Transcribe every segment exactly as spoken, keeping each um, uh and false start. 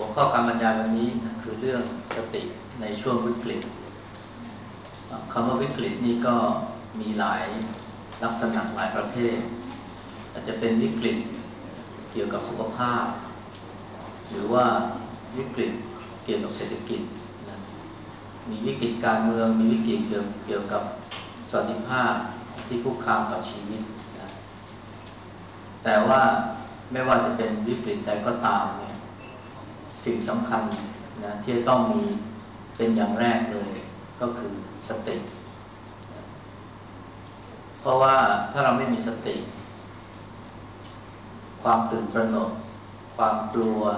หัวข้อการบรรยายวันนี้นะคือเรื่องสติในช่วงวิกฤตคำว่าวิกฤตนี่ก็มีหลายลักษณะหลายประเภทอาจจะเป็นวิกฤตเกี่ยวกับสุขภาพหรือว่าวิกฤตเกี่ยวกับเศรษฐกิจนะมีวิกฤตการเมืองมีวิกฤตเกี่ยวเกี่ยวกับสวัสดิภาพที่คุกคามต่อชีวิตนะแต่ว่าไม่ว่าจะเป็นวิกฤตใดก็ตามเนี่ยสิ่งสำคัญนะที่จะต้องมีเป็นอย่างแรกเลยก็คือสตินะเพราะว่าถ้าเราไม่มีสติความตื่นตระหนกความกลัว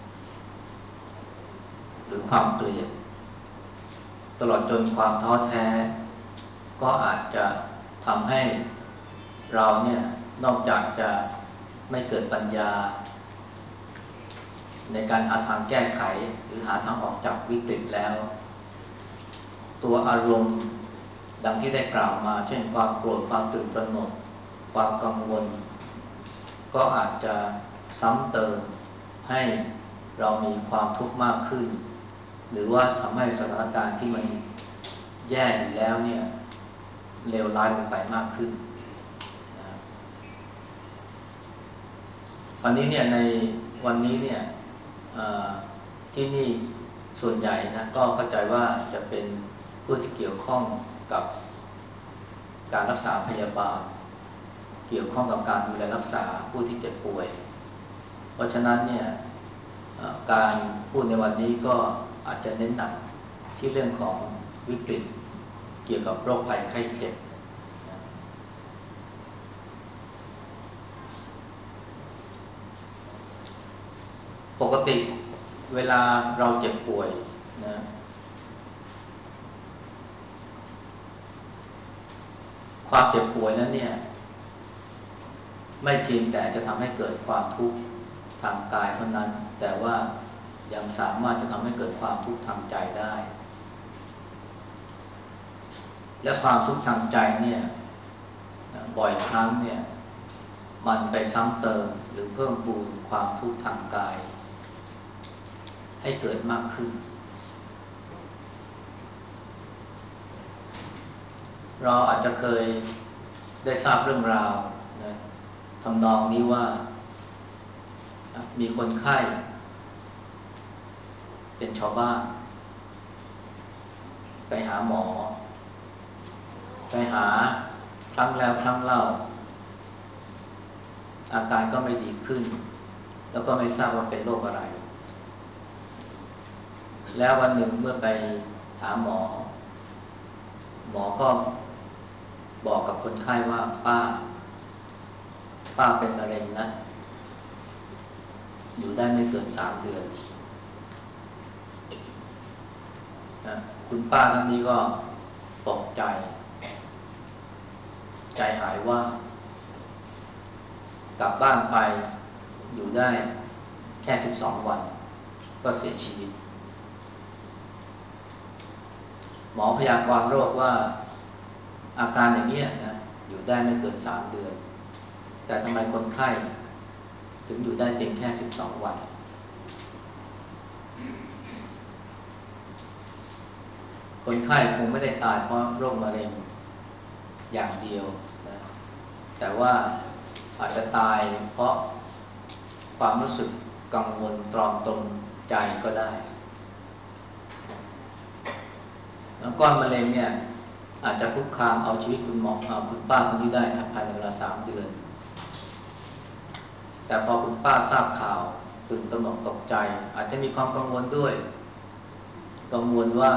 หรือความเกลียดตลอดจนความท้อแท้ก็อาจจะทำให้เราเนี่ยนอกจากจะไม่เกิดปัญญาในการหาทางแก้ไขหรือหาทางออกจากวิกฤตแล้วตัวอารมณ์ดังที่ได้กล่าวมาเช่นความโกรธความตื่นตระหนกความกังวลก็อาจจะซ้ำเติมให้เรามีความทุกข์มากขึ้นหรือว่าทำให้สถานการณ์ที่มันแย่อยู่แล้วเนี่ยเลวร้ายลงไปมากขึ้นนะตอนนี้เนี่ยในวันนี้เนี่ยที่นี่ส่วนใหญ่นะก็เข้าใจว่าจะเป็นผู้ที่เกี่ยวข้องกับการรักษาพยาบาลเกี่ยวข้องกับการดูแลรักษาผู้ที่เจ็บป่วยเพราะฉะนั้นเนี่ยการพูดในวันนี้ก็อาจจะเน้นหนักที่เรื่องของวิกฤตเกี่ยวกับโรคภัยไข้เจ็บปกติเวลาเราเจ็บป่วยนะความเจ็บป่วยนั้นเนี่ยไม่เพียงแต่จะทำให้เกิดความทุกข์ทางกายเท่านั้นแต่ว่ายังสามารถจะทำให้เกิดความทุกข์ทางใจได้และความทุกข์ทางใจเนี่ยบ่อยครั้งเนี่ยมันไปซ้ำเติมหรือเพิ่มพูนความทุกข์ทางกายให้เกิดมากขึ้นเราอาจจะเคยได้ทราบเรื่องราวนะทำนองนี้ว่ามีคนไข้เป็นชาวบ้านไปหาหมอไปหาครั้งแล้วครั้งเล่าอาการก็ไม่ดีขึ้นแล้วก็ไม่ทราบว่าเป็นโรคอะไรแล้ววันหนึ่งเมื่อไปหาหมอหมอก็บอกกับคนไข้ว่าป้าป้าเป็นมะเร็งนะอยู่ได้ไม่เกินสามเดือนนะคุณป้าท่านนี้ก็ตกใจใจหายว่ากลับบ้านไปอยู่ได้แค่สิบสองวันก็เสียชีวิตหมอพยากรณ์โรคว่าอาการอย่างนี้นะอยู่ได้ไม่เกินสามเดือนแต่ทำไมคนไข้ถึงอยู่ได้เพียงแค่สิบสองวันคนไข้คงไม่ได้ตายเพราะโรคมะเร็งอย่างเดียวนะแต่ว่าอาจจะตายเพราะความรู้สึกกังวลตรอมตรมใจก็ได้แล้วก้อนมะเร็งเนี่ยอาจจะคุกคามเอาชีวิตคุณหมอเอาคุณป้าคนนี้ได้ภายในเวลาสามเดือนแต่พอคุณป้าทราบข่าวตื่นตระหนกตกใจอาจจะมีความกังวลด้วยกังวลว่า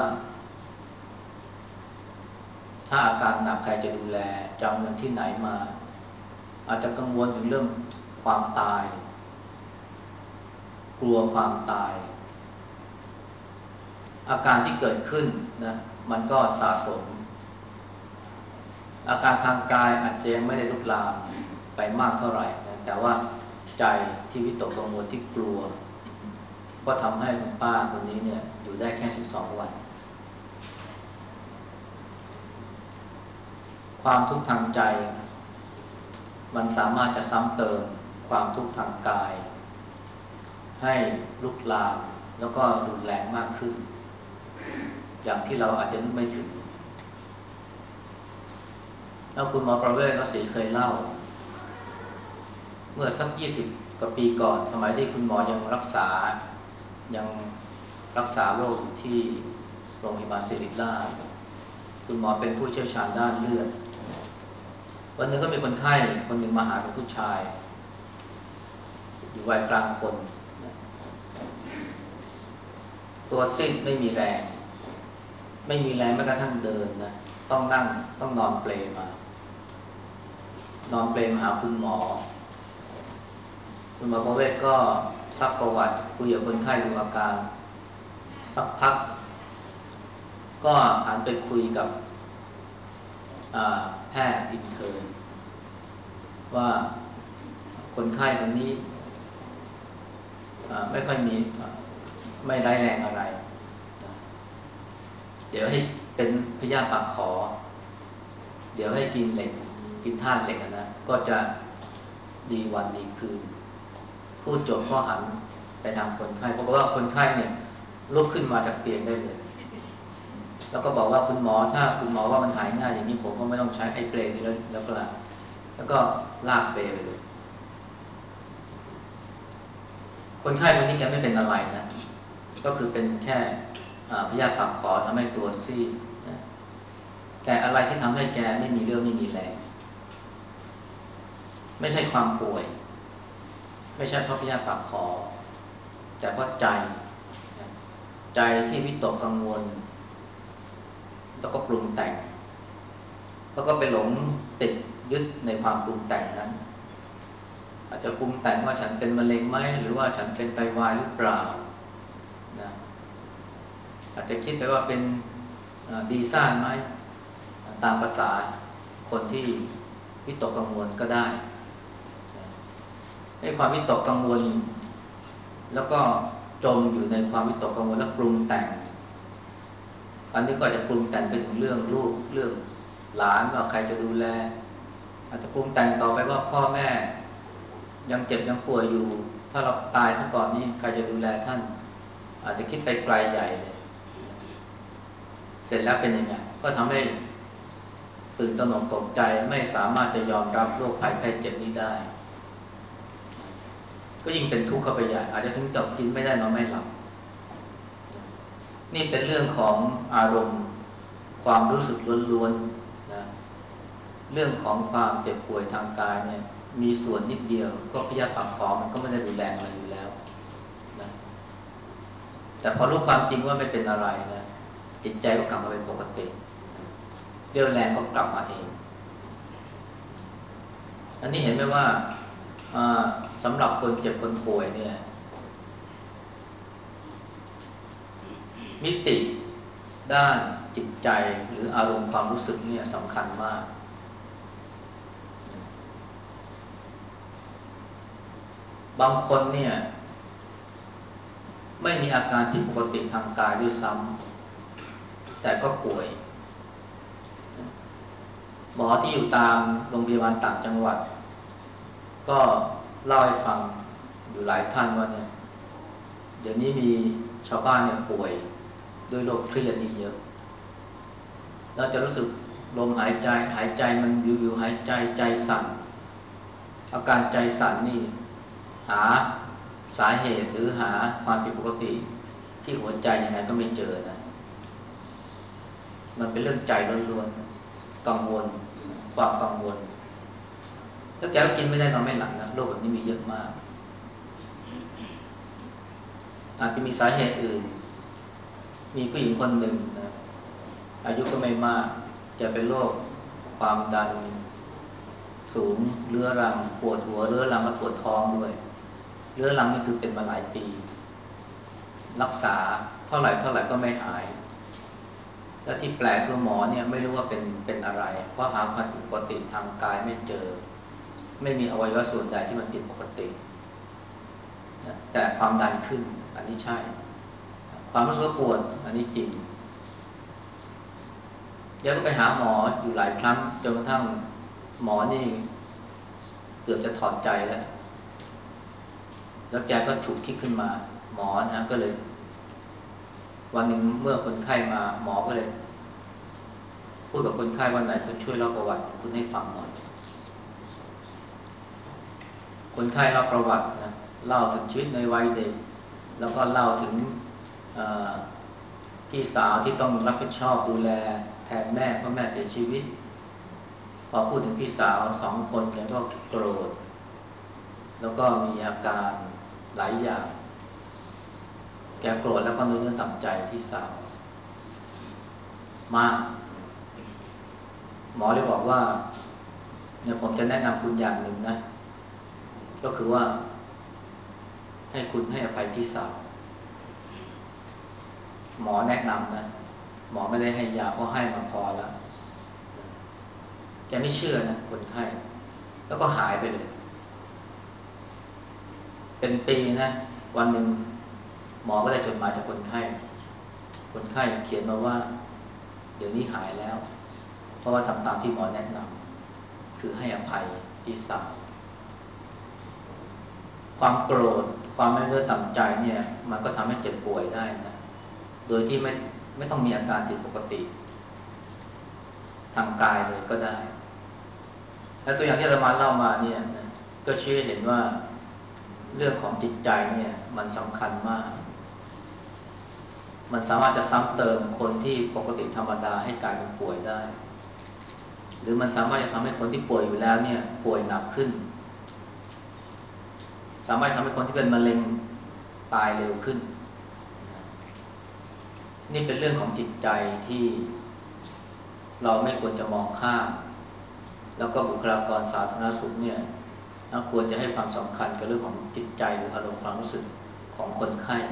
ถ้าอาการหนักใครจะดูแลจะเอาเงินที่ไหนมาอาจจะกังวลถึงเรื่องความตายกลัวความตายอาการที่เกิดขึ้นนะมันก็สะสมอาการทางกายอาจจะยังไม่ได้ลุกลามไปมากเท่าไหร่นะแต่ว่าใจที่วิตกกังวลที่กลัวก็ทำให้คุณป้าคนนี้เนี่ยอยู่ได้แค่สิบสองวันความทุกข์ทางใจมันสามารถจะซ้ำเติมความทุกข์ทางกายให้ลุกลามแล้วก็รุนแรงมากขึ้นอย่างที่เราอาจจะนึกไม่ถึงแล้วคุณหมอประเวศวศรีเคยเล่าเมื่อสักยี่สิบกว่าปีก่อนสมัยที่คุณหมอยังรักษายังรักษาโรคอยู่ที่โรงพยาบาลศิริราชคุณหมอเป็นผู้เชี่ยวชาญด้านเลือดวันหนึ่งก็มีคนไข้คนหนึ่งมาหาเป็นผู้ชายอยู่วัยกลางคนตัวซีดไม่มีแรงไม่มีแรงแม้กระทั่งเดินนะต้องนั่งต้องนอนเปลมานอนเปลมาหาคุณหมอคุณหมอประเวศก็ซักประวัติคุยกับคนไข้ดูอาการสักพักก็หันไปคุยกับแพทย์อินเทอร์นว่าคนไข้คนนี้ไม่ค่อยมีไม่ร้ายแรงอะไรเดี๋ยวให้เป็นพยาธิปากขอเดี๋ยวให้กินเหล็กกินธาตุเหล็กนะก็จะดีวันดีคืนพูดจบก็หันไปทางคนไข้เพราะว่าคนไข้เนี่ยลุกขึ้นมาจากเตียงได้เลยแล้วก็บอกว่าคุณหมอถ้าคุณหมอว่ามันหายง่ายอย่างนี้ผมก็ไม่ต้องใช้ไอ้เปลนี้แล้วแล้วก็ละแล้วก็ลากเปลไปเลยคนไข้คนนี้แกไม่เป็นอะไรนะก็คือเป็นแค่พยาธิปากขอทำให้ตัวซีดนะแต่อะไรที่ทำให้แกไม่มีเรี่ยวไม่มีแรงไม่ใช่ความป่วยไม่ใช่เพราะพยาธิปากขอแต่เพราะใจใจที่วิตกกังวลแล้วก็ปรุงแต่งแล้วก็ไปหลงติดยึดในความปรุงแต่งนั้นอาจจะปรุงแต่งว่าฉันเป็นมะเร็งไหมหรือว่าฉันเป็นไตวายหรือเปล่านะอาจจะคิดไปว่าเป็นดีซ่านไหมตามภาษาคนที่วิตกกังวลก็ได้ให้ความวิตกกังวลแล้วก็จมอยู่ในความวิตกกังวลและปรุงแต่งอันนี้ก็จะปรุงแต่งไปถึงเรื่องลูกเรื่องหลานว่าใครจะดูแลอาจจะปรุงแต่งต่อไปว่าพ่อแม่ยังเจ็บยังป่วยอยู่ถ้าเราตายซะก่อนนี่ใครจะดูแลท่านอาจจะคิดไปไกลใหญ่เลยเสร็จแล้วเป็นยังไงก็ทำให้ตื่นตระหนกตกใจไม่สามารถจะยอมรับโรคภัยไข้เจ็บนี้ได้ก็ยิ่งเป็นทุกข์เข้าไปใหญ่อาจจะถึงกับกินไม่ได้นอนไม่หลับนี่เป็นเรื่องของอารมณ์ความรู้สึกล้วนๆนะเรื่องของความเจ็บป่วยทางกายเนี่ยมีส่วนนิดเดียวก็พยาธิปากคอมันก็ไม่ได้รุนแรงอะไรอยู่แล้วนะแต่พอรู้ความจริงว่าไม่เป็นอะไรนะจิตใจก็กลับมาเป็นปกติเรี่ยวแรงก็กลับมาเองอันนี้เห็นไหมว่าสำหรับคนเจ็บคนป่วยเนี่ยมิติด้านจิตใจหรืออารมณ์ความรู้สึกเนี่ยสำคัญมากบางคนเนี่ยไม่มีอาการผิดปกติทางกายด้วยซ้ำแต่ก็ป่วยหมอที่อยู่ตามโรงพยาบาลต่างจังหวัดก็เล่าให้ฟังอยู่หลายท่านว่าเนี่ยเดี๋ยวนี้มีชาวบ้านเนี่ยป่วยด้วยโรคเครียดนี่เยอะเราจะรู้สึกลมหายใจหายใจมันวิวๆหายใจใจสั่นอาการใจสั่นนี่หาสาเหตุหรือหาความผิดปกติที่หัวใจยังไงก็ไม่เจอนะมันเป็นเรื่องใจล้วนๆกังวลความกังวลแล้วแกก็กินไม่ได้นอนไม่หลับนะโรคแบบนี้มีเยอะมากอาจจะมีสาเหตุอื่นมีผู้หญิงคนหนึ่งนะอายุก็ไม่มากจะเป็นโรคความดันสูงเรื้อรังปวดหัวเรื้อรังและปวดท้องด้วยเรื้อรังนี่คือเป็นมาหลายปีรักษาเท่าไหร่เท่าไหร่ก็ไม่หายและที่แปลกคือหมอเนี่ยไม่รู้ว่าเป็นเป็นอะไรเพราะหาความผิดปกติทางกายไม่เจอไม่มีอวัยวะส่วนใดที่มันผิดปกติแต่ความดันขึ้นอันนี้ใช่ความรู้สึกปวดอันนี้จริงเดี๋ยวก็ไปหาหมออยู่หลายครั้งจนกระทั่งหมอนี่เกือบจะถอดใจแล้วแล้วแกก็ฉุกคิดขึ้นมาหมอนะก็เลยวันหนึ่งเมื่อคนไข้มาหมอก็เลยพูดกับคนไข้ว่าไหนคุณช่วยเล่าประวัติของคุณให้ฟังหน่อยคนไข้เล่าประวัตินะเล่าถึงชีวิตในวัยเด็กแล้วก็เล่าถึงพี่สาวที่ต้องรับผิดชอบดูแลแทนแม่เพราะแม่เสียชีวิตพอพูดถึงพี่สาวสองคนแกก็โกรธแล้วก็มีอาการหลายอย่างแกโกรธแล้วก็เนื้อต่ำใจพี่สาวมากหมอเลยบอกว่าเนี่ยผมจะแนะนำคุณอย่างหนึ่งนะก็คือว่าให้คุณให้อภัยพี่สาวหมอแนะนำนะหมอไม่ได้ให้ยาเพราะให้มาพอแล้วแกไม่เชื่อนะคนไข้แล้วก็หายไปเลยเป็นปีนะวันหนึ่งหมอก็ได้จดหมายจากคนไข้คนไข้เขียนมาว่าเดี๋ยวนี้หายแล้วเพราะว่าทำตามที่หมอแนะนำคือให้อภัยพี่สาวความโกรธความไม่เลือต่ำใจเนี่ยมันก็ทำให้เจ็บป่วยได้นะโดยที่ไม่ไม่ต้องมีอาการผิดปกติทางกายเลยก็ได้และตัวอย่างที่อาตมาเล่ามาเนี่ยนะก็ชี้ให้เห็นว่าเรื่องของจิตใจเนี่ยมันสำคัญมากมันสามารถจะซ้ำเติมคนที่ปกติธรรมดาให้กลายเป็นป่วยได้หรือมันสามารถจะทำให้คนที่ป่วยอยู่แล้วเนี่ยป่วยหนักขึ้นสามารถทำให้คนที่เป็นมะเร็งตายเร็วขึ้นนี่เป็นเรื่องของจิตใจที่เราไม่ควรจะมองข้ามแล้วก็บุคลากรสาธารณสุขเนี่ยควรจะให้ความสำคัญกับเรื่องของจิตใจหรืออารมณ์ความรู้สึกของคนไข้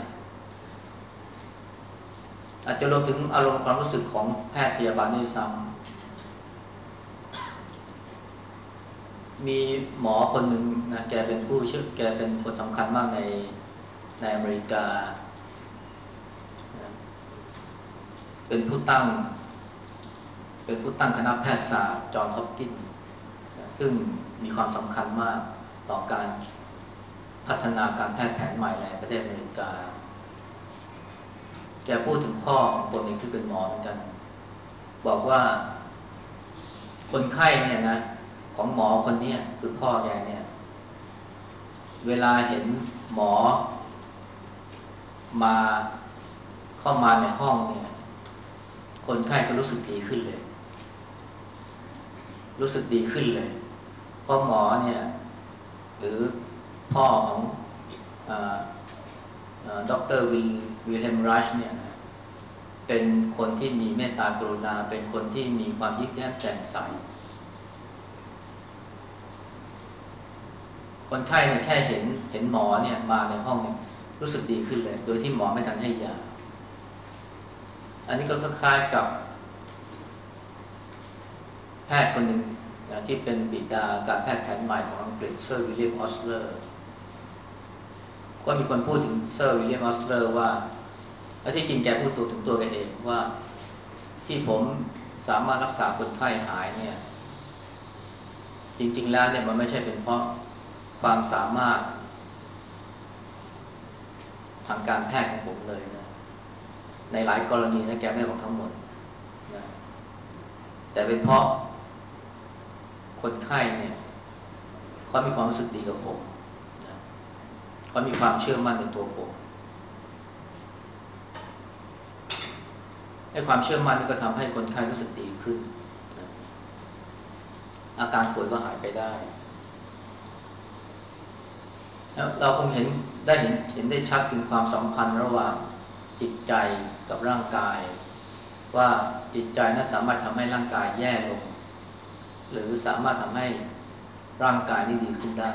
อาจจะรวมถึงอารมณ์ความรู้สึกของแพทย์พยาบาลด้วยซ้ำมีหมอคนหนึ่งนะแกเป็นผู้เชี่ยวแกเป็นคนสำคัญมากในในอเมริกาเป็นผู้ตั้งเป็นผู้ตั้งคณะแพทยศาสตร์จอห์นฮอปกินส์ซึ่งมีความสำคัญมากต่อการพัฒนาการแพทย์แผนใหม่ในประเทศอเมริกาแกพูดถึงพ่อของตนเองซึ่งเป็นหมอเหมือนกันบอกว่าคนไข้เนี่ยนะของหมอคนนี้คือพ่อแกเนี่ยเวลาเห็นหมอมาเข้ามาในห้องเนี่ยคนไข้ก็รู้สึกดีขึ้นเลยรู้สึกดีขึ้นเลยเพราะหมอเนี่ยหรือพ่อของดรวิลวิลเฮมรัชเนี่ยเป็นคนที่มีเมตตากรุณาเป็นคนที่มีความยิ้มแย้มแจ่มใสคนไข้เนี่ยแค่เห็นเห็นหมอเนี่ยมาในห้องเนี่ยรู้สึกดีขึ้นเลยโดยที่หมอไม่ทันให้ยาอันนี้ก็คล้ายกับแพทย์คนหนึ่งนะที่เป็นบิดาการแพทย์แผนใหม่ของอังกฤษเซอร์วิลเลียมออสเลอร์ก็มีคนพูดถึงเซอร์วิลเลียมออสเลอร์ว่าและที่จริงแกพูดตัวถึงตัวแกเองว่าที่ผมสามารถรักษาคนไข้หายเนี่ยจริงๆแล้วเนี่ยมันไม่ใช่เป็นเพราะความสามารถทางการแพทย์ของผมเลยนะในหลายกรณีนะแกไม่บอกทั้งหมดนะแต่เป็นเพราะคนไข้เนี่ยเขามีความรู้สึกดีกับผมนะเขามีความเชื่อมั่นในตัวผมให้ความเชื่อมั่นนี่ก็ทำให้คนไข้รู้สึกดีขึ้นนะอาการป่วยก็หายไปได้แล้วเราคงเห็นได้เห็นเห็นได้ชัดถึงความสัมพันธ์ระหว่างจิตใจกับร่างกายว่าจิตใจนั้นสามารถทำให้ร่างกายแย่ลงหรือสามารถทำให้ร่างกายนี้ดีขึ้นได้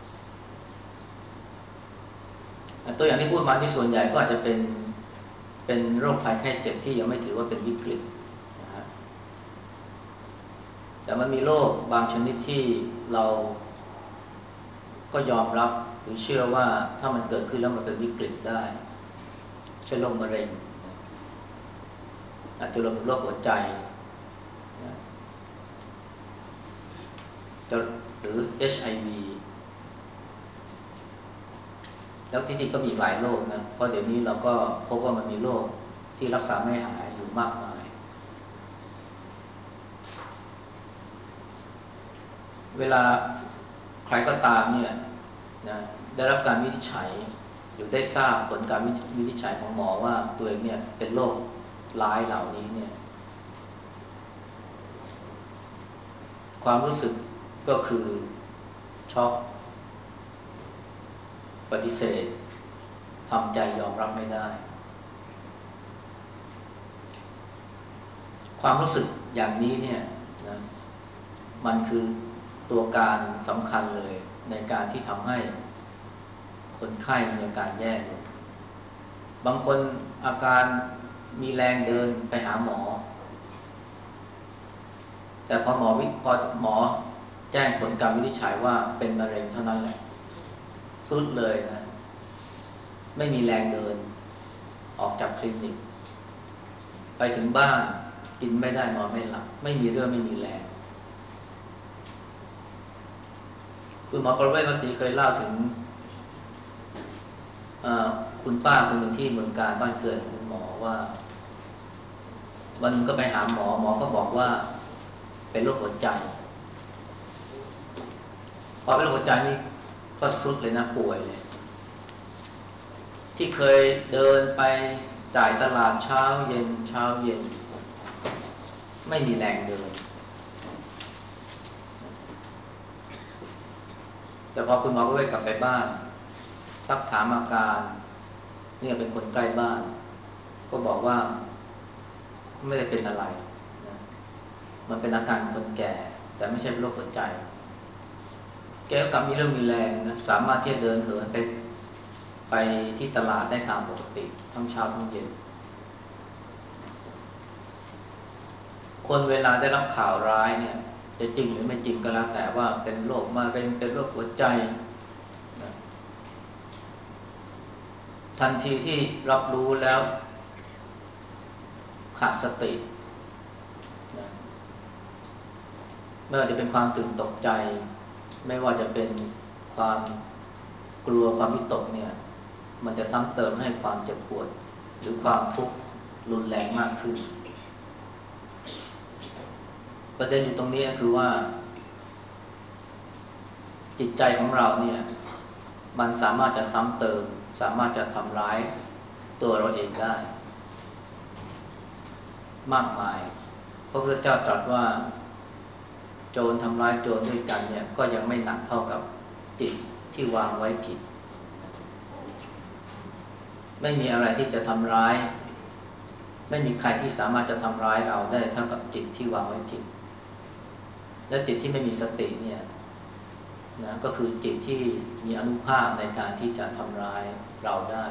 ตัวอย่างที่พูดมาที่ส่วนใหญ่ก็อาจจะเป็นเป็นโรคภัยไข้เจ็บที่ยังไม่ถือว่าเป็นวิกฤตนะฮะแต่มันมีโรคบางชนิดที่เราก็ยอมรับหรือเชื่อว่าถ้ามันเกิดขึ้นแล้วมันเป็นวิกฤตได้เช่นโรคมะเร็งอาจจะรวมถึงโรคหัวใจหรือ เอช ไอ วี แล้วที่จริงก็มีหลายโรคนะเพราะเดี๋ยวนี้เราก็พบว่ามันมีโรคที่รักษาไม่หายอยู่มากมายเวลาใครก็ตามเนี่ยนะได้รับการวินิจฉัยหรือได้ทราบผลการวินิจฉัยของหมอว่าตัวเองเนี่ยเป็นโรคร้ายเหล่านี้เนี่ยความรู้สึกก็คือช็อกปฏิเสธทำใจยอมรับไม่ได้ความรู้สึกอย่างนี้เนี่ยนะมันคือตัวการสำคัญเลยในการที่ทำให้คนไข้มีอาการแย่ลงบางคนอาการมีแรงเดินไปหาหมอแต่พอหมอวิพอหมอแจ้งผลการวินิจฉัยว่าเป็นมะเร็งเท่านั้นแหละสุดเลยนะไม่มีแรงเดินออกจากคลินิกไปถึงบ้านกินไม่ได้นอนไม่หลับไม่มีเรื่องไม่มีแรงคุณหมอประเวศวสีเคยเล่าถึงคุณป้าคนหนึ่งที่เมืองการบ้านเกิดของคุณหมอว่าวันนึงก็ไปหาหมอหมอก็บอกว่าเป็นโรคหัวใจพอเป็นโรคหัวใจนี่ก็สุดเลยนะป่วยเลยที่เคยเดินไปจ่ายตลาดเช้าเย็นเช้าเย็นไม่มีแรงเดินแต่พอคุณหมอก็ไปกลับไปบ้านซักถามอาการเนี่ยเป็นคนใกล้บ้านก็บอกว่าไม่ได้เป็นอะไรนะมันเป็นอาการคนแก่แต่ไม่ใช่โรคหัวใจแกก็กลับมีเรื่องมีแรงนะสามารถที่จะเดินเหินไปไปที่ตลาดได้ตามปกติทั้งเช้าทั้งเย็นคนเวลาได้รับข่าวร้ายเนี่ยจะจริงหรือไม่จริงก็แล้วแต่ว่าเป็นโรคมะเร็งเป็นโรคหัวใจนะทันทีที่รับรู้แล้วขาดสตินะไม่ว่าจะเป็นความตื่นตกใจไม่ว่าจะเป็นความกลัวความวิตกเนี่ยมันจะซ้ำเติมให้ความเจ็บปวดหรือความทุกข์รุนแรงมากขึ้นประเด็นอยู่ตรงนี้คือว่าจิตใจของเราเนี่ยมันสามารถจะซ้ำเติมสามารถจะทำร้ายตัวเราเองได้มากมายพระพุทธเจ้าตรัสว่าโจรทำร้ายโจรด้วยกันเนี่ยก็ยังไม่หนักเท่ากับจิตที่วางไว้ผิดไม่มีอะไรที่จะทำร้ายไม่มีใครที่สามารถจะทำร้ายเราได้เท่ากับจิตที่วางไว้ผิดและจิตที่ไม่มีสติเนี่ยนะก็คือจิตที่มีอานุภาพในการที่จะทำร้ายเราได้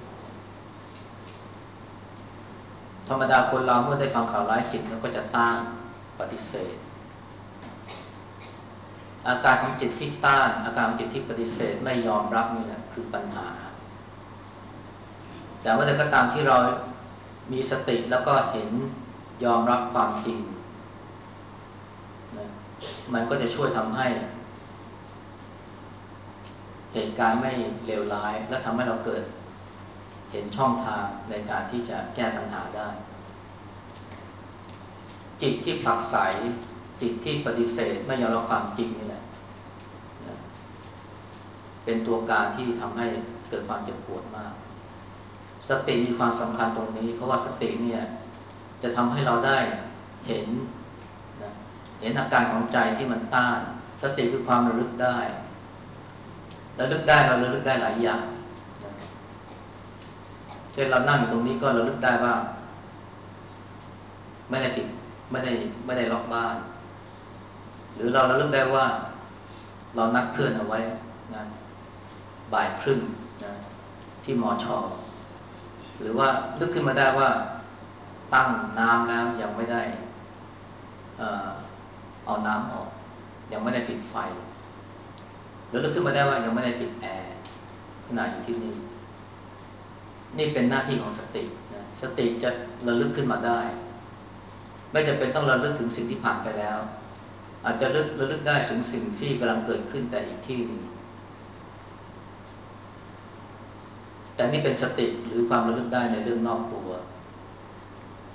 ธรรมดาคนเราเมื่อได้ฟังข่าวร้ายจิตมันก็จะต้านปฏิเสธอาการของจิตที่ต้านอาการของจิตที่ปฏิเสธไม่ยอมรับนี่แหละคือปัญหาแต่เมื่อใดก็ตามที่เรามีสติแล้วก็เห็นยอมรับความจริงนะมันก็จะช่วยทำให้เหตุการณ์ไม่เลวร้ายและทำให้เราเกิดเห็นช่องทางในการที่จะแก้ปัญหาได้จิตที่ผลักไสจิตที่ปฏิเสธไม่ยอมรับความจริงนี่แหละนะเป็นตัวการที่ทำให้เกิดความเจ็บปวดมากสติมีความสำคัญตรงนี้เพราะว่าสติเนี่ยจะทำให้เราได้เห็นนะเห็นอาการของใจที่มันต้านสติคือความระลึกได้ระลึกได้เราระลึกได้หลายอย่างนะเช่นเรานั่งอยู่ตรงนี้ก็ระลึกได้ว่าไม่ได้ปิดไม่ได้ไม่ได้ล็อกบ้านหรือเราระลึกได้ว่าเรานัดเพื่อนเอาไว้นะบ่ายครึ่งนะที่มอชอหรือว่านึกขึ้นมาได้ว่าตั้งน้ำแล้วยังไม่ได้เอ่อเอาน้ำออกยังไม่ได้ปิดไฟแล้วนึกขึ้นมาได้ว่ายังไม่ได้ปิดแอร์ขณะอยู่ที่นี่นี่เป็นหน้าที่ของสตินะสติจะระลึกขึ้นมาได้ไม่จำเป็นต้องระลึกถึงสิ่งที่ผ่านไปแล้วอาจจะระลึกระลึกได้ถึงสิ่งที่กำลังเกิดขึ้นแต่อีกที่หนึ่งแต่นี่เป็นสติหรือความระลึกได้ในเรื่องนอกตัว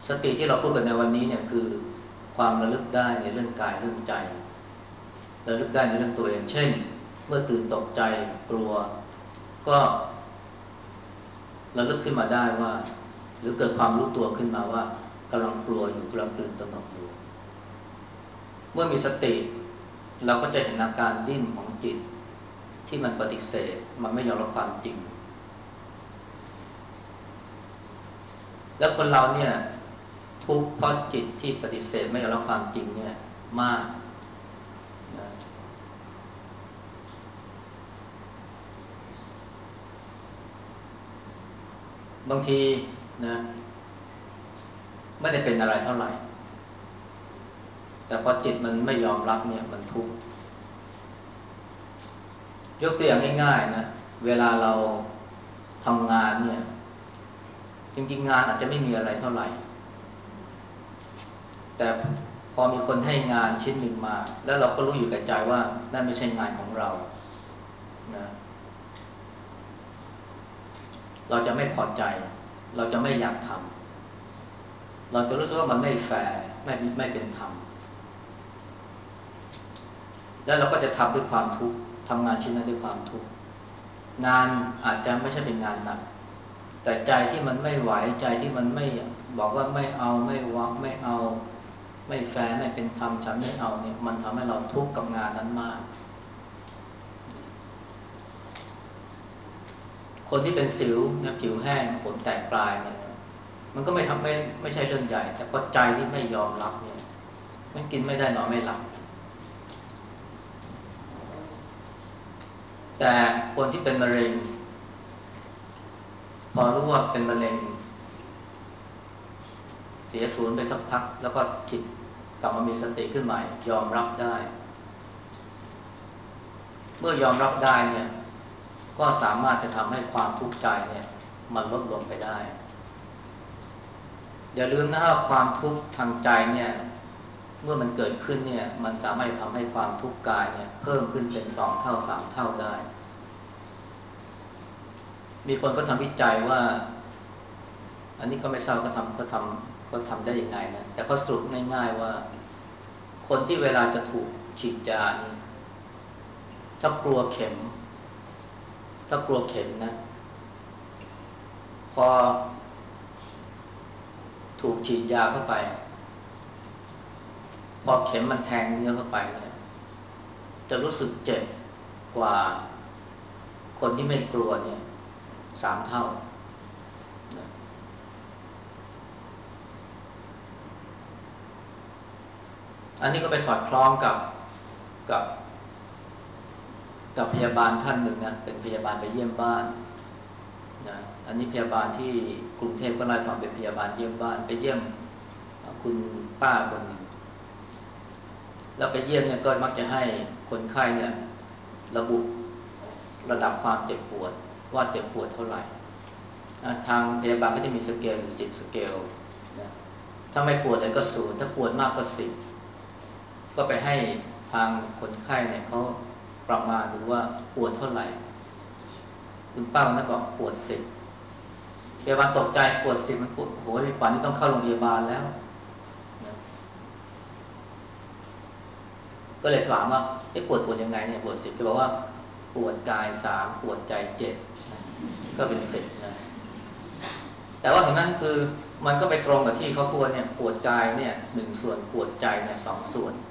สติที่เราพูดกันในวันนี้เนี่ยคือความระลึกได้ในเรื่องกายเรื่องใจระลึกได้ในเรื่องตัวเองเช่นเมื่อตื่นตกใจกลัวก็ระลึกขึ้นมาได้ว่าหรือเกิดความรู้ตัวขึ้นมาว่ากำลังกลัวอยู่กำลังตื่นตระหนกอยู่เมื่อมีสติเราก็จะเห็นอาการดิ้นของจิตที่มันปฏิเสธมันไม่ยอมรับความจริงแล้วคนเราเนี่ยทุกข์เพราะจิตที่ปฏิเสธไม่ยอมรับความจริงเนี่ยมากนะบางทีนะไม่ได้เป็นอะไรเท่าไหร่แต่พอจิตมันไม่ยอมรับเนี่ยมันทุกข์ยกตัวอย่างง่ายๆนะเวลาเราทำงานเนี่ยจริงๆงานอาจจะไม่มีอะไรเท่าไหร่แต่พอมีคนให้งานชิ้นหนึ่งมาแล้วเราก็รู้อยู่กับใจว่านั่นไม่ใช่งานของเรานะเราจะไม่พอใจเราจะไม่อยากทำเราจะรู้สึกว่ามันไม่แฟร์ไม่ไม่เป็นธรรมแล้วเราก็จะทำด้วยความทุกข์ทำงานชิ้นนั้นด้วยความทุกข์งานอาจจะไม่ใช่เป็นงานหนักแต่ใจที่มันไม่ไหวใจที่มันไม่บอกว่าไม่เอาไม่วักไม่เอาไม่แฟร์ไม่เป็นธรรมฉันไม่เอาเนี่ยมันทำให้เราทุกข์กับงานนั้นมากคนที่เป็นสิวนะผิวแห้งผมแตกปลายเนี่ยมันก็ไม่ทำไม่ไม่ใช่เรื่องใหญ่แต่พอใจที่ไม่ยอมรับเนี่ยมันกินไม่ได้นอนไม่หลับแต่คนที่เป็นมะเร็งพอรู้ว่าเป็นมะเร็งเสียศูนย์ไปสักพักแล้วก็จิตกลับมามีสติขึ้นใหม่ยอมรับได้เมื่อยอมรับได้เนี่ยก็สามารถจะทำให้ความทุกข์ใจเนี่ยมันลดลงไปได้อย่าลืมนะว่าความทุกข์ทางใจเนี่ยเมื่อมันเกิดขึ้นเนี่ยมันสามารถทำให้ความทุกข์กายเนี่ยเพิ่มขึ้นเป็นสองเท่าสามเท่าได้มีคนก็ทำวิจัยว่าอันนี้ก็ไม่ทราบเขาทำเขาทำเขาทำได้ยังไงนะแต่เขาสรุปง่ายๆว่าคนที่เวลาจะถูกฉีดยานี่ถ้ากลัวเข็มถ้ากลัวเข็มนะพอถูกฉีดยาเข้าไปพอเข็มมันแทงเนื้อเข้าไปเนี่ยจะรู้สึกเจ็บกว่าคนที่ไม่กลัวเนี่ยสามเท่านะอันนี้ก็ไปสอดคล้องกับกับกับพยาบาลท่านหนึ่งนะเป็นพยาบาลไปเยี่ยมบ้านนะอันนี้พยาบาลที่กรุงเทพก็ไล่ตอนเป็นพยาบาลเยี่ยมบ้านไปเยี่ยมคุณป้าคนหนึ่งแล้วไปเยี่ยมเนี่ยก็มักจะให้คนไข้เนี่ยระบุระดับความเจ็บปวดว่าเจ็บปวดเท่าไหร่ทางพยาบาลก็จะมีสเกลอยู่สิบสเกลนะถ้าไม่ปวดเลยก็ศูนย์ถ้าปวดมากก็สิบก็ไปให้ทางคนไข้เนี่ยเขาประมาณดูว่าปวดเท่าไหร่คุณป้าคนนั้นบอกปวดสิบพยาบาลตกใจปวดสิบมันปวดโอ้ยป่านนี้ต้องเข้าโรงพยาบาลแล้วนะก็เลยถามว่าไอ้ปวดปวดยังไงเนี่ยปวดสิบก็บอกว่าปวดกายสามปวดใจเจ็ดก็เป็นสิบนะแต่ว่าเห็นไหมคือมันก็ไปตรงกับที่เขาพูดเนี่ยปวดกายเนี่ยหนึ่งส่วนปวดใจเนี่ยสองส่วน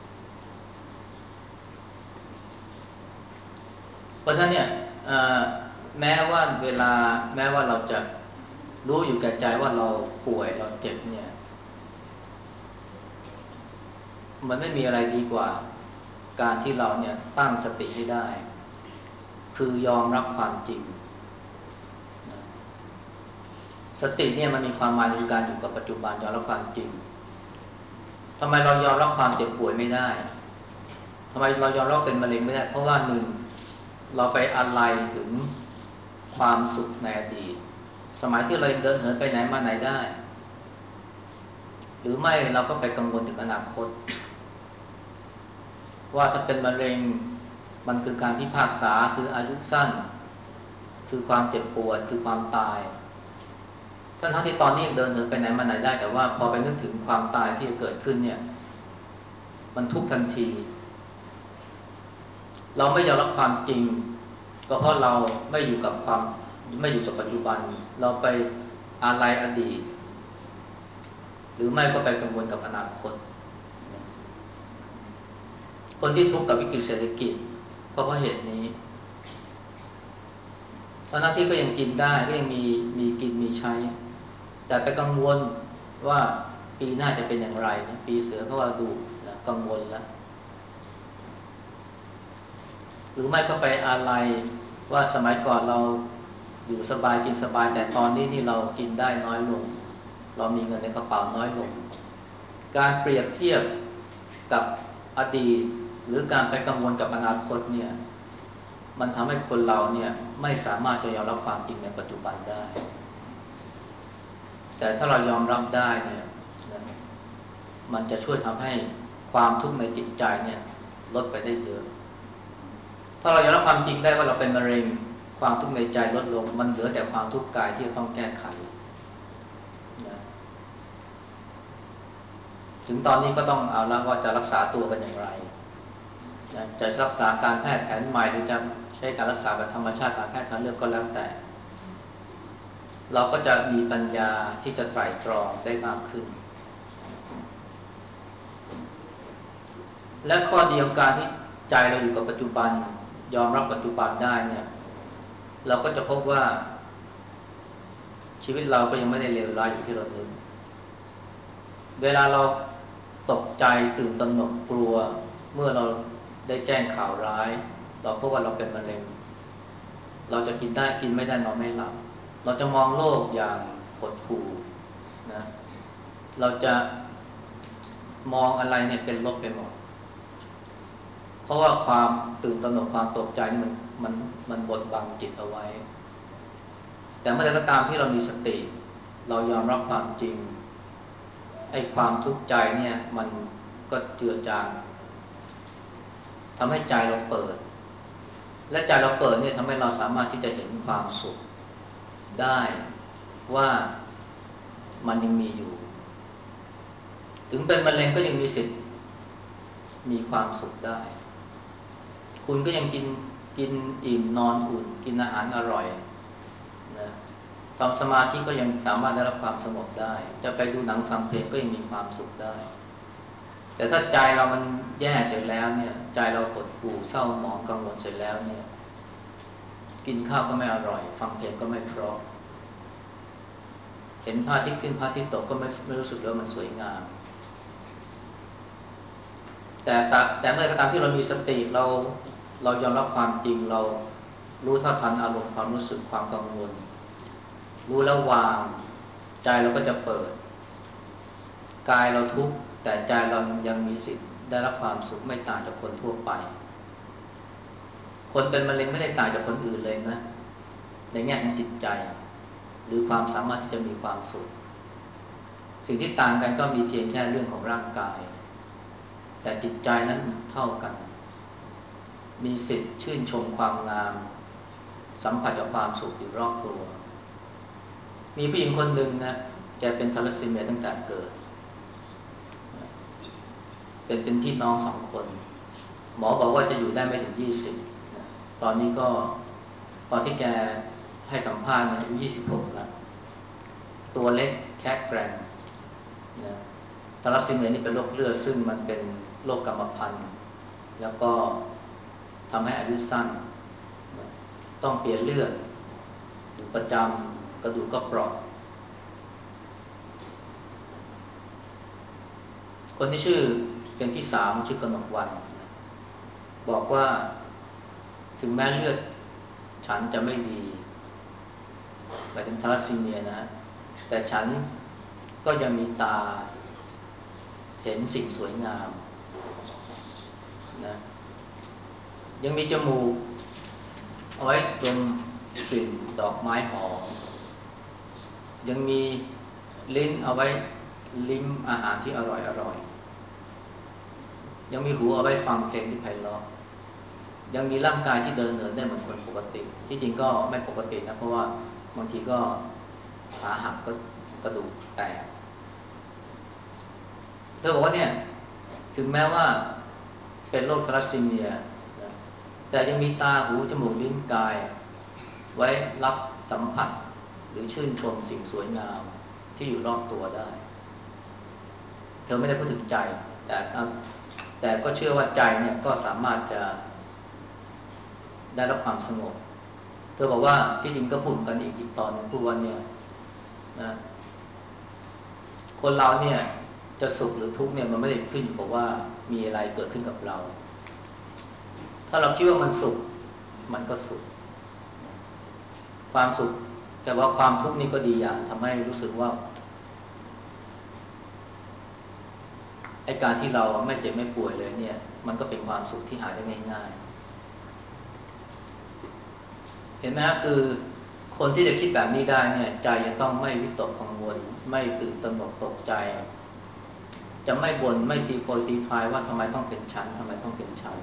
เพราะฉะนั้นเนี่ยแม้ว่าเวลาแม้ว่าเราจะรู้อยู่แก่ใจว่าเราป่วยเราเจ็บเนี่ยมันไม่มีอะไรดีกว่าการที่เราเนี่ยตั้งสติให้ได้คือยอมรับความจริงสติเนี่ยมันมีความหมายในการอยู่กับปัจจุบันยอมรับความจริงทำไมเรายอมรับความเจ็บป่วยไม่ได้ทำไมเรายอมรับเป็นมะเร็งไม่ได้เพราะว่าหนึ่งเราไปอะไรถึงความสุขในอดีตสมัยที่เราเดินเหินไปไหนมาไหนได้หรือไม่เราก็ไปกังวลถึงอนาคตว่าถ้าเป็นมะเร็งมันคือการพิพากษาคืออายุสั้นคือความเจ็บปวดคือความตายททั้งที่ตอนนี้ยังเดินเหินไปไหนมาไหนได้แต่ว่าพอไปนึกถึงความตายที่จะเกิดขึ้นเนี่ยมันทุกข์ทันทีเราไม่ยอมรับความจริงก็เพราะเราไม่อยู่กับความไม่อยู่กับปัจจุบันเราไปอาลัยอดีตหรือไม่ก็ไปกังวลกับอนาคตคนที่ทุกข์กับวิกฤตเศรษฐกิจก็เพราะเหตุนี้ตอนนั้นที่ก็ยังกินได้ก็ยังมีมีกินมีใช้แต่ไปกังวลว่าปีหน้าจะเป็นอย่างไรนะปีเสือก็ว่าดูนะกังวลแล้วหรือไม่ก็ไปอาลัยว่าสมัยก่อนเราอยู่สบายกินสบายแต่ตอนนี้นี่เรากินได้น้อยลงเรามีเงินในกระเป๋าน้อยลงการเปรียบเทียบกับอดีตหรือการไปกังวลกับอนาคตเนี่ยมันทำให้คนเราเนี่ยไม่สามารถจะยอมรับความจริงในปัจจุบันได้แต่ถ้าเรายอมรับได้เนี่ยมันจะช่วยทำให้ความทุกข์ในจิตใจเนี่ยลดไปได้เยอะถ้าเรายอมรับความจริงได้ว่าเราเป็นมะเร็งความทุกข์ในใจลดลงมันเหลือแต่ความทุกข์กายที่จะต้องแก้ไขนะถึงตอนนี้ก็ต้องเอาละว่าจะรักษาตัวกันอย่างไรนะจะรักษาการแพทย์แผนใหม่หรือจะใช้การรักษาแบบธรรมชาติการแพทย์ทางเลือกก็แล้วแต่เราก็จะมีปัญญาที่จะไตร่ตรองได้มากขึ้นและข้อดีของการที่ใจเราอยู่กับปัจจุบันยอมรับปัจจุบันได้เนี่ยเราก็จะพบว่าชีวิตเราก็ยังไม่ได้เลวร้ายอย่างที่เราคิดเวลาเราตกใจตื่นตระหนกกลัวเมื่อเราได้แจ้งข่าวร้ายเราพบว่าเราเป็นมะเร็งเราจะกินได้กินไม่ได้นอนไม่หลับเราจะมองโลกอย่างหดหู่นะเราจะมองอะไรเนี่ยเป็นลบไปหมดเพราะว่าความตื่นตระหนกความตกใจนี่มันมันมันบดบังจิตเอาไว้แต่เมื่อใดก็ตามที่เรามีสติเรายอมรับความจริงไอ้ความทุกข์ใจเนี่ยมันก็เจือจางทำให้ใจเราเปิดและใจเราเปิดเนี่ยทำให้เราสามารถที่จะเห็นความสุขได้ว่ามันยังมีอยู่ถึงเป็นมะเร็งก็ยังมีสิทธิ์มีความสุขได้คุณก็ยังกินกินอิ่มนอนอุ่นกินอาหารอร่อยนะทำสมาธิก็ยังสามารถได้รับความสงบได้จะไปดูหนังฟังเพลงก็ยังมีความสุขได้แต่ถ้าใจเรามันแย่เสร็จแล้วเนี่ยใจเราหดหู่เศร้าหมองกังวลเสร็จแล้วเนี่ยกินข้าวก็ไม่อร่อยฟังเพลงก็ไม่เพราะเห็นพระอาทิตย์ขึ้นพระอาทิตย์ตกก็ไม่ไม่รู้สึกว่ามันสวยงามแต่แต่เมื่อก็ตามที่เรามีสติเราเรายอมรับความจริงเรารู้เท่าทันอารมณ์ความรู้สึกความกังวลรู้แล้ววางใจเราก็จะเปิดกายเราทุกข์แต่ใจเรายังมีสิทธิ์ได้รับความสุขไม่ต่างจากคนทั่วไปคนเป็นมะเร็งไม่ได้ต่างจากคนอื่นเลยนะในแง่ของจิตใจหรือความสามารถที่จะมีความสุขสิ่งที่ต่างกันก็มีเพียงแค่เรื่องของร่างกายแต่จิตใจนั้นเท่ากันมีสิทธิ์ชื่นชมความงามสัมผัสกับความสุขอยู่รอบตัวมีผู้หญิงคนหนึ่งนะแกเป็นทาลัสซีเมียตั้งแต่เกิดเป็นเป็นพี่น้องสองคนหมอบอกว่าจะอยู่ได้ไม่ถึงยี่สิบนะตอนนี้ก็ตอนที่แกให้สัมภาษณ์เนี่ยอายุยี่สิบหกแล้วตัวเล็กแค่แกรนนะทาลัสซีเมียนี่เป็นโรคเลือดซึ่งมันเป็นโรคกรรมพันธุ์แล้วก็ทำให้อายุสั้นต้องเปลี่ยนเลือดอยู่ประจำกระดูกก็เปราะคนที่ชื่อเป็นพี่สาวชื่อกนกวรรณบอกว่าถึงแม้เลือดฉันจะไม่ดีหมายถึงทาลัสซีเมียนะแต่ฉันก็ยังมีตาเห็นสิ่งสวยงามนะยังมีจมูกเอาไว้ดมกลิ่นดอกไม้หอมยังมีลิ้นเอาไว้ลิ้มอาหารที่อร่อยอร่อยยังมีหูเอาไว้ฟังเพลงที่ไพเราะยังมีร่างกายที่เดินเหินได้เหมือนคนปกติที่จริงก็ไม่ปกตินะเพราะว่าบางทีก็ขาหักก็กระดูกแตกเธอบอกว่าเนี่ยถึงแม้ว่าเป็นโรคทรัสซีเมียนะแต่ยังมีตาหูจมูกลิ้นกายไว้รับสัมผัสหรือชื่นชมสิ่งสวยงามที่อยู่รอบตัวได้เธอไม่ได้พูดถึงใจแต่แต่ก็เชื่อว่าใจเนี่ยก็สามารถจะได้รับความสงบเธอบอกว่าที่จริงก็พูดกันอีกอีกตอนนึงพูดว่าเนี่ยนะคนเราเนี่ยจะสุขหรือทุกข์เนี่ยมันไม่ได้ขึ้นอยู่กับว่ามีอะไรเกิดขึ้นกับเราถ้าเราคิดว่ามันสุขมันก็สุขความสุขแต่ว่าความทุกข์นี่ก็ดีอย่างทำให้รู้สึกว่าไอ้การที่เราไม่เจ็บไม่ป่วยเลยเนี่ยมันก็เป็นความสุขที่หาได้ง่ายๆเห็นไหมฮะคือคนที่จะคิดแบบนี้ได้เนี่ยใจจะต้องไม่วิตกกังวลไม่ตื่นตระหนกตกใจจะไม่บ่นไม่ตีโพยตีพายว่าทำไมต้องเป็นฉันทำไมต้องเป็นฉัน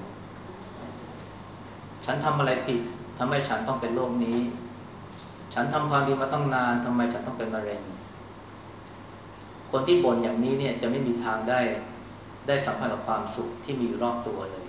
ฉันทำอะไรผิดทำไมฉันต้องเป็นโรคนี้ฉันทำความดีมาต้องนานทำไมฉันต้องเป็นมะเร็งคนที่บ่นอย่างนี้เนี่ยจะไม่มีทางได้ได้สัมผัสกับความสุขที่มีอยู่รอบตัวเลย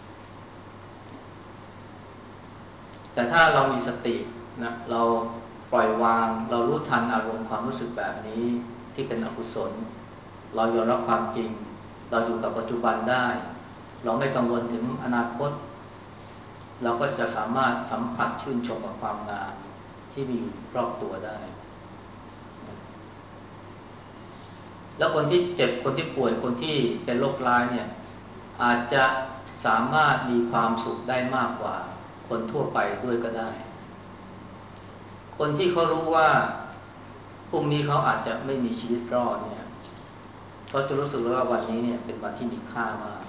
แต่ถ้าเรามีสตินะเราปล่อยวางเรารู้ทันอารมณ์ความรู้สึกแบบนี้ที่เป็นอกุศลเรายอมรับความจริงเราอยู่กับปัจจุบันได้เราไม่กังวลถึงอนาคตเราก็จะสามารถสัมผัสชื่นชมกับความงามที่มีอยู่รอบตัวได้แล้วคนที่เจ็บคนที่ป่วยคนที่เป็นโรคร้ายเนี่ยอาจจะสามารถมีความสุขได้มากกว่าคนทั่วไปด้วยก็ได้คนที่เขารู้ว่าพรุ่งนี้เขาอาจจะไม่มีชีวิตรอดเนี่ยเขาจะรู้สึกว่าวันนี้เนี่ยเป็นวันที่มีค่ามาก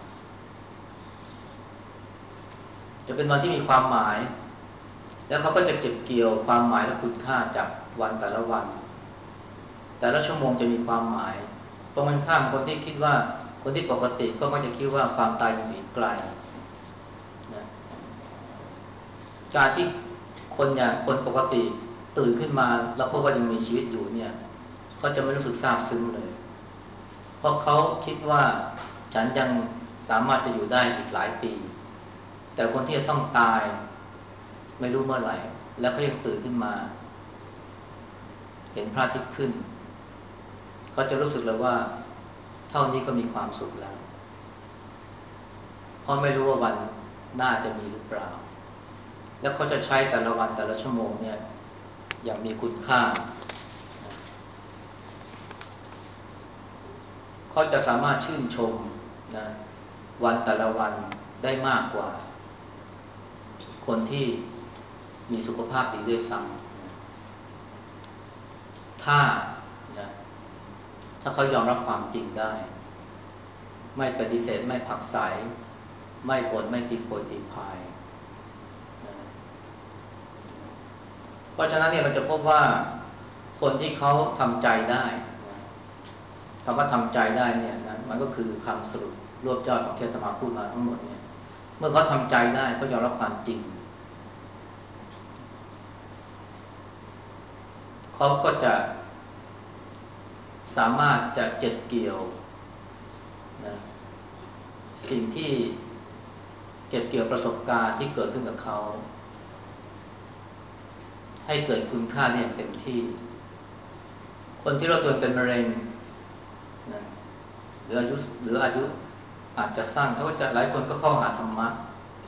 จะเป็นวันที่มีความหมายแล้วเขาก็จะเก็บเกี่ยวความหมายและคุณค่าจากวันแต่ละวันแต่ละชั่วโมงจะมีความหมายตรงกันข้ามคนที่คิดว่าคนที่ปกติก็มักจะคิดว่าความตายยังอีกไกลนะการที่คนอย่างคนปกติตื่นขึ้นมาแล้วพบว่ายังมีชีวิตอยู่เนี่ยเขาจะไม่รู้สึกซาบซึ้งเลยเพราะเขาคิดว่าฉันยังสามารถจะอยู่ได้อีกหลายปีแต่คนที่จะต้องตายไม่รู้เมื่อไหร่แล้วเขายังตื่นขึ้นมาเห็นพระอาทิตย์ขึ้นเขาจะรู้สึกเลยว่าเท่านี้ก็มีความสุขแล้วเพราะไม่รู้ว่าวันหน้าจะมีหรือเปล่าแล้วเขาจะใช้แต่ละวันแต่ละชั่วโมงเนี่ยอย่างมีคุณค่าเขาจะสามารถชื่นชมนะวันแต่ละวันได้มากกว่าคนที่มีสุขภาพดีด้วยซ้ำถ้านะถ้าเขายอมรับความจริงได้ไม่ปฏิเสธไม่ผลักไสไม่บ่นไม่ตีโพยตีพายนะเพราะฉะนั้นเนี่ยเราจะพบว่าคนที่เขาทำใจได้นะคำว่าทำใจได้เนี่ยนะมันก็คือคำสรุปรวบยอดของที่อาตมาพูดมาทั้งหมดเนี่ยเมื่อเขาทำใจได้เขายอมรับความจริงเขาก็จะสามารถจะเก็บเกี่ยวนะสิ่งที่เก็บเกี่ยวประสบการณ์ที่เกิดขึ้นกับเขาให้เกิดคุณค่าได้อย่างเต็มที่คนที่เราตัวเป็นมะเร็งนะหรืออายุหรืออายุอาจจะสั้นเขาก็จะหลายคนก็เข้าหาธรรมะ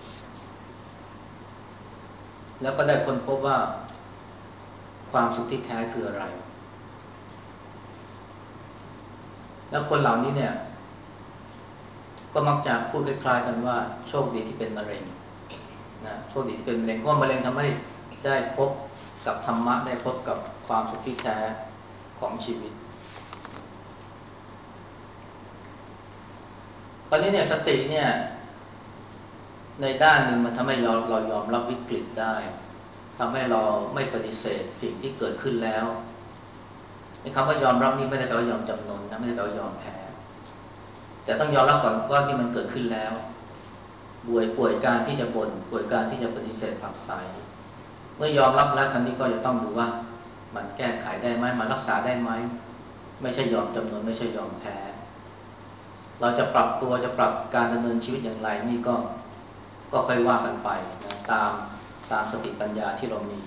แล้วก็ได้ค้นพบว่าความสุขที่แท้คืออะไรแล้วคนเหล่านี้เนี่ยก็มักจะพูดคล้ายๆกันว่าโชคดีที่เป็นมะเร็งนะโชคดีที่เป็นมะเร็งเพราะมะเร็งทำให้ได้พบกับธรรมะได้พบกับความสุขที่แท้ของชีวิตคราวนี้เนี่ยสติเนี่ยในด้านหนึ่งมันทำให้เราเรายอมรับวิกฤตได้ทำให้เราไม่ปฏิเสธสิ่งที่เกิดขึ้นแล้วในคำว่ายอมรับนี่ไม่ได้แปลว่ายอมจำนนนะไม่ได้แปลว่ายอมแพ้แต่ต้องยอมรับก่อนว่าที่มันเกิดขึ้นแล้วป่วยป่วยการที่จะบ่นป่วยการที่จะปฏิเสธผลักไสเมื่อยอมรับแล้วครั้นี้ก็จะต้องดูว่ามันแก้ไขได้ไหมมันรักษาได้ไหมไม่ใช่ยอมจำนนไม่ใช่ยอมแพ้เราจะปรับตัวจะปรับการดำเนินชีวิตอย่างไรนี่ก็ก็ค่อยว่ากันไปนะตามตามสติปัญญาที่เรามี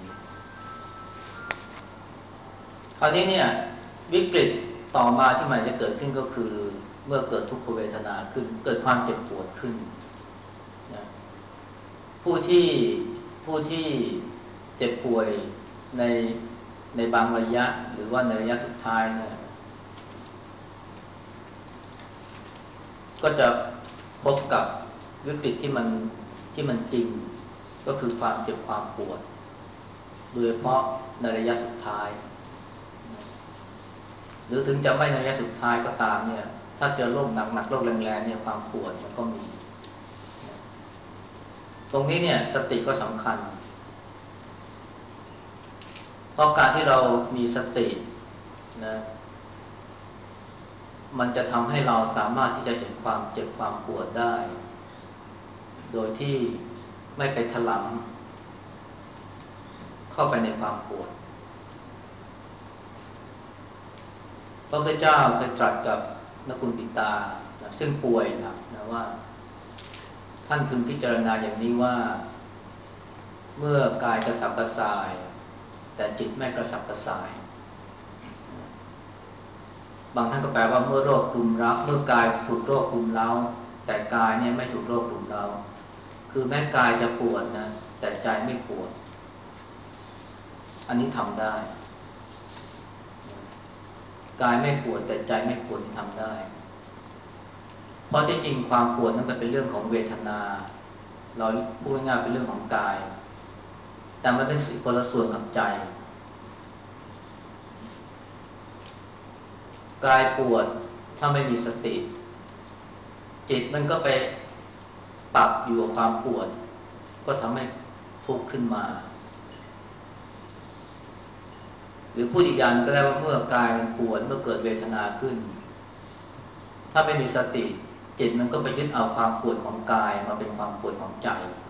คราวนี้เนี่ยวิกฤตต่อมาที่มันจะเกิดขึ้นก็คือเมื่อเกิดทุกขเวทนาขึ้นเกิดความเจ็บปวดขึ้นนะผู้ที่ผู้ที่เจ็บป่วยในในบางระยะหรือว่าในระยะสุดท้ายเนี่ยก็จะพบกับวิกฤตที่มันที่มันจริงก็คือความเจ็บความปวดโดยเฉพาะในระยะสุดท้ายหรือถึงจะไม่ในระยะสุดท้ายก็ตามเนี่ยถ้าเจอโรคหนักๆโรคแรงๆเนี่ยความปวดมันก็มีตรงนี้เนี่ยสติก็สำคัญเพราะการที่เรามีสตินะมันจะทำให้เราสามารถที่จะเห็นความเจ็บความปวดได้โดยที่ไม่ไปถลำเข้าไปในความปวดพระพุทธเจ้าเคยตรัสกับนกุลปิตาซึ่งป่วยหนักนะว่าท่านพึงพิจารณาอย่างนี้ว่าเมื่อกายกระสับกระส่ายแต่จิตไม่กระสับกระส่ายบางท่านก็แปลว่าเมื่อโรคกลุ่มเร้าเมื่อกายถูกโรคกลุ่มเร้าแต่กายเนี่ยไม่ถูกโรคกลุ่มเร้าคือแม้กายจะปวดนะแต่ใจไม่ปวดอันนี้ทำได้กายไม่ปวดแต่ใจไม่ปวดทำได้เพราะที่จริงความปวดนั้นมันเป็นเรื่องของเวทนาเราพูดง่ายๆเป็นเรื่องของกายแต่มันเป็นสิ่งคนละส่วนกับใจกายปวดถ้าไม่มีสติจิตมันก็ไปปรับอยู่กับความปวดก็ทำให้ทุกข์ขึ้นมาหรือพูดอีกอย่างก็ได้ว่าเมื่อกายมันปวดเมื่อเกิดเวทนาขึ้นถ้าไม่มีสติจิตมันก็ไปยึดเอาความปวดของกายมาเป็นความปวดของใจ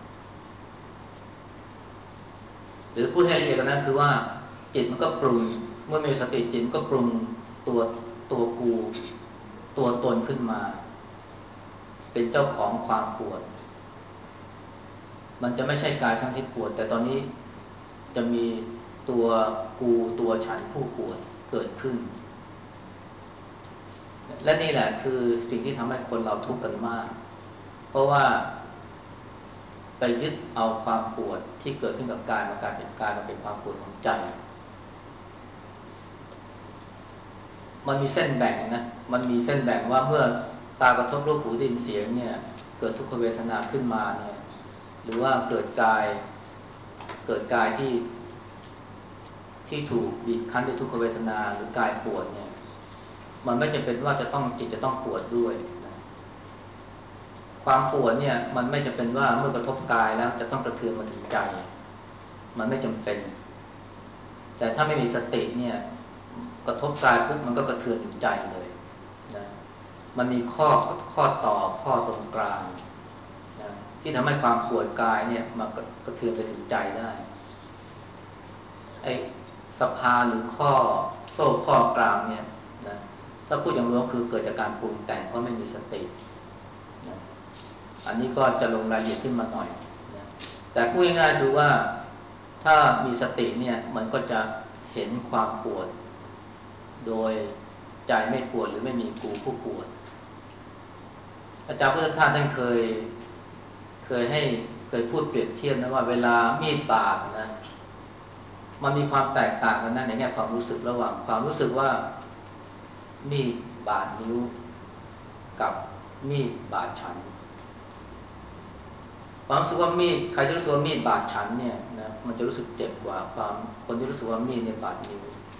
หรือพูดให้ละเอียดกันนั้นคือว่าจิตมันก็ปรุงเมื่อมีสติจิตก็ปรุงตัวตัวกูตัวตนขึ้นมาเป็นเจ้าของความปวดมันจะไม่ใช่กายทั้งที่ปวดแต่ตอนนี้จะมีตัวกูตัวฉันผู้ปวดเกิดขึ้นและนี่แหละคือสิ่งที่ทำให้คนเราทุกข์กันมากเพราะว่าไปยึดเอาความปวดที่เกิดขึ้นกับกายมากลายเป็นกายมาเป็นความปวดของใจมันมีเส้นแบ่งนะมันมีเส้นแบ่งว่าเมื่อตากระทบรูปหูได้ยินเสียงเนี่ยเกิดทุกขเวทนาขึ้นมาเนี่ยหรือว่าเกิดกายเกิดกายที่ที่ถูกบีบคั้นด้วยทุกขเวทนาหรือกายปวดเนี่ยมันไม่จำเป็นว่าจะต้องจิตจะต้องปวดด้วยนะความปวดเนี่ยมันไม่จำเป็นว่าเมื่อกระทบกายแล้วจะต้องกระเทือนมาถึงใจมันไม่จำเป็นแต่ถ้าไม่มีสติเนี่ยกระทบกายปุ๊บมันก็กระเทือนถึงใจเลยนะมันมีข้อข้อต่อข้อตรงกลางนะที่ทำให้ความปวดกายเนี่ยมากระเทือนไปถึงใจได้ไอ้สะพานหรือข้อโซ่ข้อกลางเนี่ยนะถ้าพูดอย่างรวมคือเกิดจากการปรุงแต่งเพราะไม่มีสตินะอันนี้ก็จะลงรายละเอียดขึ้นมาหน่อยนะแต่พูดง่ายๆคือว่าถ้ามีสติเนี่ยมันก็จะเห็นความปวดโดยใจไม่ปวดหรือไม่มีกูผู้ปวดอาจารย์พุทธทาสท่านเคยเคยให้เคยพูดเปรียบเทียบนะว่าเวลามีดบาดนะมันมีความแตกต่างกันนะในแง่ความรู้สึกระหว่างความรู้สึกว่ามีดบาดนิ้วกับมีดบาดฉันความรู้สึกว่ามีดใครจะรู้สึกว่ามีดบาดฉันเนี่ยนะมันจะรู้สึกเจ็บกว่าความคนที่รู้สึกว่ามีดเนี่ยบาดนิ้ว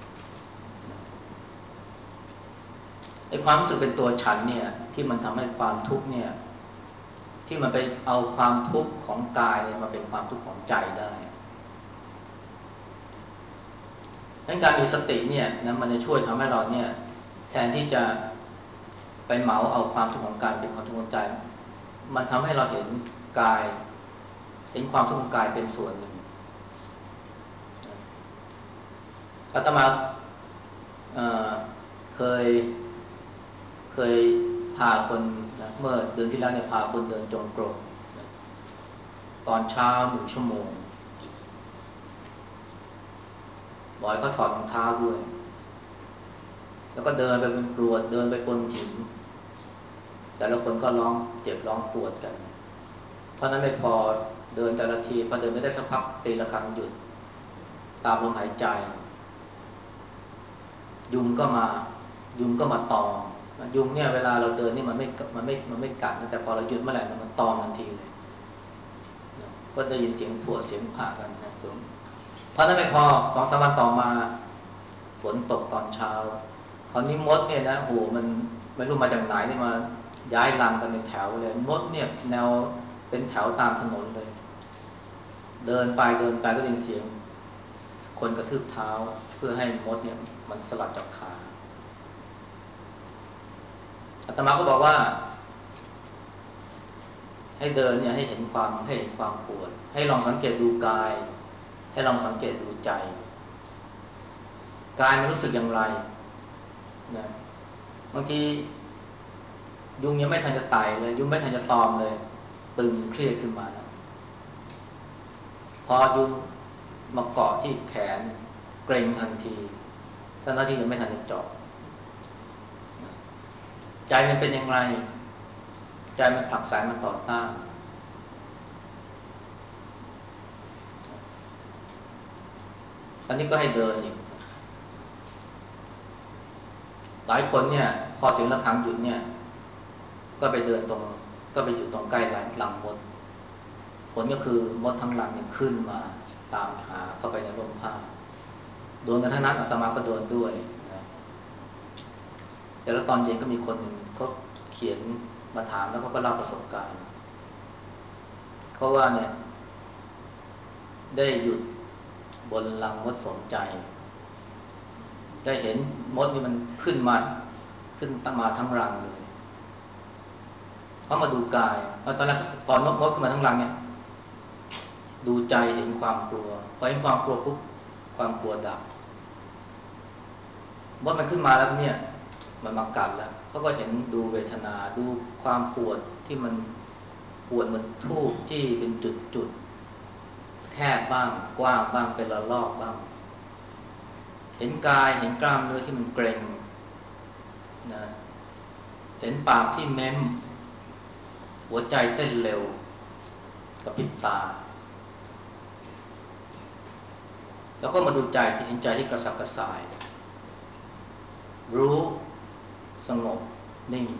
ไอ้ความรู้สึกเป็นตัวฉันเนี่ยที่มันทำให้ความทุกข์เนี่ยที่มันไปเอาความทุกข์ของกายเนี่ยมาเป็นความทุกข์ของใจได้ดังนั้นการมีสติเนี่ยนะมันจะช่วยทำให้เราเนี่ยแทนที่จะไปเหมาเอาความทุกข์ของกายเป็นความทุกข์ของใจมันทำให้เราเห็นกายเห็นความทุกข์ของกายเป็นส่วนหนึ่งอาตมาเเคยเคยพาคนนะเมื่อเดือนที่แล้วเนี่ยพาคนเดินจงกรมนะตอนเช้าหนึ่งชั่วโมงบอยก็ถอดรองเท้าด้วยแล้วก็เดินไปบนกรวดเดินไปบนหินแต่ละคนก็ร้องเจ็บร้องปวดกันเท่านั้นไม่พอเดินแต่ละทีพอเดินไม่ได้สักพักตีละครั้งหยุดตามลมหายใจยุงก็มายุงก็มาตอมยุงเนี่ยเวลาเราเดินนี่มันไม่มันไม่มันไม่กัดนะแต่พอเราหยุดเมื่อไหร่มันตอมทันทีเลยก็ได้ยินเสียงผัวเสียงผ่ากันนะสมเพราะนั้นไม่พอสองสามวันต่อมาฝนตกตอนเช้าคราวนี้มดเนี่ยนะโอ้มันไม่รู้มาจากไหนนี่มาย้ายรังกันเป็นแถวเลยมดเนี่ยแนวเป็นแถวตามถนนเลยเดินไปเดินไปก็ได้ยินเสียงคนกระทืบเท้าเพื่อให้มดเนี่ยมันสลัดจากขาอาตมาก็บอกว่าให้เดินเนี่ยให้เห็นความให้เห็นความปวดให้ลองสังเกตดูกายให้ลองสังเกตดูใจกายมันรู้สึกอย่างไรนะบางทียุงยังไม่ทันจะไต่เลยยุงไม่ทันจะตอมเลยตึงเครียดขึ้นมานะพอยุงมาเกาะที่แขนเกร็งทันทีทั้งที่ยังไม่ทันจะเจาะใจมันเป็นอย่างไรใจมันผลักสายมันต่อต้านอันนี้ก็ให้เดินอีกหลายคนเนี่ยพอเสียงะระฆังหยุดเนี่ยก็ไปเดินตรงก็ไปอยู่ตรงใกล้รังมดผลก็คือมดทั้งรังเนี่ยขึ้นมาตามหาเข้าไปในร่มผ้าโดนกันทั้งนั้นอาตมาก็โดนด้วยนะแต่แล้วตอนเย็นก็มีคนหนึ่งเขาเขียนมาถามแล้วก็เล่าประสบการณ์เขาว่าเนี่ยได้หยุดบนรังมดสนใจได้เห็นมดนี่มันขึ้นมาขึ้นตั้งมาทั้งรังเลยเขามาดูกายตอนแรกตอนมดขึ้นมาทั้งรังเนี่ยดูใจเห็นความกลัวพอเห็นความกลัวปุ๊บความกลัวดับมดมันขึ้นมาแล้วเนี่ยมันมากัดแล้วเขาก็เห็นดูเวทนาดูความปวดที่มันปวดเหมือนทูบที่เป็นจุดๆแคบบ้างกว้างบ้างเป็นระลอกบ้างเห็นกายเห็นกล้ามเนื้อที่มันเกร็งนะเห็นปากที่เม้มหัวใจเต้นเร็วกับพริบตาแล้วก็มาดูใจที่เห็นใจที่กระสับกระส่ายรู้สงบนิ่ง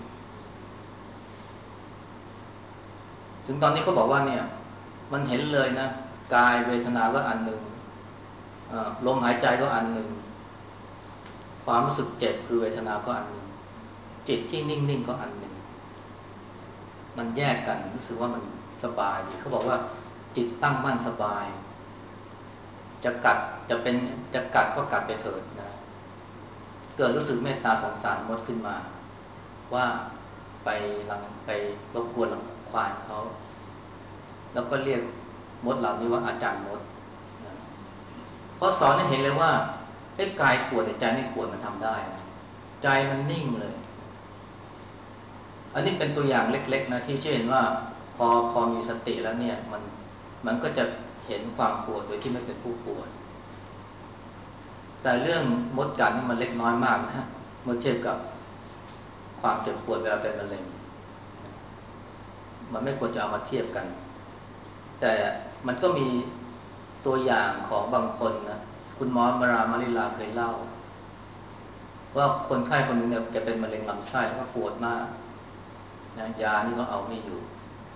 ถึงตอนนี้เขาบอกว่าเนี่ยมันเห็นเลยนะกายเวทนาก็อันหนึ่งลมหายใจก็อันหนึ่งความรู้สึกเจ็บคือเวทนาก็อันหนึ่งจิตที่นิ่งๆก็อันหนึ่งมันแยกกันรู้สึกว่ามันสบายดีเขาบอกว่าจิตตั้งมั่นสบายจะกัดจะเป็นจะกัดก็กัดไปเถิดนะเกิดรู้สึกเมตตาสงสารมดขึ้นมาว่าไปรังไปรบกวนรังควานเขาแล้วก็เรียกมดเหล่านี้ว่าอาจารย์มดนะเพราะสอนให้เห็นเลยว่าไอ้กายปวดแต่ใจไม่ปวดมันทำได้นะใจมันนิ่งเลยอันนี้เป็นตัวอย่างเล็กๆนะที่เช่นว่าพอพอมีสติแล้วเนี่ยมันมันก็จะเห็นความปวดโดยที่ไม่เป็นผู้ปวดแต่เรื่องมดกัดนี่มันเล็กน้อยมากนะเมื่อเทียบกับความเจ็บปวดเวลาเป็นมะเร็งมันไม่ควรจะเอามาเทียบกันแต่มันก็มีตัวอย่างของบางคนนะคุณหมอมารามาริลาเคยเล่าว่าคนไข้คนนึงเนี่ยแกเป็นมะเร็งลำไส้ก็ปวดมากนะยานี่ก็เอาไม่อยู่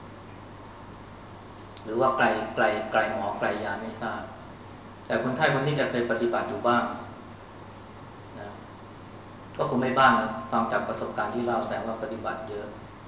หรือว่าไกลไกลไกลหมอไกลยาไม่ทราบแต่คนไข้คนนี้แกเคยปฏิบัติอยู่บ้างนะก็คงไม่บ้างนะฟังจากประสบการณ์ที่เล่าแสดงว่าปฏิบัติเยอะ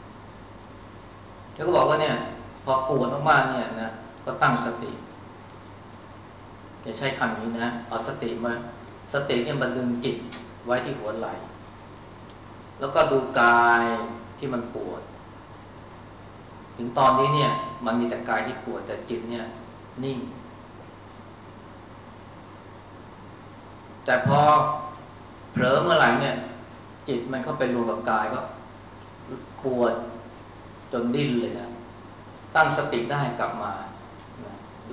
แล้วก็บอกว่าเนี่ยพอปวดมากๆเนี่ยนะก็ตั้งสติอย่าใช้คำนี้นะเอาสติมาสติเนี่ยมันดึงจิตไว้ที่หัวไหล่แล้วก็ดูกายที่มันปวดถึงตอนนี้เนี่ยมันมีแต่กายที่ปวดแต่จิตเนี่ยนิ่งแต่แต่พอเผลอเมื่อไหร่เนี่ยจิตมันเข้าไปรวมกับกายก็ปวดจนดิ้นเลยนะตั้งสติได้กลับมานะดู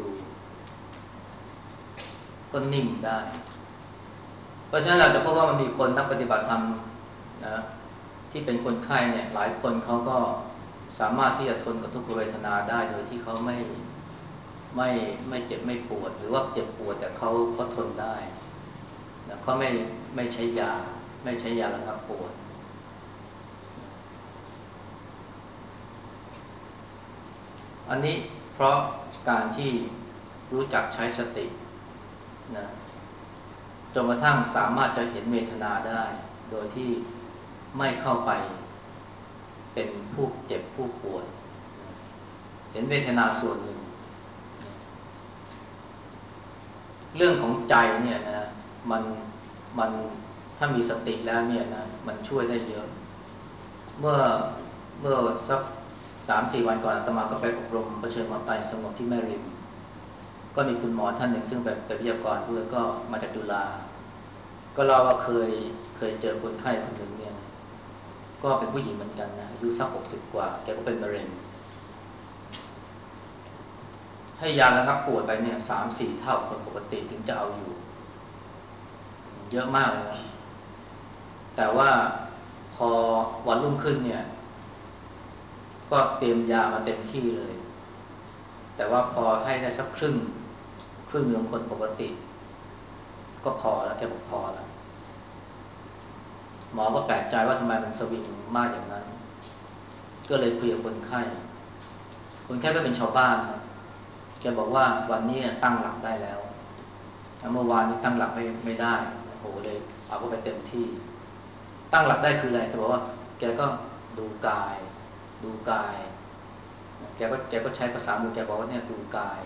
ก็นิ่งได้เพราะฉะนั้นเราจะพบว่ามันมีคนนักปฏิบัติธรรมนะที่เป็นคนไข้เนี่ยหลายคนเขาก็สามารถที่จะทนกับทุกขเวทนาได้โดยที่เขาไม่ไม่ไม่เจ็บไม่ปวดหรือว่าเจ็บปวดแต่เขาเขาทนได้นะเขาไม่ไม่ใช้ยาไม่ใช้ยาระงับปวดอันนี้เพราะการที่รู้จักใช้สตินะจนกระทั่งสามารถจะเห็นเวทนาได้โดยที่ไม่เข้าไปเป็นผู้เจ็บผู้ปวดเห็นเวทนาส่วนหนึ่งเรื่องของใจเนี่ยนะมันมันถ้ามีสติแล้วเนี่ยนะมันช่วยได้เยอะเมื่อเมื่อสักสามสี่วันก่อนอาตมาก็ไปอบรมเผชิญความตายสงบที่แม่ริมก็มีคุณหมอท่านหนึ่งซึ่งเป็นเป็นวิทยากรด้วยก็มาจากจุฬาก็เราว่าเคยเคยเจอคนไข้คนหนึ่งเนี่ยก็เป็นผู้หญิงเหมือนกันนะอายุสักหกสิบกว่าแกก็เป็นมะเร็งให้ยาระงับปวดไปเนี่ยสามสี่เท่าคนปกติถึงจะเอาอยู่เยอะมากเลยนะแต่ว่าพอวันรุ่งขึ้นเนี่ยก็เตรียมยามาเต็มที่เลยแต่ว่าพอให้ได้สักครึ่งครึ่งหนึ่งคนปกติก็พอแล้วแกบอกพอแล้วหมอก็แปลกใจว่าทำไมมันสวิงมากอย่างนั้นก็เลยคุยกับคนไข้คนไข้ก็เป็นชาวบ้านนะแกบอกว่าวันนี้ตั้งหลักได้แล้วเมื่อวานนี้ตั้งหลักไม่ไม่ได้โอ้โหเลยเอาก็ไปเต็มที่ตั้งหลักได้คืออะไรแกบอกว่าแกก็ดูกายดูกายแกก็แกก็ใช้ภาษามือแกบอกว่าเนี่ยดูกาย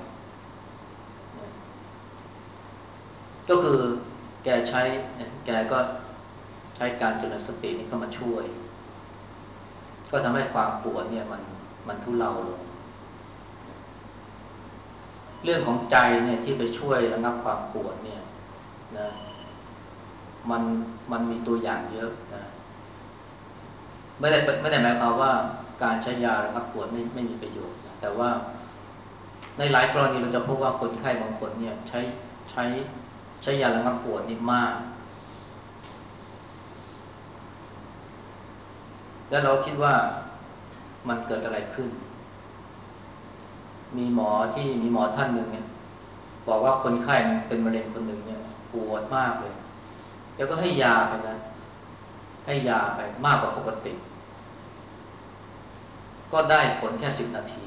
ก็คือแกใช้แกก็ใช้การเจริญสตินี้เข้ามาช่วยก็ทำให้ความปวดเนี่ยมันมันทุเลาลงเรื่องของใจเนี่ยที่ไปช่วยระงับความปวดเนี่ยนะมันมันมีตัวอย่างเยอะนะไม่ได้ไม่ได้หมายความว่าการใช้ยาระงับปวดไม่ไม่มีประโยชน์นะแต่ว่าในหลายกรณีเราจะพบว่าคนไข้บางคนเนี่ยใช้ใช้ใช้ยาระงับปวดนี่มากแล้วเราคิดว่ามันเกิดอะไรขึ้นมีหมอที่มีหมอท่านหนึ่งเนี่ยบอกว่าคนไข้เป็นมะเร็งคนหนึ่งเนี่ยปวดมากเลยแล้วก็ให้ยาไปนะให้ยาไปมากกว่าปกติก็ได้ผลแค่สิบนาที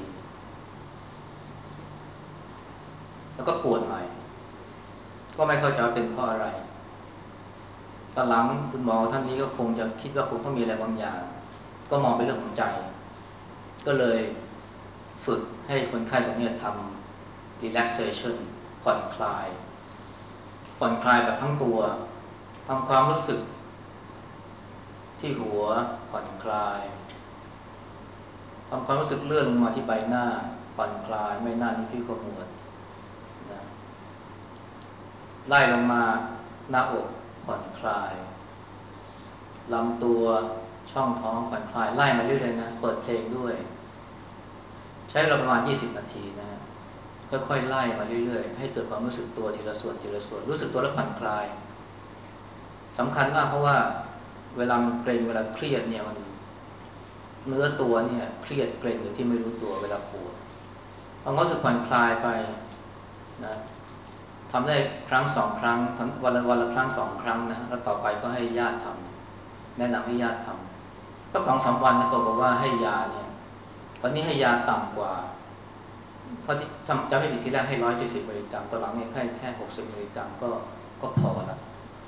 แล้วก็ปวดใหม่ก็ไม่เข้าใจว่าเป็นเพราะอะไรตอนหลังคุณหมอท่านนี้ก็คงจะคิดว่าคงต้องมีอะไรบางอย่างก็มองเป็นเรื่องของใจก็เลยฝึกให้คนไข้ตรงนี้ทำ relaxation ผ่อนคลายผ่อนคลายแบบทั้งตัวทำความรู้สึกที่หัวผ่อนคลายทำความรู้สึกเลื่อนลงมาที่ใบหน้าผ่อนคลายไม่หน้านี้พี่ขมวดนะไล่ลงมาหน้าอกผ่อนคลายลำตัวช่องท้องผ่อนคลายไล่มาเรื่อยๆนะเปิดเพลงด้วยใช้เวลาประมาณยี่สิบนาทีนะค่อยๆไล่มาเรื่อยๆให้เกิดความรู้สึกตัวทีละส่วนทีละส่วนรู้สึกตัวแล้วผ่อนคลายสำคัญมากเพราะว่าเวลามันเกร็งเวลาเครียดเนี่ยมันเนื้อตัวเนี่ยเครียดเกร็งหรือที่ไม่รู้ตัวเวลาปวดต้องรู้สึกผ่อนคลายไปนะทำได้ครั้งสองครั้งทำวันละวันละครั้งสองครั้งนะแล้วต่อไปก็ให้ญาติทำแนะนำให้ญาติทำสักสองสามวันนะตัวบอกว่าให้ยาเนี่ยตอนนี้ให้ยาต่ำกว่าเพราะที่จำจำไม่ผิดที่แรกให้ร้อยสี่สิบมิลลิกรัมตอนหลังเนี่ยแค่แค่หกสิบมิลลิกรัมก็ก็พอแล้ว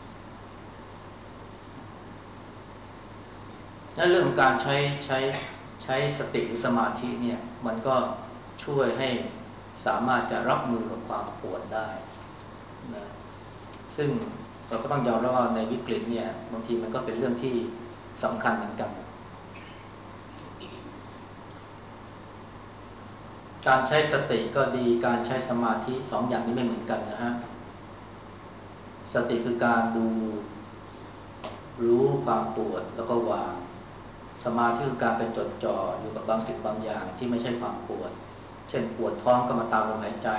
และเรื่องของการใช้ใช้ใช้สติหรือสมาธิเนี่ยมันก็ช่วยให้สามารถจะรับมือกับความปวดได้นะซึ่งเราก็ต้องยอมรับว่าในวิกฤตเนี่ยบางทีมันก็เป็นเรื่องที่สำคัญเหมือนกันการใช้สติก็ดีการใช้สมาธิสองอย่างนี้ไม่เหมือนกันนะฮะสติคือการดูรู้ความปวดแล้วก็วางสมาธิคือการไปจดจ่ออยู่กับบางสิ่งบางอย่างที่ไม่ใช่ความปวดเช่นปวดท้องก็มาตามลมหายใจ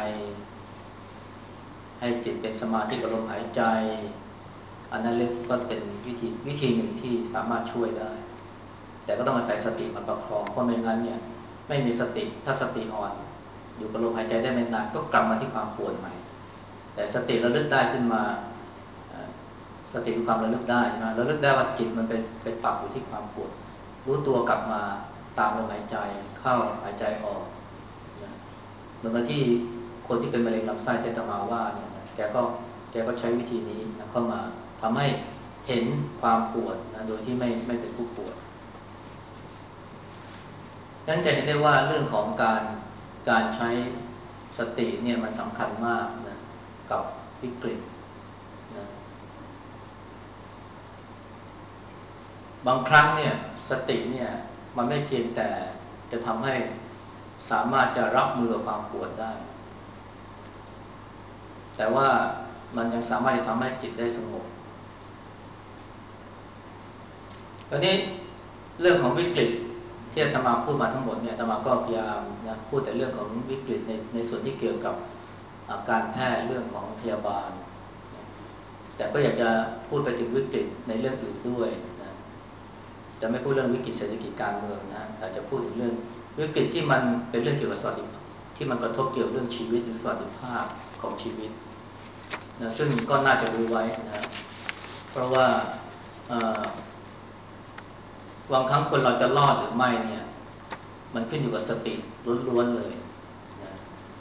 ให้จิตเป็นสมาธิกับลมหายใจอันนั้นเรียกก็เป็นวิธีวิธีหนึ่งที่สามารถช่วยได้แต่ก็ต้องอาศัยสติมาประคองเพราะไม่งั้นเนี่ยไม่มีสติถ้าสติอ่อนอยู่กับลมหายใจได้ไม่นานก็กลับมาที่ความปวดใหม่แต่สติระลึกได้ขึ้นมาสติคือความระลึกได้ใช่ไหมระลึกได้ว่าจิตมันเป็นไปปรับอยู่ที่ความปวดรู้ตัวกลับมาตามลมหายใจเข้าหายใจออกเหมือนกับที่คนที่เป็นมะเร็งลำไส้ที่จะมาว่าเนี่ยแกก็แกก็ใช้วิธีนี้นะเข้ามาทำให้เห็นความปวดนะโดยที่ไม่ไม่เป็นผู้ปวดนั้นจะเห็นได้ว่าเรื่องของการการใช้สติเนี่ยมันสำคัญมากนะกับวิกฤตนะบางครั้งเนี่ยสติเนี่ยมันไม่เพียงแต่จะทำให้สามารถจะรับมือกับความปวดได้แต่ว่ามันยังสามารถจะทำให้จิตได้สงบตอนนี้เรื่องของวิกฤตที่อาตมาพูดมาทั้งหมดเนี่ยอาตมาก็พยายามนะพูดแต่เรื่องของวิกฤตในในส่วนที่เกี่ยวกับการแพทย์เรื่องของพยาบาลแต่ก็อยากจะพูดไปถึงวิกฤตในเรื่องอื่นด้วยนะจะไม่พูดเรื่องวิกฤตเศรษฐกิจการเมืองนะแต่จะพูดถึงเรื่องวิกฤตที่มันเป็นเรื่องเกี่ยวกับสวัสดิภาพที่มันกระทบเกี่ยวเรื่องชีวิตหรือสวัสดิภาพของชีวิตนะซึ่งก็น่าจะรู้ไว้นะเพราะว่าบางครั้งคนเราจะรอดหรือไม่เนี่ยมันขึ้นอยู่กับสติล้วนๆเลยนะ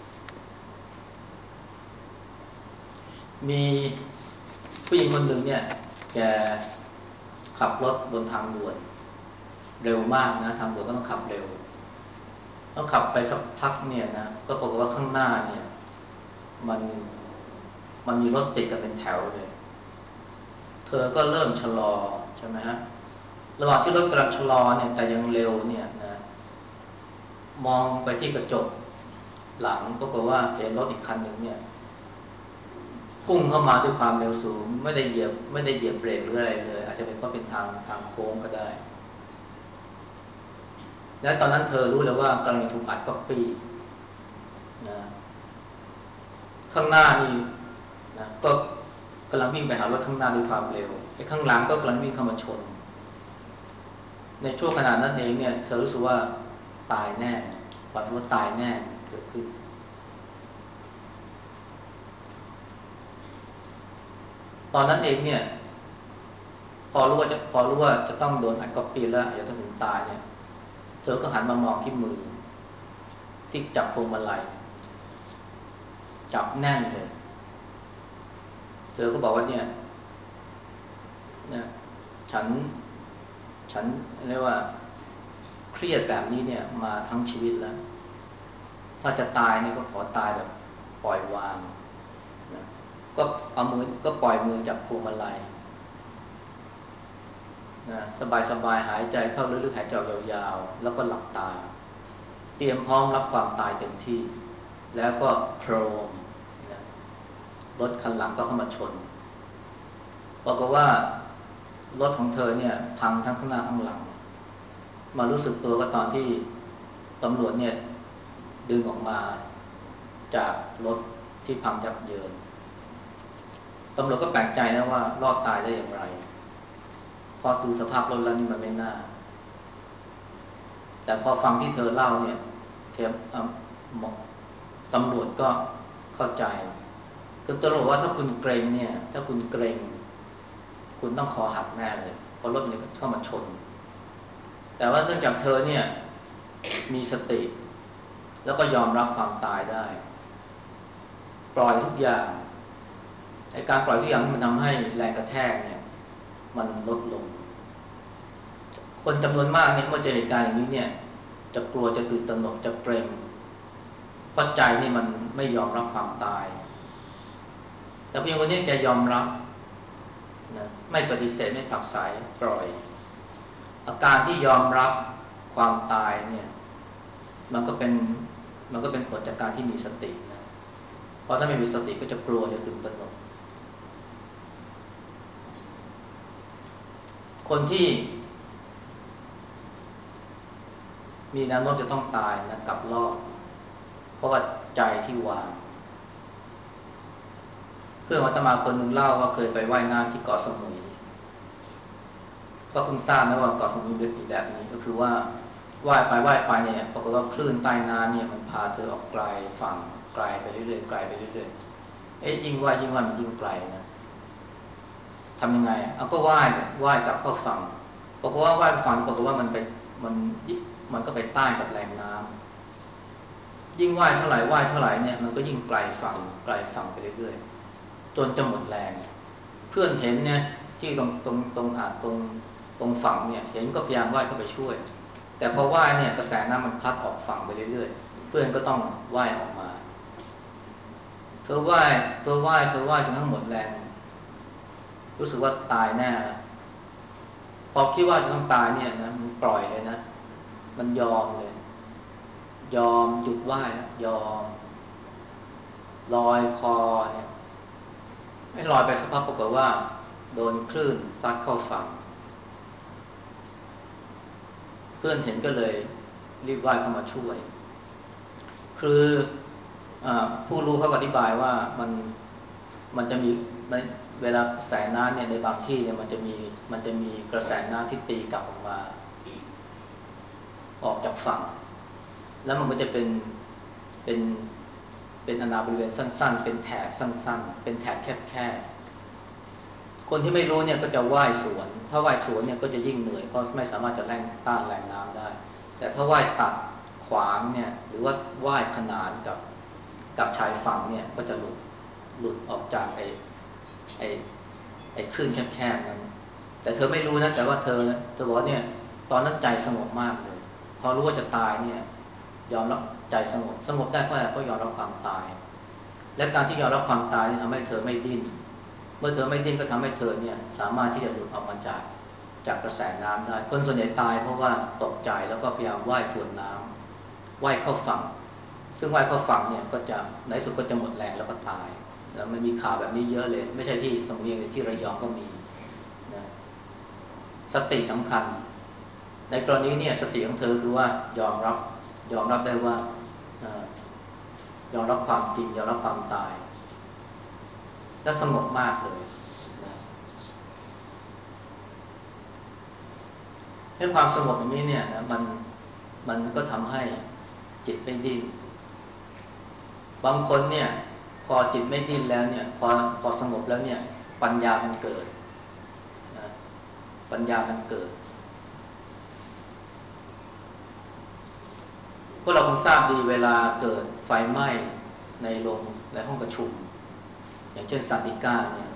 มีผู้หญิงคนหนึ่งเนี่ยแกขับรถบนทางด่วนเร็วมากนะทางด่วนก็ต้องขับเร็วต้องขับไปสักพักเนี่ยนะก็ปรากฏว่าข้างหน้าเนี่ยมันมันมีรถติดกันเป็นแถวเลยเธอก็เริ่มชะลอใช่ไหมฮะระหว่างที่รถกำลังชะลอเนี่ยแต่ยังเร็วเนี่ยนะมองไปที่กระจกหลังปรากฏว่าเห็นรถอีกคันหนึ่งเนี่ยพุ่งเข้ามาด้วยความเร็วสูงไม่ได้เหยียบไม่ได้เหยียบเบรกหรืออะไรเลยอาจจะเป็นเพราะเป็นทางทางโค้งก็ได้และตอนนั้นเธอรู้เลยว่ากำลังถูกอัดก๊อปปี้นะข้างหน้านี่นะก็กำลังวิ่งไปหารถข้างหน้าด้วยความเร็วไอ้ข้างหลังก็กำลังวิ่งเข้ามาชนในช่วงขณะนั้นเองเนี่ยเธอรู้สึกว่าตายแน่ฝันว่าตายแน่เกิดขึ้นตอนนั้นเองเนี่ยพอรู้ว่าจะพอรู้ว่าจะต้องโดนอัดก๊อปปี้แล้วอย่าถึงตายเนี่ยเธอก็หันมามองที่มือที่จับพวงมาลัยจับแน่นเลยเธอก็บอกว่าเนี่ยนะฉันฉันเรียกว่าเครียดแบบนี้เนี่ยมาทั้งชีวิตแล้วถ้าจะตายเนี่ยก็ขอตายแบบปล่อยวางนะก็เอามือก็ปล่อยมือจากพวงมาลัยนะสบายๆหายใจเข้าลึกๆหายใจยาวๆแล้วก็หลับตาเตรียมพร้อมรับความตายเต็มที่แล้วก็โครมนะรถคันหลังก็เข้ามาชนบอกว่ารถของเธอเนี่ยพังทั้งข้างหน้าข้างหลังมารู้สึกตัวก็ตอนที่ตำรวจเนี่ยดึงออกมาจากรถที่พังยับเยินตำรวจก็แปลกใจนะว่ารอดตายได้อย่างไรพอดูสภาพรถแล้วนี่มันไม่น่าแต่พอฟังที่เธอเล่าเนี่ยเทปตำรวจก็เข้าใจคือตำรวจว่าถ้าคุณเกรงเนี่ยถ้าคุณเกรงคุณต้องคอหักแน่เลยเพราะรถมันเข้ามาชนแต่ว่าเนื่องจากเธอเนี่ยมีสติแล้วก็ยอมรับความตายได้ปล่อยทุกอย่างไอ้การปล่อยทุกอย่างมันทำให้แรงกระแทกเนี่ยมันลดลงคนจำนวนมากเนี่ยเมื่อเจอเหตุการณ์อย่างนี้เนี่ยจะกลัวจะตื่นตระหนกจะเกรงเพราะใจนี่มันไม่ยอมรับความตายแต่ผู้หญิงคนนี้แกยอมรับนะไม่ปฏิเสธไม่ผลักไสปล่อยอาการที่ยอมรับความตายเนี่ยมันก็เป็นมันก็เป็นผลจากการที่มีสตินะเพราะถ้าไม่มีสติก็จะกลัวจะตื่นตระหนกคนที่มีแนวโน้มจะต้องตายนะกลับรอดเพราะว่าใจที่วางเพื่อนอาตมาคนหนึ่งเล่าว่าเคยไปว่ายน้ำที่เกาะสมุยก็เพิ่งทราบนะว่าเกาะสมุยเป็นแบบนี้ก็คือว่าว่ายไปว่ายไปเนี่ยปรากฏว่าคลื่นใต้น้ำเนี่ยมันพาเธอออกไกลฝั่งไกลไปเรื่อยๆไกลไปเรื่อยๆเอ๊ะยิ่งว่ายยิ่งว่ายมันยิ่งไกลนะทำยังไงเอาก็ว่ายว่ายกลับเข้าฝั่งปรากฏว่าว่ายกลับฝั่งปรากฏว่ามันไปมันมันก็ไปใต้กับแรงน้ำยิ่งว่ายเท่าไหร่ว่ายเท่าไหร่เนี่ยมันก็ยิ่งไกลฝั่งไกลฝั่งไปเรื่อยๆจนจะหมดแรงเพื่อนเห็นเนี่ยที่ตรงตรงตรงหาดตรงตรงฝั่งเนี่ยเห็นก็พยายามว่ายเข้าไปช่วยแต่พอว่ายเนี่ยกระแสน้ำมันพัดออกฝั่งไปเรื่อยๆเพื่อนก็ต้องว่ายออกมาเธอว่ายเธอว่ายเธอว่ายจนทั้งหมดแรงรู้สึกว่าตายแน่พอคิดว่าจะต้องตายเนี่ยนะมันปล่อยเลยนะมันยอมเลยยอมหยุดว่ายยอมลอยคอเนี่ยไม่ลอยไปสักพักปรากฏว่าโดนคลื่นซัดเข้าฝั่งเพื่อนเห็นก็เลยรีบว่ายเข้ามาช่วยคือผู้รู้เขาอธิบายว่ามันมันจะมีเวลากระแสน้ำเนี่ยในบางที่เนี่ยมันจะมีมันจะมีกระแสน้ำที่ตีกลับออกมาออกจากฝั่งแล้วมันก็จะเป็นเป็นเป็นอนาบริเวณสั้นๆเป็นแถบสั้นๆเป็นแถบแคบๆคนที่ไม่รู้เนี่ยก็จะว่ายสวนถ้าว่ายสวนเนี่ยก็จะยิ่งเหนื่อยเพราะไม่สามารถจะแรงต้านแรงน้ำได้แต่ถ้าว่ายตัดขวางเนี่ยหรือว่าว่ายขนานกับกับชายฝั่งเนี่ยก็จะหลุดหลุดออกจากไอ้ไอ้ไอ้คลื่นแคบๆนั้นแต่เธอไม่รู้นะแต่ว่าเธอเธอบอกเนี่ยตอนนั้นใจสงบมากเลยพอรู้ว่าจะตายเนี่ยยอมรับใจสงบสงบได้เพราะอะไรเพราะยอมรับความตายและการที่ยอมรับความตายทำให้เธอไม่ดิ้นเมื่อเธอไม่ดิ้นก็ทำให้เธอเนี่ยสามารถที่จะหลุดออกมาจากจากกระแสน้ำได้คนส่วนใหญ่ตายเพราะว่าตกใจแล้วก็พยายามว่ายทวนน้ำว่ายเข้าฝั่งซึ่งว่ายเข้าฝั่งเนี่ยก็จะในสุดก็จะหมดแรงแล้วก็ตายแล้วมันมีข่าวแบบนี้เยอะเลยไม่ใช่ที่สมุยอย่างเดียวที่ระยองก็มีนะสติสำคัญในกรณีเนี่ยสติของเธอคือว่ายอมรับยอมรับได้ว่ายอมรับความจริงยอมรับความตายและสงบมากเลยนะให้ความสงบอย่างนี้เนี่ยนะมันมันก็ทำให้จิตไม่ดิ้นบางคนเนี่ยพอจิตไม่ดิ้นแล้วเนี่ยพอพอสงบแล้วเนี่ยปัญญามันเกิดนะปัญญามันเกิดพวกเราคงทราบดีเวลาเกิดไฟไหม้ในโรงในห้องประชุมอย่างเช่นสันติก้าเนี่ย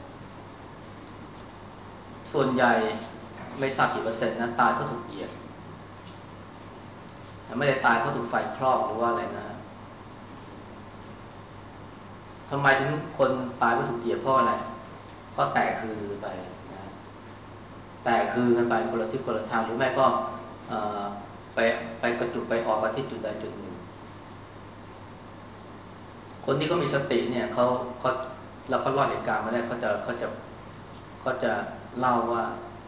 ส่วนใหญ่ไม่ทราบกี่เปอร์เซ็นต์นะตายเพราะถูกเหยียบไม่ได้ตายเพราะถูกไฟคลอกหรือว่าอะไรนะทำไมถึงคนตายเพราะถูกเหยียบเพราะอะไรเพราะแตกคือไปนะแตกคือกันไปคนละทิศคนละทางหรือไม่ก็ไปไปกระจุกไปออกกันที่จุดใดจุดหนึ่งคนที่เขามีสติเนี่ยเขาเขาเราเขาเล่าเหตุการณ์มาได้เขาจะเขาจะเขาจะเล่าว่า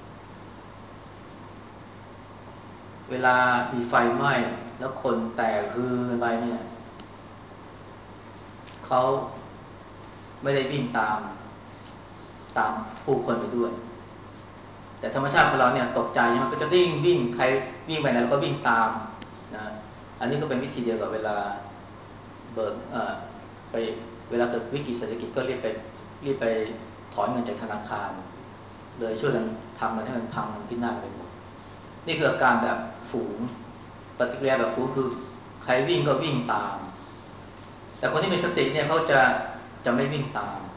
เวลามีไฟไหม้แล้วคนแตกฮือกันไปเนี่ยเขาไม่ได้วิ่งตามตามผู้คนไปด้วยแต่ธรรมชาติของเราเนี่ยตกใจมันก็จะวิ่งวิ่งใครวิ่งไปไหนเราก็วิ่งตามนะอันนี้ก็เป็นวิธีเดียวกับเวลาเบิกไปเวลาเกิดวิกฤตเศรษฐกิจก็รีบไปรีบไปถอนเงินจากธนาคารเลยช่วยกันทำกันให้มันพังมันพินาศไปหมดนี่คืออาการแบบฝูงปฏิกิริยาแบบฝูงคือใครวิ่งก็วิ่งตามแต่คนที่มีสติเนี่ยเขาจะจะไม่วิ่งตาม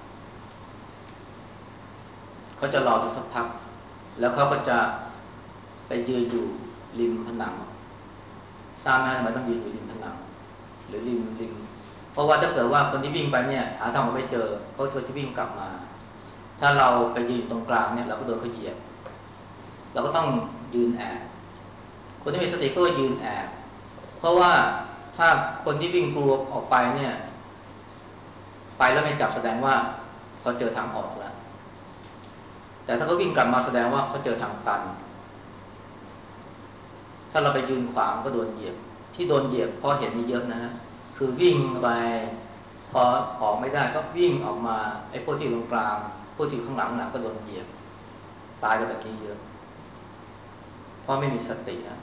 เขาจะรออยู่สักพักแล้วเขาก็จะไปยืนอยู่ริมผนังทราบไหมทำไมต้องยืนอยู่ริมผนังหรือริมริมเพราะว่าถ้าเกิดว่าคนที่วิ่งไปเนี่ยหาทางออกไม่เจอเขาจะที่วิ่งกลับมาถ้าเราไปยืนอยู่ตรงกลางเนี่ยเราก็โดนเขาเหยียบเราก็ต้องยืนแอบคนที่มีสติก็ยืนแอบเพราะว่าถ้าคนที่วิ่งกลัวออกไปเนี่ยไปแล้วไม่กลับแสดงว่าเขาเจอทางออกแล้วแต่ถ้าเขาวิ่งกลับมาแสดงว่าเขาเจอทางตันถ้าเราไปยืนขวางก็โดนเหยียบที่โดนเหยียบเพราะเห็นนี่เยอะนะฮะคือวิ่งไปพอออกไม่ได้ก็วิ่งออกมาไอ้พวกที่ตรงกลางพวกที่ข้างหลังหลังก็โดนเหยียบตายกันแบบนี้เยอะเพราะไม่มีสติฮะ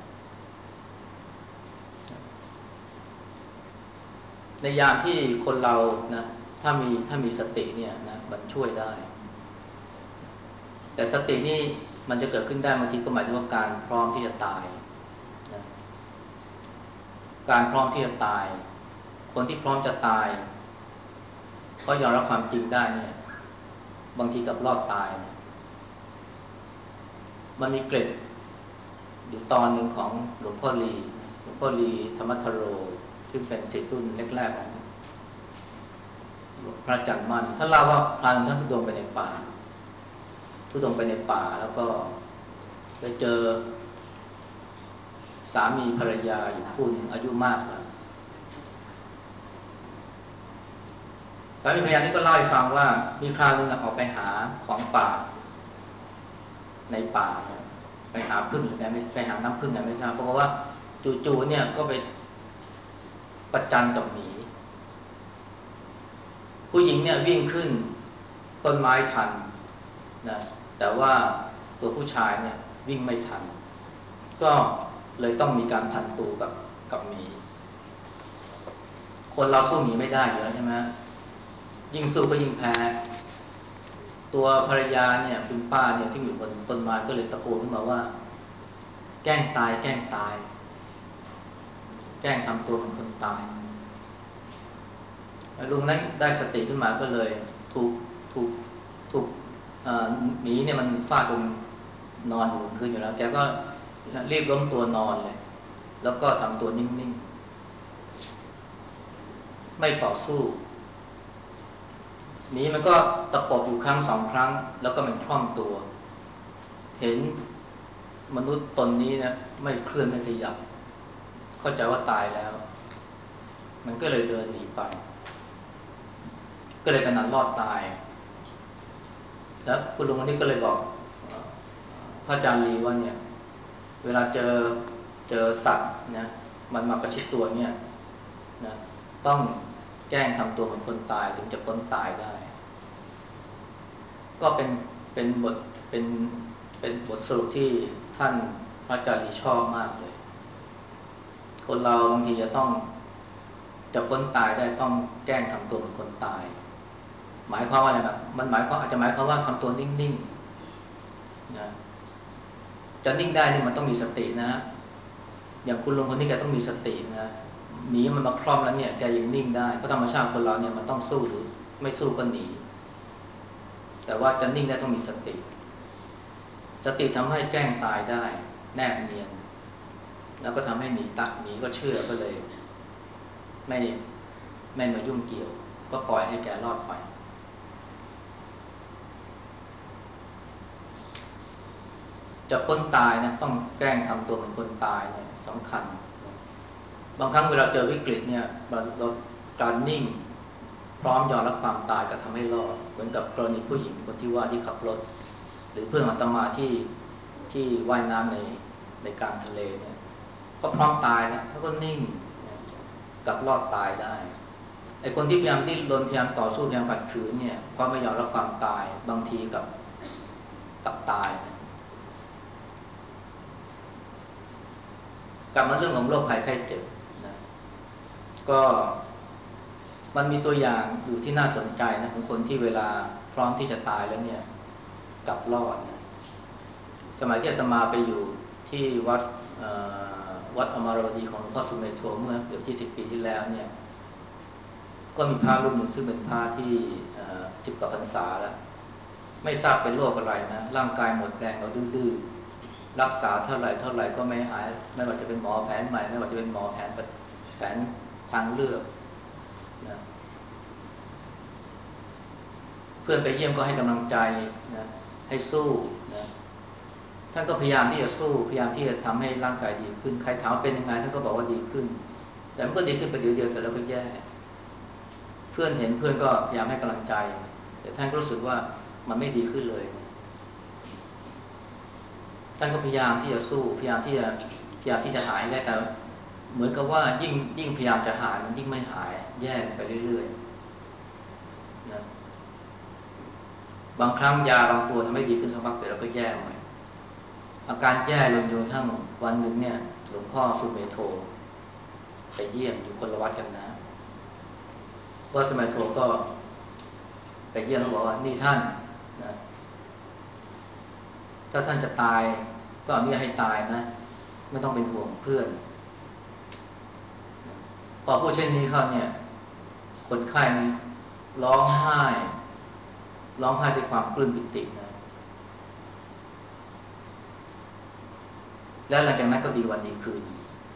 ในยามที่คนเรานะถ้ามีถ้ามีสติเนี่ยนะมันช่วยได้แต่สตินี่มันจะเกิดขึ้นได้บางทีก็หมายถึงว่าการพร้อมที่จะตายนะการพร้อมที่จะตายคนที่พร้อมจะตายเขายอมรับความจริงได้เนี่ยบางทีกับรอดตายนะมันมีเกร็ดอยู่ตอนหนึ่งของหลวงพ่อลีหลวงพ่อลีธรรมทโรซึ่งเป็นศิษย์รุ่นแรกๆของพระอาจารย์มั่นท่านเล่าว่าพระท่านทุดงไปในป่าทุดงไปในป่าแล้วก็ไปเจอสามีภรรยาอยู่คู่หนึ่งอายุมากแล้วสามีภรรยานี่ก็เล่าให้ฟังว่ามีคราวนึงออกไปหาของป่าในป่าไปหาพึ่งหรือไงไม่ไปหาน้ำพึ่งไงไม่ทราบเพราะว่าจู่ๆเนี่ยก็ไปประจันกับหมีผู้หญิงเนี่ยวิ่งขึ้นต้นไม้ทันนะแต่ว่าตัวผู้ชายเนี่ยวิ่งไม่ทันก็เลยต้องมีการพันตูกับกับหมีคนเราสู้หมีไม่ได้อยู่แล้วใช่ไหมยิ่งสู้ก็ยิ่งแพ้ตัวภรรยาเนี่ยคุณป้าเนี่ยที่อยู่บนต้นไม้ก็เลยตะโกนขึ้นมาว่าแกล้งตายแกล้งตายแกล้งทำตัวเหมือนคนตายลุงนั้นได้สติขึ้นมาก็เลยถูกถูกถูกหมีเนี่ยมันฟาดจนนอนอยู่บนพื้นอยู่แล้วแกก็รีบล้มตัวนอนเลยแล้วก็ทำตัวนิ่งๆไม่ต่อสู้หมีมันก็ตะปบอยู่ครั้งสองครั้งแล้วก็มันคล่องตัวเห็นมนุษย์ตนนี้นะไม่เคลื่อนไม่ขยับเข้าใจว่าตายแล้วมันก็เลยเดินหนีไปก็เลยเป็นนั้นรอดตายแล้วคุณลุงคนนี้ก็เลยบอกพระอาจารย์ลีว่าเนี่ยเวลาเจอเจอสัตว์นะมันมาประชิดตัวเนี่ยนะต้องแกล้งทำตัวเหมือนคนตายถึงจะพ้นตายได้ก็เป็นเป็นบทเป็นเป็นบทสรุปที่ท่านพระอาจารย์ลีชอบมากเลยคนเราบางทีจะต้องจะพ้นตายได้ต้องแกล้งทำตัวเหมือนคนตายหมายความว่าอะไรแบบมันหมายความอาจจะหมายความว่าทำตัวนิ่งๆนะจะนิ่งได้นี่มันต้องมีสตินะอย่างคุณลุงคนนี้แกต้องมีสตินะหนีมันมาคล่อมแล้วเนี่ยแกยังนิ่งได้เพราะธรรมชาติคนเราเนี่ยมันต้องสู้หรือไม่สู้ก็หนีแต่ว่าจะนิ่งได้ต้องมีสติสติทำให้แกล้งตายได้แนบเนียนแล้วก็ทำให้หนีตัดหนีก็เชื่อก็เลยไม่ไม่มายุ่งเกี่ยวก็ปล่อยให้แกรอดไปจะพ้นตายนะต้องแกล้งทำตัวเหมือนคนตายเนี่ยสำคัญบางครั้งเวลาเจอวิกฤตเนี่ยเราการนิ่งพร้อมยอมรับความตายก็ทำให้รอดเหมือนกับกรณีผู้หญิงคนที่ว่าที่ขับรถหรือเพื่อนอาตมาที่ที่ว่ายน้ำในในกลางทะเลเนี่ยเขาพร้อมตายนะเขาก็นิ่งกับรอดตายได้ไอ้คนที่พยายามดิ้นรนพยายามต่อสู้พยายามขัดขืนเนี่ยเพราะไม่ยอมรับความตายบางทีกับกับตายนะกลับมาเรื่องของโรคภัยไข้เจ็บนะก็มันมีตัวอย่างอยู่ที่น่าสนใจนะของคนที่เวลาพร้อมที่จะตายแล้วเนี่ยกลับรอดนะสมัยที่อาตมาไปอยู่ที่วัดวัดอมรวดีของหลวงพ่อสุเมโธเมื่อเกือบยี่สิบปีที่แล้วเนี่ยก็มีพระรูปหนึ่งซึ่งเป็นพระที่สิบกว่าพรรษาแล้วไม่ทราบเป็นโรคอะไรนะร่างกายหมดแรงเอาดื้อรักษาเท่าไหร่เท่าไหร่ก็ไม่หายไม่ว่าจะเป็นหมอแผนใหม่ไม่ว่าจะเป็นหมอแผนแผนทางเลือกนะเพื่อนไปเยี่ยมก็ให้กำลังใจนะให้สู้นะท่านก็พยายามที่จะสู้พยายามที่จะทำให้ร่างกายดีขึ้นใครถามเป็นยังไงท่านก็บอกว่าดีขึ้นแต่มันก็ดีขึ้นไปเดียวเดียวเสร็จแล้วก็แย่เพื่อนเห็นเพื่อนก็พยายามให้กำลังใจแต่ท่านก็รู้สึกว่ามันไม่ดีขึ้นเลยท่านก็พยายามที่จะสู้พยายามที่จะพยายามที่จะหายได้แต่เหมือนกับว่ายิ่งยิ่งพยายามจะหายมันยิ่งไม่หายแย่ไปเรื่อยๆนะบางครั้งยาบางตัวทำให้ดีขึ้นสักพักเสร็จแล้วก็แย่ใหม่อาการแย่ลงจนทั้งวันหนึ่งเนี่ยหลวงพ่อสุเมโธไปเยี่ยมอยู่คนละวัดกันนะว่าสุเมโธก็ไปเยี่ยมแล้วบอกว่านี่ท่านนะถ้าท่านจะตายก็อนุญาตให้ตายนะไม่ต้องเป็นห่วงเพื่อนพอพูดเช่นนี้เขาเนี่ยคนไข้ร้องไห้ร้องไห้ด้วยความปลื้มปิตินะแล้วหลังจากนั้นก็ดีวันดีคืน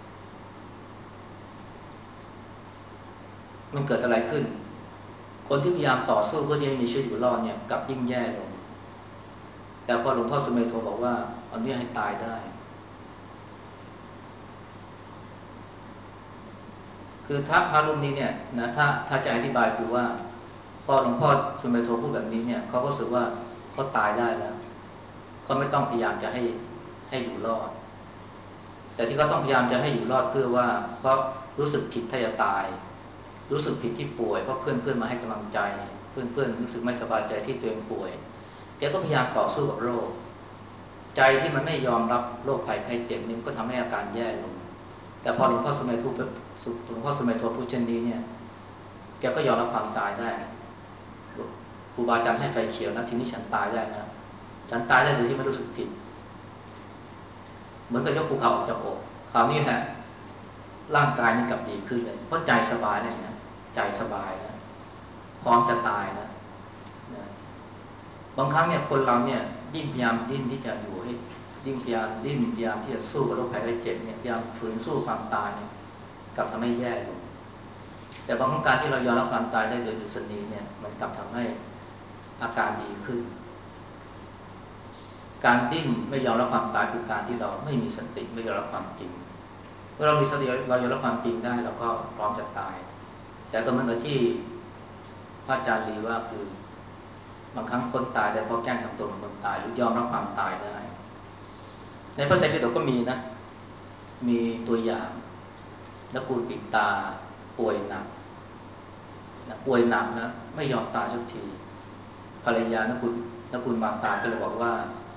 มันเกิดอะไรขึ้นคนที่พยายามต่อสู้เพื่อที่ให้มีชีวิตอยู่รอดเนี่ยกลับยิ่งแย่ลงแต่พอหลวงพ่อสุเมโธบอกว่าอนุญาตให้ตายได้คือถ้าพระรูปนี้เนี่ยนะถ้าถ้าจะอธิบายคือว่าพอหลวงพ่อสุเมโธพูดแบบนี้เนี่ยเขาก็รู้สึกว่าเขาตายได้แล้วเขาไม่ต้องพยายามจะให้ให้อยู่รอดแต่ที่เขาต้องพยายามจะให้อยู่รอดเพื่อว่าเพราะรู้สึกผิดถ้าจะตายรู้สึกผิดที่ป่วยเพราะเพื่อนเพื่อนมาให้กำลังใจเพื่อนเพื่อนรู้สึกไม่สบายใจที่ตัวเองป่วยแกก็พยายามต่อสู้กับโรคใจที่มันไม่ยอมรับโรคภัยไข้เจ็บนี่ก็ทำให้อาการแย่ลงแต่พอหลวงพ่อสมัยทูหลวงพ่อสมัยทูพูดเช่นนี้เนี่ยแกก็ยอมรับความตายได้ครูบาอาจารย์ให้ไฟเขียวนะทีนี้ฉันตายได้นะฉันตายได้โดยที่ไม่รู้สึกผิดเหมือนกับยกภูเขาออกจากอกคราวนี้แหละร่างกายนี่กลับดีขึ้นเลยเพราะใจสบายเลยนะใจสบายนะพร้อมจะตายนะนะบางครั้งเนี่ยคนเราเนี่ยยิ่งพยายามดิ้นที่จะอยู่ให้ยิ่งพยายามดิ้นพยายามที่จะสู้กับโรคภัยไข้เจ็บเนี่ยพยายามฝืนสู้ความตายเนี่ยกลับทำให้แย่ลงแต่บางครั้งการที่เรายอมรับความตายได้โดยดุษณีเนี่ยมันกลับทำให้อาการดีขึ้นการดิ้นไม่ยอมรับความตายคือการที่เราไม่มีสติไม่ยอมรับความจริงเมื่อเรามีสติเรายอมรับความจริงได้เราก็พร้อมจะตายแต่ก็เหมือนกับที่พระอาจารย์ลีว่าคือบางครั้งคนตายได้เพราะแกล้งทำตัวเป็นคนตายหรือยอมรับความตายได้ในพระไตรปิฎกก็มีนะมีตัวอย่างนักกุลปิตาป่วยหนักป่วยหนักนะไม่ยอมตายสักทีภรรยานักกุลนักกุลมาตาก็เลยบอกว่า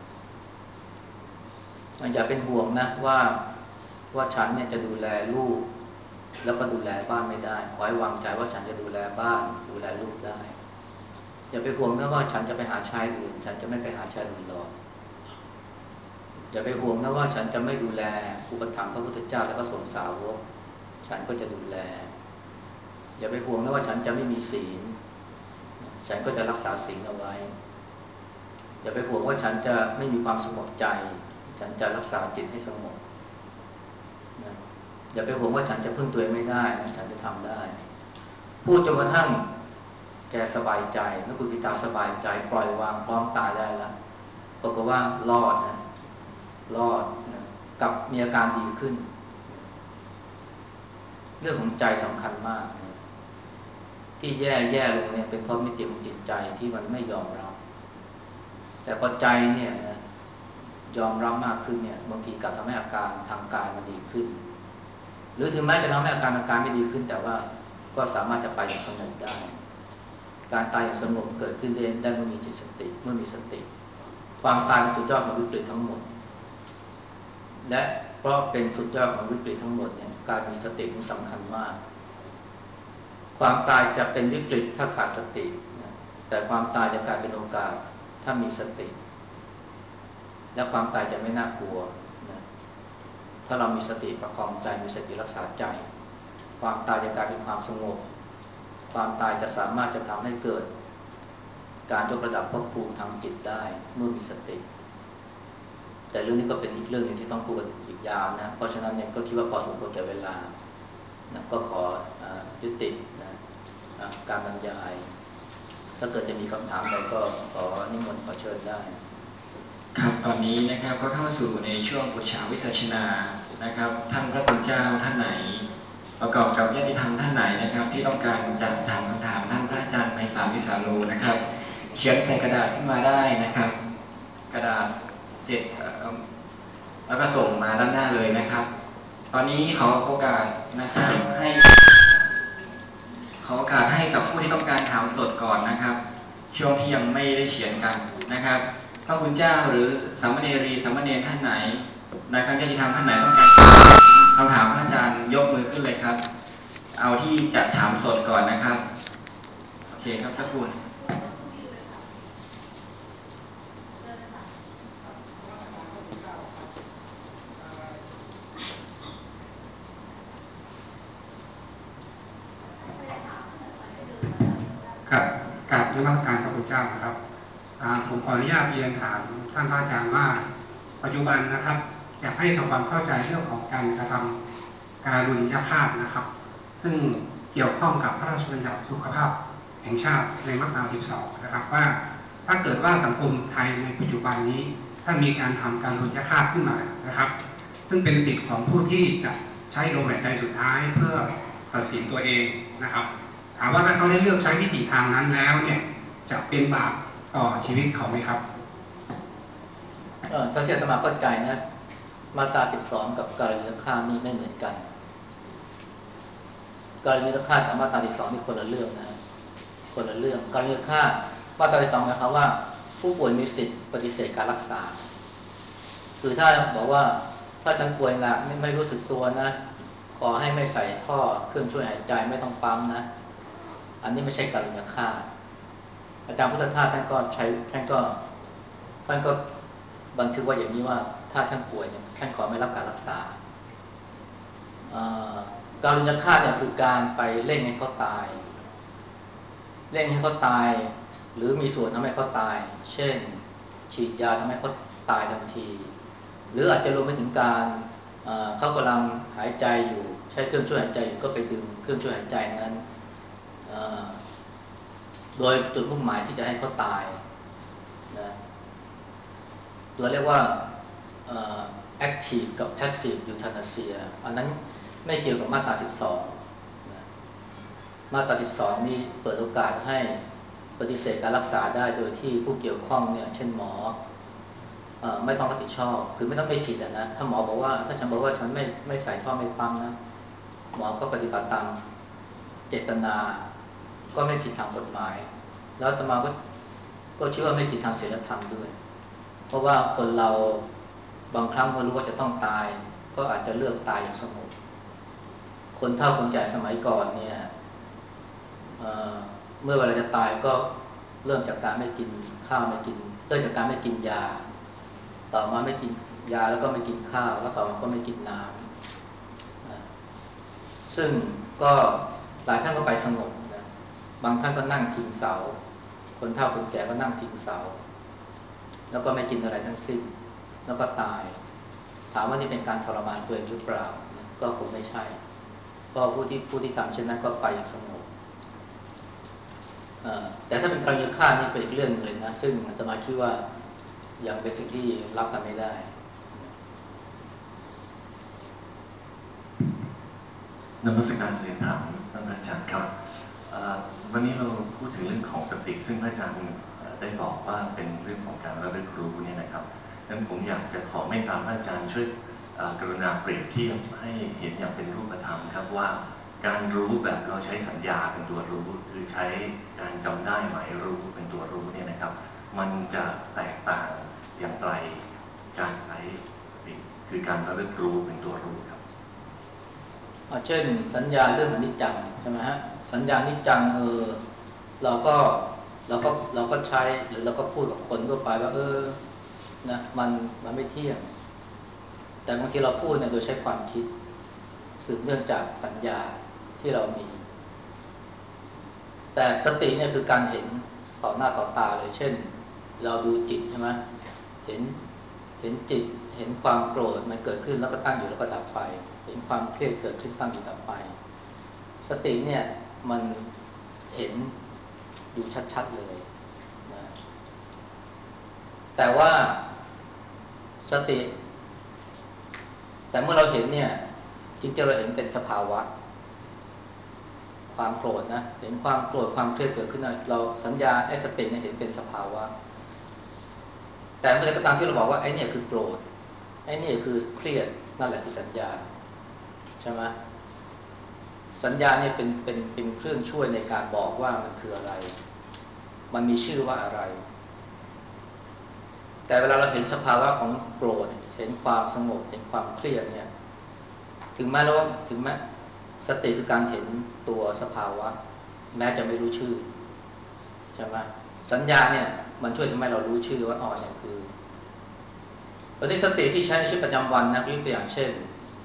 อย่าเป็นห่วงนะว่าว่าฉันเนี่ยจะดูแลลูกแล้วก็ดูแลบ้านไม่ได้ขอให้วางใจว่าฉันจะดูแลบ้านดูแลลูกได้อย่าไปห่วงนะว่าฉันจะไปหาชายอื่นฉันจะไม่ไปหาชายอื่นหรอกอย่าไปห่วงนะว่าฉันจะไม่ดูแลอุปถัมภ์พระพุทธเจ้าและพระสงฆ์สาวกฉันก็จะดูแลอย่าไปห่วงนะว่าฉันจะไม่มีศีลฉันก็จะรักษาศีลเอาไว้อย่าไปห่วงว่าฉันจะไม่มีความสงบใจฉันจะรักษาจิตให้สงบนะอย่าไปห่วงว่าฉันจะพึ่งตัวเองไม่ได้ฉันจะทำได้พูดจนกระทั่งแกสบายใจนักกุลปิตาสบายใจปล่อยวางพร้อมตายได้แล้วบอกว่ารอดนะรอดนะกับมีอาการดีขึ้นเรื่องของใจสำคัญมากนะที่แย่แย่ลงเนี่ยเป็นเพราะมิติของจิตใจที่มันไม่ยอมรับแต่พอใจเนี่ยนะยอมรับมากขึ้นเนี่ยบางทีกลับทำให้อาการทางกายมันดีขึ้นหรือถึงแม้จะทำให้อาการทางกายไม่ดีขึ้นแต่ว่าก็สามารถจะไปอย่างสงบได้การตายอย่างสงบเกิดขึ้นได้เมื่อมีจิตสติเมื่อมีสติความตายเป็นสุดยอดของวิกฤตทั้งหมดและเพราะเป็นสุดยอดของวิกฤตทั้งหมดเนี่ยการมีสติมันสำคัญมากความตายจะเป็นวิกฤตถ้าขาดสติแต่ความตายจะกลายเป็นโอกาสถ้ามีสติและความตายจะไม่น่ากลัวนะถ้าเรามีสติประคองใจมีสติรักษาใจความตายจะกลายเป็นความสงบความตายจะสามารถจะทำให้เกิดการยกระดับภพภูมิทางจิตได้เมื่อมีสติแต่เรื่องนี้ก็เป็นอีกเรื่องนึงที่ต้องพูดกันอีกยาวนะเพราะฉะนั้นเนี่ยก็คิดว่าพอสมควรแก่เวลานะก็ขอยุตินะการบรรยายถ้าเกิดจะมีคำถามใดก็ขอนิมนต์ขอเชิญได้ครับตอนนี้นะครับก็เข้าสู่ในช่วงปุจฉาวิสัชนานะครับท่านพระคุณเจ้าท่านไหนประกอบกับญาติธรรมท่านไหนนะครับที่ต้องการจะถามคำถามท่านพระอาจารย์ไพศาลวิสาโลนะครับเขียนใส่กระดาษขึ้นมาได้นะครับกระดาษเศษแล้วก็ส่งมาด้านหน้าเลยนะครับ ตอนนี้ขอโอกาสนะครับให้ขอโอกาสให้กับผู้ที่ต้องการถามสดก่อนนะครับช่วงที่ยังไม่ได้เขียนกันนะครับพระคุณเจ้าหรือสามเณรีสามเณรท่านไหนนะครับญาติธรรมท่านไหนต้องการคำถามพระอาจารย์ยกมือขึ้นเลยครับเอาที่จะถามสดก่อนนะครับโอเคครับสักครู่ครับกราบนมัสการพระคุณเจ้านะครับผมขออนุญาตเรียนถามท่านพระอาจารย์ว่าปัจจุบันนะครับอยากให้ทำความเข้าใจเรื่องของการกระทำการุญยภาพนะครับซึ่งเกี่ยวข้องกับพระราชบัญญัติสุขภาพแห่งชาติในมาตราสิบสองนะครับว่าถ้าเกิดว่าสังคมไทยในปัจจุบันนี้ถ้ามีการทำการุญยภาพขึ้นมานะครับซึ่งเป็นสิทธิของผู้ที่จะใช้ลมหายใจสุดท้ายเพื่อตัดสินตัวเองนะครับถามว่าถ้าเขาได้เลือกใช้วิธีทางนั้นแล้วเนี่ยจะเป็นบาปต่อชีวิตเขาไหมครับเออถ้าที่อาตมาเข้าใจนะมาตราสิบสองกับการยุทธฆาตนี่ไม่เหมือนกันการยุทธฆาตกับมาตราสิบสองนี่คนละเรื่องนะคนละเรื่องการยุทธฆาตมาตราสิบสองหมายความว่าผู้ป่วยมีสิทธิ์ปฏิเสธการรักษาคือถ้าบอกว่าถ้าฉันป่วยหนักไม่รู้สึกตัวนะขอให้ไม่ใส่ท่อเครื่องช่วยหายใจไม่ต้องปั๊มนะอันนี้ไม่ใช่การยุทธฆาตอาจารย์พุทธทาสท่านก็ใช้ท่านก็ท่านก็บันทึกว่าอย่างนี้ว่าถ้าท่านป่วยเนี่ยท่านขอไม่รับการรักษาการุญยฆาตเนี่ยคือการไปเร่งให้เขาตายเร่งให้เขาตายหรือมีส่วนทำให้เขาตายเช่นฉีดยาทำให้เขาตายทันทีหรืออาจจะรวมไปถึงการเขากำลังหายใจอยู่ใช้เครื่องช่วยหายใจอยู่ก็ไปดึงเครื่องช่วยหายใจนั้นโดยจุดมุ่งหมายที่จะให้เขาตายนะตัวเรียกว่า active กับ passive euthanasia อันนั้นไม่เกี่ยวกับมาตราสิบสองนะมาตราสิบสองนี่เปิดโอกาสให้ปฏิเสธการรักษาได้โดยที่ผู้เกี่ยวข้องเนี่ยเช่นหมอไม่ต้องรับผิดชอบคือไม่ต้องไม่ผิดนะถ้าหมอบอกว่าถ้าฉันบอกว่าฉันไม่ไม่ใส่ท่อไม่ปั๊มนะหมอก็ปฏิบัติตามเจตนาก็ไม่ผิดทางกฎหมายแล้วอาตมาก็ก็คิดว่าไม่ผิดทางศีลธรรมด้วยเพราะว่าคนเราบางครั้งเมื่อรู้ว่าจะต้องตายก็อาจจะเลือกตายอย่างสงบคนเฒ่าคนแก่สมัยก่อนเนี่ย เ, เมื่อเวลาจะตายก็เริ่มจากการไม่กินข้าวไม่กินเริ่มจากการไม่กินยาต่อมาไม่กินยาแล้วก็ไม่กินข้าวแล้วต่อมาก็ไม่กินน้ำซึ่งก็หลายท่านก็ไปสงบนะบางท่านก็นั่งพิงเสาคนเฒ่าคนแก่ก็นั่งพิงเสาแล้วก็ไม่กินอะไรทั้งสิ้นแล้วก็ตายถามว่านี่เป็นการทรมานตัวเองหรือเปล่าก็คงไม่ใช่เพราะผู้ที่ผู้ที่ทำเช่นนั้นก็ไปอย่างสงบแต่ถ้าเป็นการยุทธฆาตนี่เป็นอีกเรื่องเลยนะซึ่งอาตมาคิดว่ายังเป็นสิ่งที่รับกันไม่ได้นมัสการเรียนถามท่านอาจารย์ครับวันนี้เราพูดถึงเรื่องของสติซึ่งพระอาจารย์ได้บอกว่าเป็นเรื่องของการระลึกรู้เนี่ยนะครับดังนั้นผมอยากจะขอเมตตาพระอาจารย์ช่วยกรุณาเปรียบเทียบให้เห็นอย่างเป็นรูปธรรมครับว่าการรู้แบบเราใช้สัญญาเป็นตัวรู้คือใช้การจำได้หมายรู้เป็นตัวรู้เนี่ยนะครับมันจะแตกต่างอย่างไรการใช้สติคือการระลึกรู้เป็นตัวรู้ครับเช่นสัญญาเรื่องอนิจจังใช่ไหมฮะสัญญาอนิจจังเออเราก็เราก็เราก็ใช้หรือเราก็พูดกับคนทั่วไปว่าเออนะมันมันไม่เที่ยงแต่บางทีเราพูดเนี่ยโดยใช้ความคิดสืบเนื่องจากสัญญาที่เรามีแต่สติเนี่ยคือการเห็นต่อหน้าต่อตาเลยเช่นเราดูจิตใช่ไหมเห็นเห็นจิตเห็นความโกรธมันเกิดขึ้นแล้วก็ตั้งอยู่แล้วก็ดับไปเห็นความเครียดเกิดขึ้นตั้งอยู่ดับไปสติเนี่ยมันเห็นดูชัดๆเลยนะแต่ว่าสติแต่เมื่อเราเห็นเนี่ยจริงๆเราเห็นเป็นสภาวะความโกรธนะเห็นความโกรธความเครียดเกิดขึ้นเราสัญญาไอ้สติเนี่ยเห็นเป็นสภาวะแต่เมื่อใดก็ตามที่เราบอกว่าไอ้เนี่ยคือโกรธไอ้นี่คือเครียดนั่นแหละคือสัญญาใช่ไหมสัญญาเนี่ยเป็นเป็นเป็นเครื่องช่วยในการบอกว่ามันคืออะไรมันมีชื่อว่าอะไรแต่เวลาเราเห็นสภาวะของโกรธเห็นความสงบเห็นความเครียดเนี่ยถึงแม้แล้วถึงแม้สติคือการเห็นตัวสภาวะแม้จะไม่รู้ชื่อใช่ไหมสัญญาเนี่ยมันช่วยทำให้เรารู้ชื่อว่าอ๋อเนี่ยคือตอนนี้สติที่ใช้ในชีวิตประจำวันนะยกตัวอย่างเช่น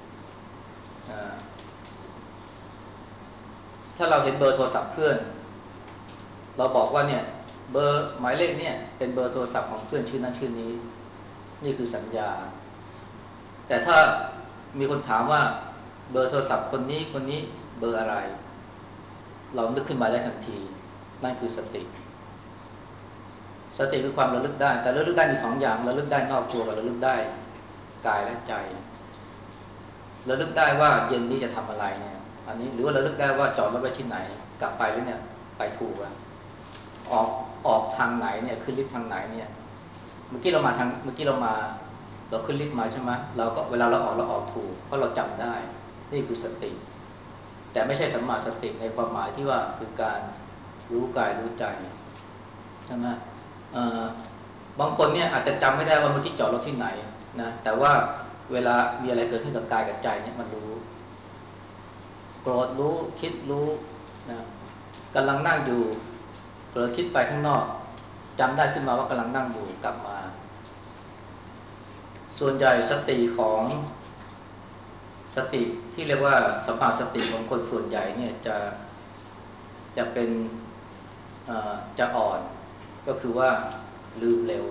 ถ้าเราเห็นเบอร์โทรศัพท์เพื่อนเราบอกว่าเนี่ยเบอร์หมายเลขเนี่ยเป็นเบอร์โทรศัพท์ของเพื่อนชื่อนั้นชื่อนี้นี่คือสัญญาแต่ถ้ามีคนถามว่าเบอร์โทรศัพท์คนนี้คนนี้เบอร์อะไรเรานึกขึ้นมาได้ทันทีนั่นคือสติสติคือความระลึกได้แต่ระลึกได้มีสองอย่างระลึกได้นอกตัวกับระลึกได้กายและใจระลึกได้ว่าเย็นนี้จะทำอะไรเนี่ยอันนี้หรือว่าระลึกได้ว่าจอดรถไว้ที่ไหนกลับไปแล้วเนี่ยไปถูกแล้วออกออกทางไหนเนี่ยขึ้นลิฟต์ทางไหนเนี่ยเมื่อกี้เรามาทางเมื่อกี้เรามาเราขึ้นลิฟต์มาใช่ไหมเราก็เวลาเราออกเราออกถูกเพราะเราจำได้นี่คือสติแต่ไม่ใช่สัมมาสติในความหมายที่ว่าคือการรู้กายรู้ใจใช่ไหมบางคนเนี่ยอาจจะจำไม่ได้ว่าเมื่อกี้จอดรถที่ไหนนะแต่ว่าเวลามีอะไรเกิดขึ้นกับกายกับใจเนี่ยมันรู้โกรธรู้คิดรู้นะกำลังนั่งอยู่เผลอคิดไปข้างนอกจำได้ขึ้นมาว่ากำลังนั่งอยู่กลับมาส่วนใหญ่สติของสติที่เรียกว่าสัมมาสติของคนส่วนใหญ่เนี่ยจะจะเป็นจะอ่อนก็คือว่าลืมเร็ว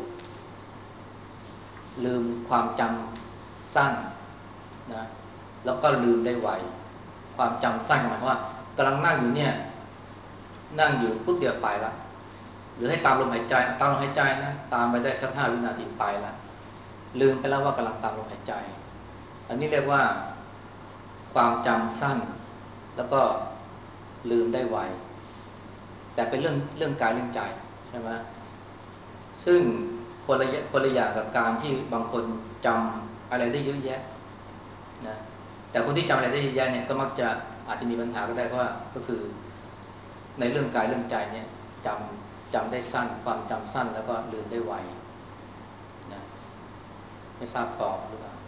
ลืมความจำสั้นนะแล้วก็ลืมได้ไวความจำสั้นหมายความว่ากำลังนั่งอยู่เนี่ยนั่งอยู่ปุ๊บเดียวไปละหรือให้ตามลมหายใจตามลมหายใจนะตามไปได้สักห้าวินาทีไปละลืมไปแล้วว่ากำลังตามลมหายใจอันนี้เรียกว่าความจำสั้นแล้วก็ลืมได้ไวแต่เป็นเรื่องเรื่องกายเรื่องใจใช่ไหมซึ่งคนละคนละอย่างกับการที่บางคนจำอะไรได้เยอะแยะนะแต่คนที่จำอะไรได้เยอะแยะเนี่ยก็มักจะอาจจะมีปัญหาก็ได้เพราะว่าก็คือในเรื่องกายเรื่องใจเนี่ยจำจำได้สั้นความจำสั้นแล้วก็ลืมได้ไวนะไม่ทราบตอบหรือเปล่า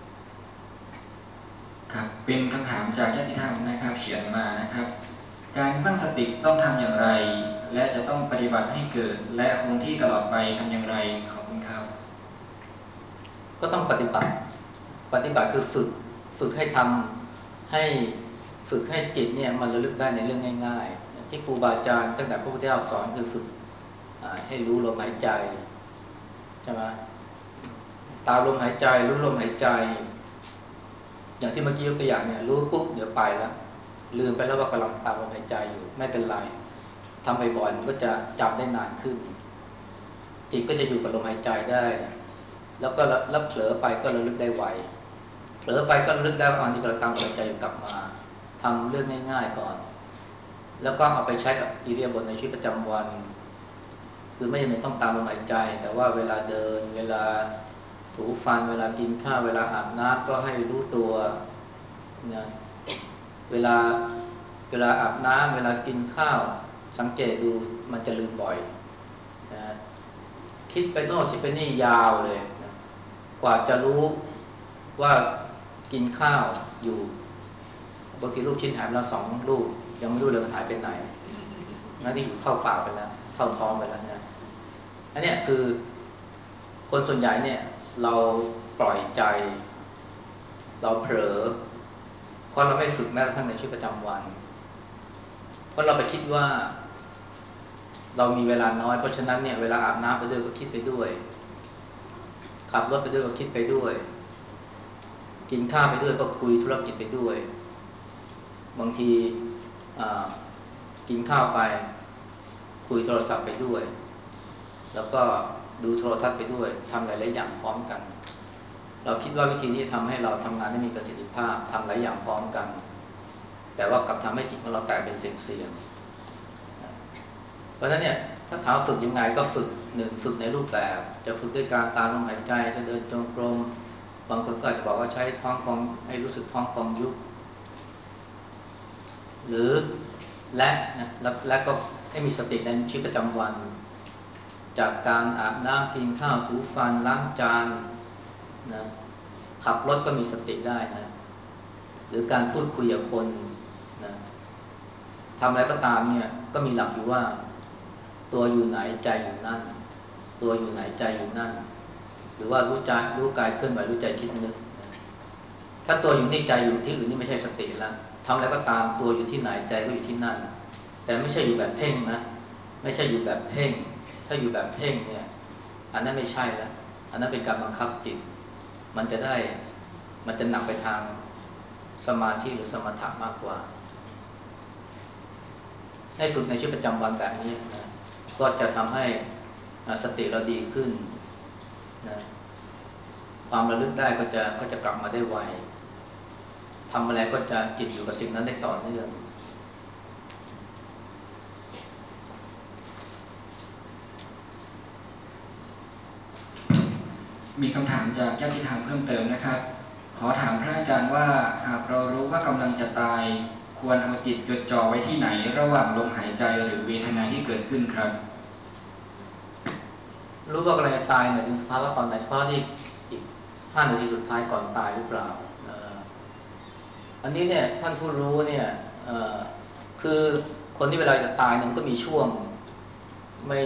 ครับเป็นคำถามจากญาติธรรมนะครับเขียนมานะครับการสร้างสติต้องทำอย่างไรและจะต้องปฏิบัติให้เกิดและคงที่ตลอดไปทำอย่างไรขอบคุณครับก็ต้องปฏิบัติปฏิบัติคือฝึกฝึกให้ทำให้ฝึกให้จิตเนี่ยมันระลึกได้ในเรื่องง่ายๆที่ครูบาอาจารย์ตั้งแต่พระพุทธเจ้าสอนคือฝึกให้รู้ลมหายใจใช่ไหมตามลมหายใจรู้ลมหายใจอย่างที่เมื่อกี้ยกตัวอย่างเนี่ยรู้ปุ๊บเดี๋ยวไปแล้วลืมไปแล้วว่ากำลังตามลมหายใจอยู่ไม่เป็นไรทำบ่อยๆมันก็จะจำได้นานขึ้นจิตก็จะอยู่กับลมหายใจได้แล้วก็รับเผลอไปก็ระลึกได้ไวเผลอไปก็ระลึกได้ว่าอันนี้กำลังตามลมหายใจอยู่กลับมาทำเรื่องง่ายๆก่อนแล้วก็เอาไปใช้กับอิริยาบถในชีวิตประจำวันคือไม่จำเป็นต้องตามลมหายใจแต่ว่าเวลาเดินเวลาถูฟันเวลากินข้าวเวลาอาบน้ำก็ให้รู้ตัวนะเวลาเวลาอาบน้ำเวลากินข้าวสังเกตดูมันจะลืมบ่อยนะคิดไปโน่นคิดไปนี่ยาวเลยนะกว่าจะรู้ว่ากินข้าวอยู่บางทีลูกชิ้นหายไปแล้วสองลูกยังไม่รู้เลยมันหายไปไหนนั่นที่เข้าปากไปแล้วเข้าท้องไปแล้วนะอันนี้คือคนส่วนใหญ่เนี่ยเราปล่อยใจเราเผลอเพราะเราไม่ฝึกแม้กระทั่งในชีวิตประจำวันเพราะเราไปคิดว่าเรามีเวลาน้อยเพราะฉะนั้นเนี่ยเวลาอาบน้ำไปด้วยก็คิดไปด้วยขับรถไปด้วยก็คิดไปด้วยกินข้าวไปด้วยก็คุยธุรกิจไปด้วยบางทีกินข้าวไปคุยโทรศัพท์ไปด้วยแล้วก็ดูโทรทัศน์ไปด้วยทำหลายๆอย่างพร้อมกันเราคิดว่าวิธีนี้ทำให้เราทำงานได้มีประสิทธิภาพทำหลายอย่างพร้อมกันแต่ว่ากลับทำให้จิตของเราแตกเป็นเสี่ยงๆเพราะฉะนั้นเนี่ยถ้าถามฝึกยังไงก็ฝึกหนึ่งฝึกในรูปแบบจะฝึกด้วยการตามลมหายใจจะเดินจงกรมบางคนก็อาจจะบอกว่าใช้ท้องพองให้รู้สึกท้องพองยุบหรือและนะและและก็ให้มีสติในชีวิตประจำวันจากการอาบน้ำกินข้าวถูฟันล้างจานนะขับรถก็มีสติได้นะหรือการพูดคุยกับคนนะทำอะไรก็ตามเนี่ยก็มีหลักอยู่ว่าตัวอยู่ไหนใจอยู่นั่นตัวอยู่ไหนใจอยู่นั่นหรือว่ารู้ใจรู้กายเคลื่อนไหวรู้ใจคิดนึกนะถ้าตัวอยู่นี่ใจอยู่ที่อื่นนี่ไม่ใช่สติแล้วทำอะไรก็ตามตัวอยู่ที่ไหนใจก็อยู่ที่นั่นแต่ไม่ใช่อยู่แบบเพ่งนะไม่ใช่อยู่แบบเพ่งถ้าอยู่แบบเพ่งเนี่ยอันนั้นไม่ใช่แล้วอันนั้นเป็นการบังคับจิตมันจะได้มันจะหนักไปทางสมาธิหรือสมถะมากกว่าให้ฝึกในชีวิตประจำวันแบบนี้นะก็จะทำให้สติเราดีขึ้นนะความระลึกได้ก็จะก็จะกลับมาได้ไวทำอะไรก็จะจิตอยู่กับสิ่งนั้นได้ต่อเนื่องมีคำถามจากญาติธรรมเพิ่มเติมนะครับขอถามพระอาจารย์ว่าหากเรารู้ว่ากำลังจะตายควรเอาจิตจดจ่อไว้ที่ไหนระหว่างลมหายใจหรือเวทนาที่เกิดขึ้นครับรู้ว่ากำลังจะตายหมายถึงสภาวะตอนไหนสภาวะที่อีกห้านาทีสุดท้ายก่อนตายหรือเปล่าอันนี้เนี่ยท่านผู้รู้เนี่ยคือคนที่เวลาจะตายเนี่ยมันก็มีช่วงไม่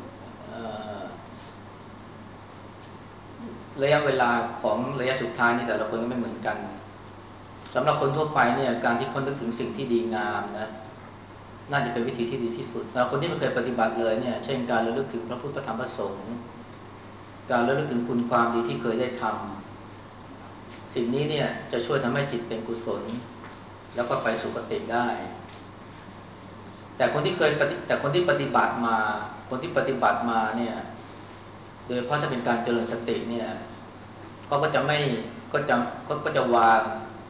ระยะเวลาของระยะสุดท้ายนี่แต่ละคนก็ไม่เหมือนกันสำหรับคนทั่วไปเนี่ยการที่คนนึกถึงสิ่งที่ดีงามนะน่าจะเป็นวิธีที่ดีที่สุดสำหรับคนที่ไม่เคยปฏิบัติเลยเนี่ยเช่นการระลึกถึงพระพุทธพระธรรมพระสงฆ์การระลึกถึงคุณความดีที่เคยได้ทำสิ่งนี้เนี่ยจะช่วยทำให้จิตเป็นกุศลแล้วก็ไปสุคติได้แต่คนที่เคยแต่คนที่ปฏิบัติมาคนที่ปฏิบัติมาเนี่ยโดยเฉพาะถ้าเป็นการเจริญสติเนี่ยเขาก็จะไม่ก็จะเขาก็จะวาง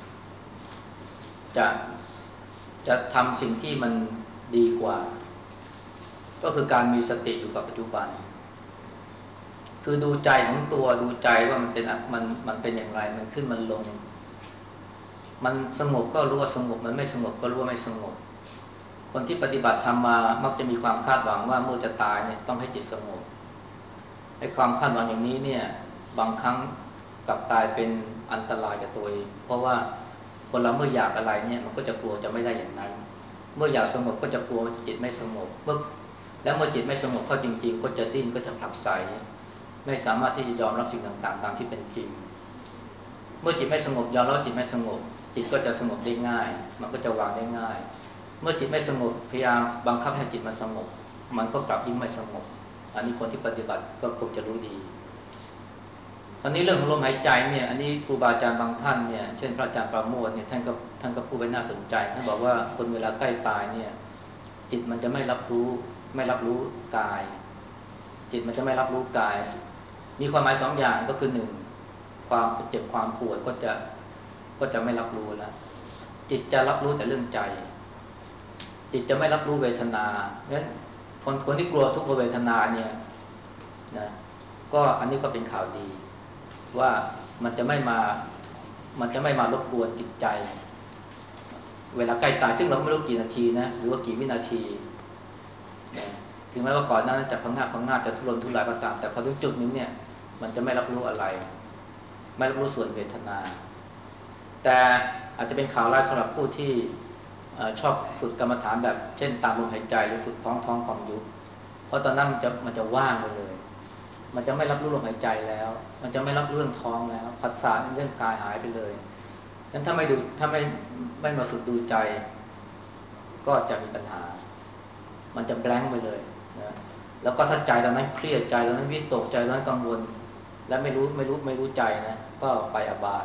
จะจะทำสิ่งที่มันดีกว่าก็คือการมีสติอยู่กับปัจจุบันคือดูใจของตัวดูใจว่ามันเป็นมันมันเป็นอย่างไรมันขึ้นมันลงมันสงบก็รู้ว่าสงบมันไม่สงบก็รู้ว่าไม่สงบคนที่ปฏิบัติธรรมมามักจะมีความคาดหวังว่าเมื่อจะตายเนี่ยต้องให้จิตสงบไอ้ความคาดหวังอย่างนี้เนี่ยบางครั้งกลับกลายเป็นอันตรายกับตัวเองเพราะว่าคนเราเมื่ออยากอะไรเนี่ยมันก็จะกลัวจะไม่ได้อย่างนั้นเมื่ออยากสงบก็จะกลัวจิตไม่สงบเมื่อแล้วเมื่อจิตไม่สงบเข้าจริงๆก็จะดิ้นก็จะผลักไสไม่สามารถที่จะยอมรับสิ่งต่างๆตามที่เป็นจริงเมื่อจิตไม่สงบยอมรับจิตไม่สงบจิตก็จะสงบได้ง่ายมันก็จะวางได้ง่ายเมื่อจิตไม่สงบพยายามบังคับให้จิตมันสงบมันก็กลับยิ่งไม่สงบอันนี้คนที่ปฏิบัติก็คงจะรู้ดีอันนี้เรื่องของลมหายใจเนี่ยอันนี้ครูบาอาจารย์บางท่านเนี่ยเช่นพระอาจารย์ปราโมทย์เนี่ยท่านก็ท่านก็พูดไว้น่าสนใจท่านบอกว่าคนเวลาใกล้ตายเนี่ยจิตมันจะไม่รับรู้ไม่รับรู้กายจิตมันจะไม่รับรู้กายมีความหมายสองอย่างก็คือหนึ่งความเจ็บความปวดก็จะก็จะไม่รับรู้แล้วจิตจะรับรู้แต่เรื่องใจจิตจะไม่รับรู้เวทนาเพราะฉะนั้นคนคนที่กลัวทุกขเวทนาเนี่ยนะก็อันนี้ก็เป็นข่าวดีว่ามันจะไม่มามันจะไม่มารบกวนจิตใจเวลาใกล้ตายซึ่งเราไม่รู้กี่นาทีนะหรือว่ากี่วินาทีนะถึงแม้ว่าก่อนหน้านั้นจะพังงาบพังงาบจะทุรนทุรายก็ตามแต่พอถึงจุดนึงเนี่ยมันจะไม่รับรู้อะไรไม่รับรู้ส่วนเวทนาแต่อาจจะเป็นข่าวร้ายสำหรับผู้ที่ชอบฝึกกรรมฐานแบบเช่นตามลมหายใจหรือฝึกท้องท้องความยุบเพราะตอนนั้นมันจะมันจะว่างไปเลยมันจะไม่รับรู้ลมหายใจแล้วมันจะไม่รับรู้เรื่องท้องแล้วผัสสะเรื่องกายหายไปเลยงั้นถ้าไม่ดูถ้าไม่ไม่มาฝึกดูใจก็จะมีปัญหามันจะแบงค์ไปเลยนะแล้วก็ถ้าใจตอนนั้นเครียดใจตอนนั้นวิตกใจตอนนั้นกังวลและไม่รู้ไม่รู้ไม่รู้ใจนะก็ไปอบาย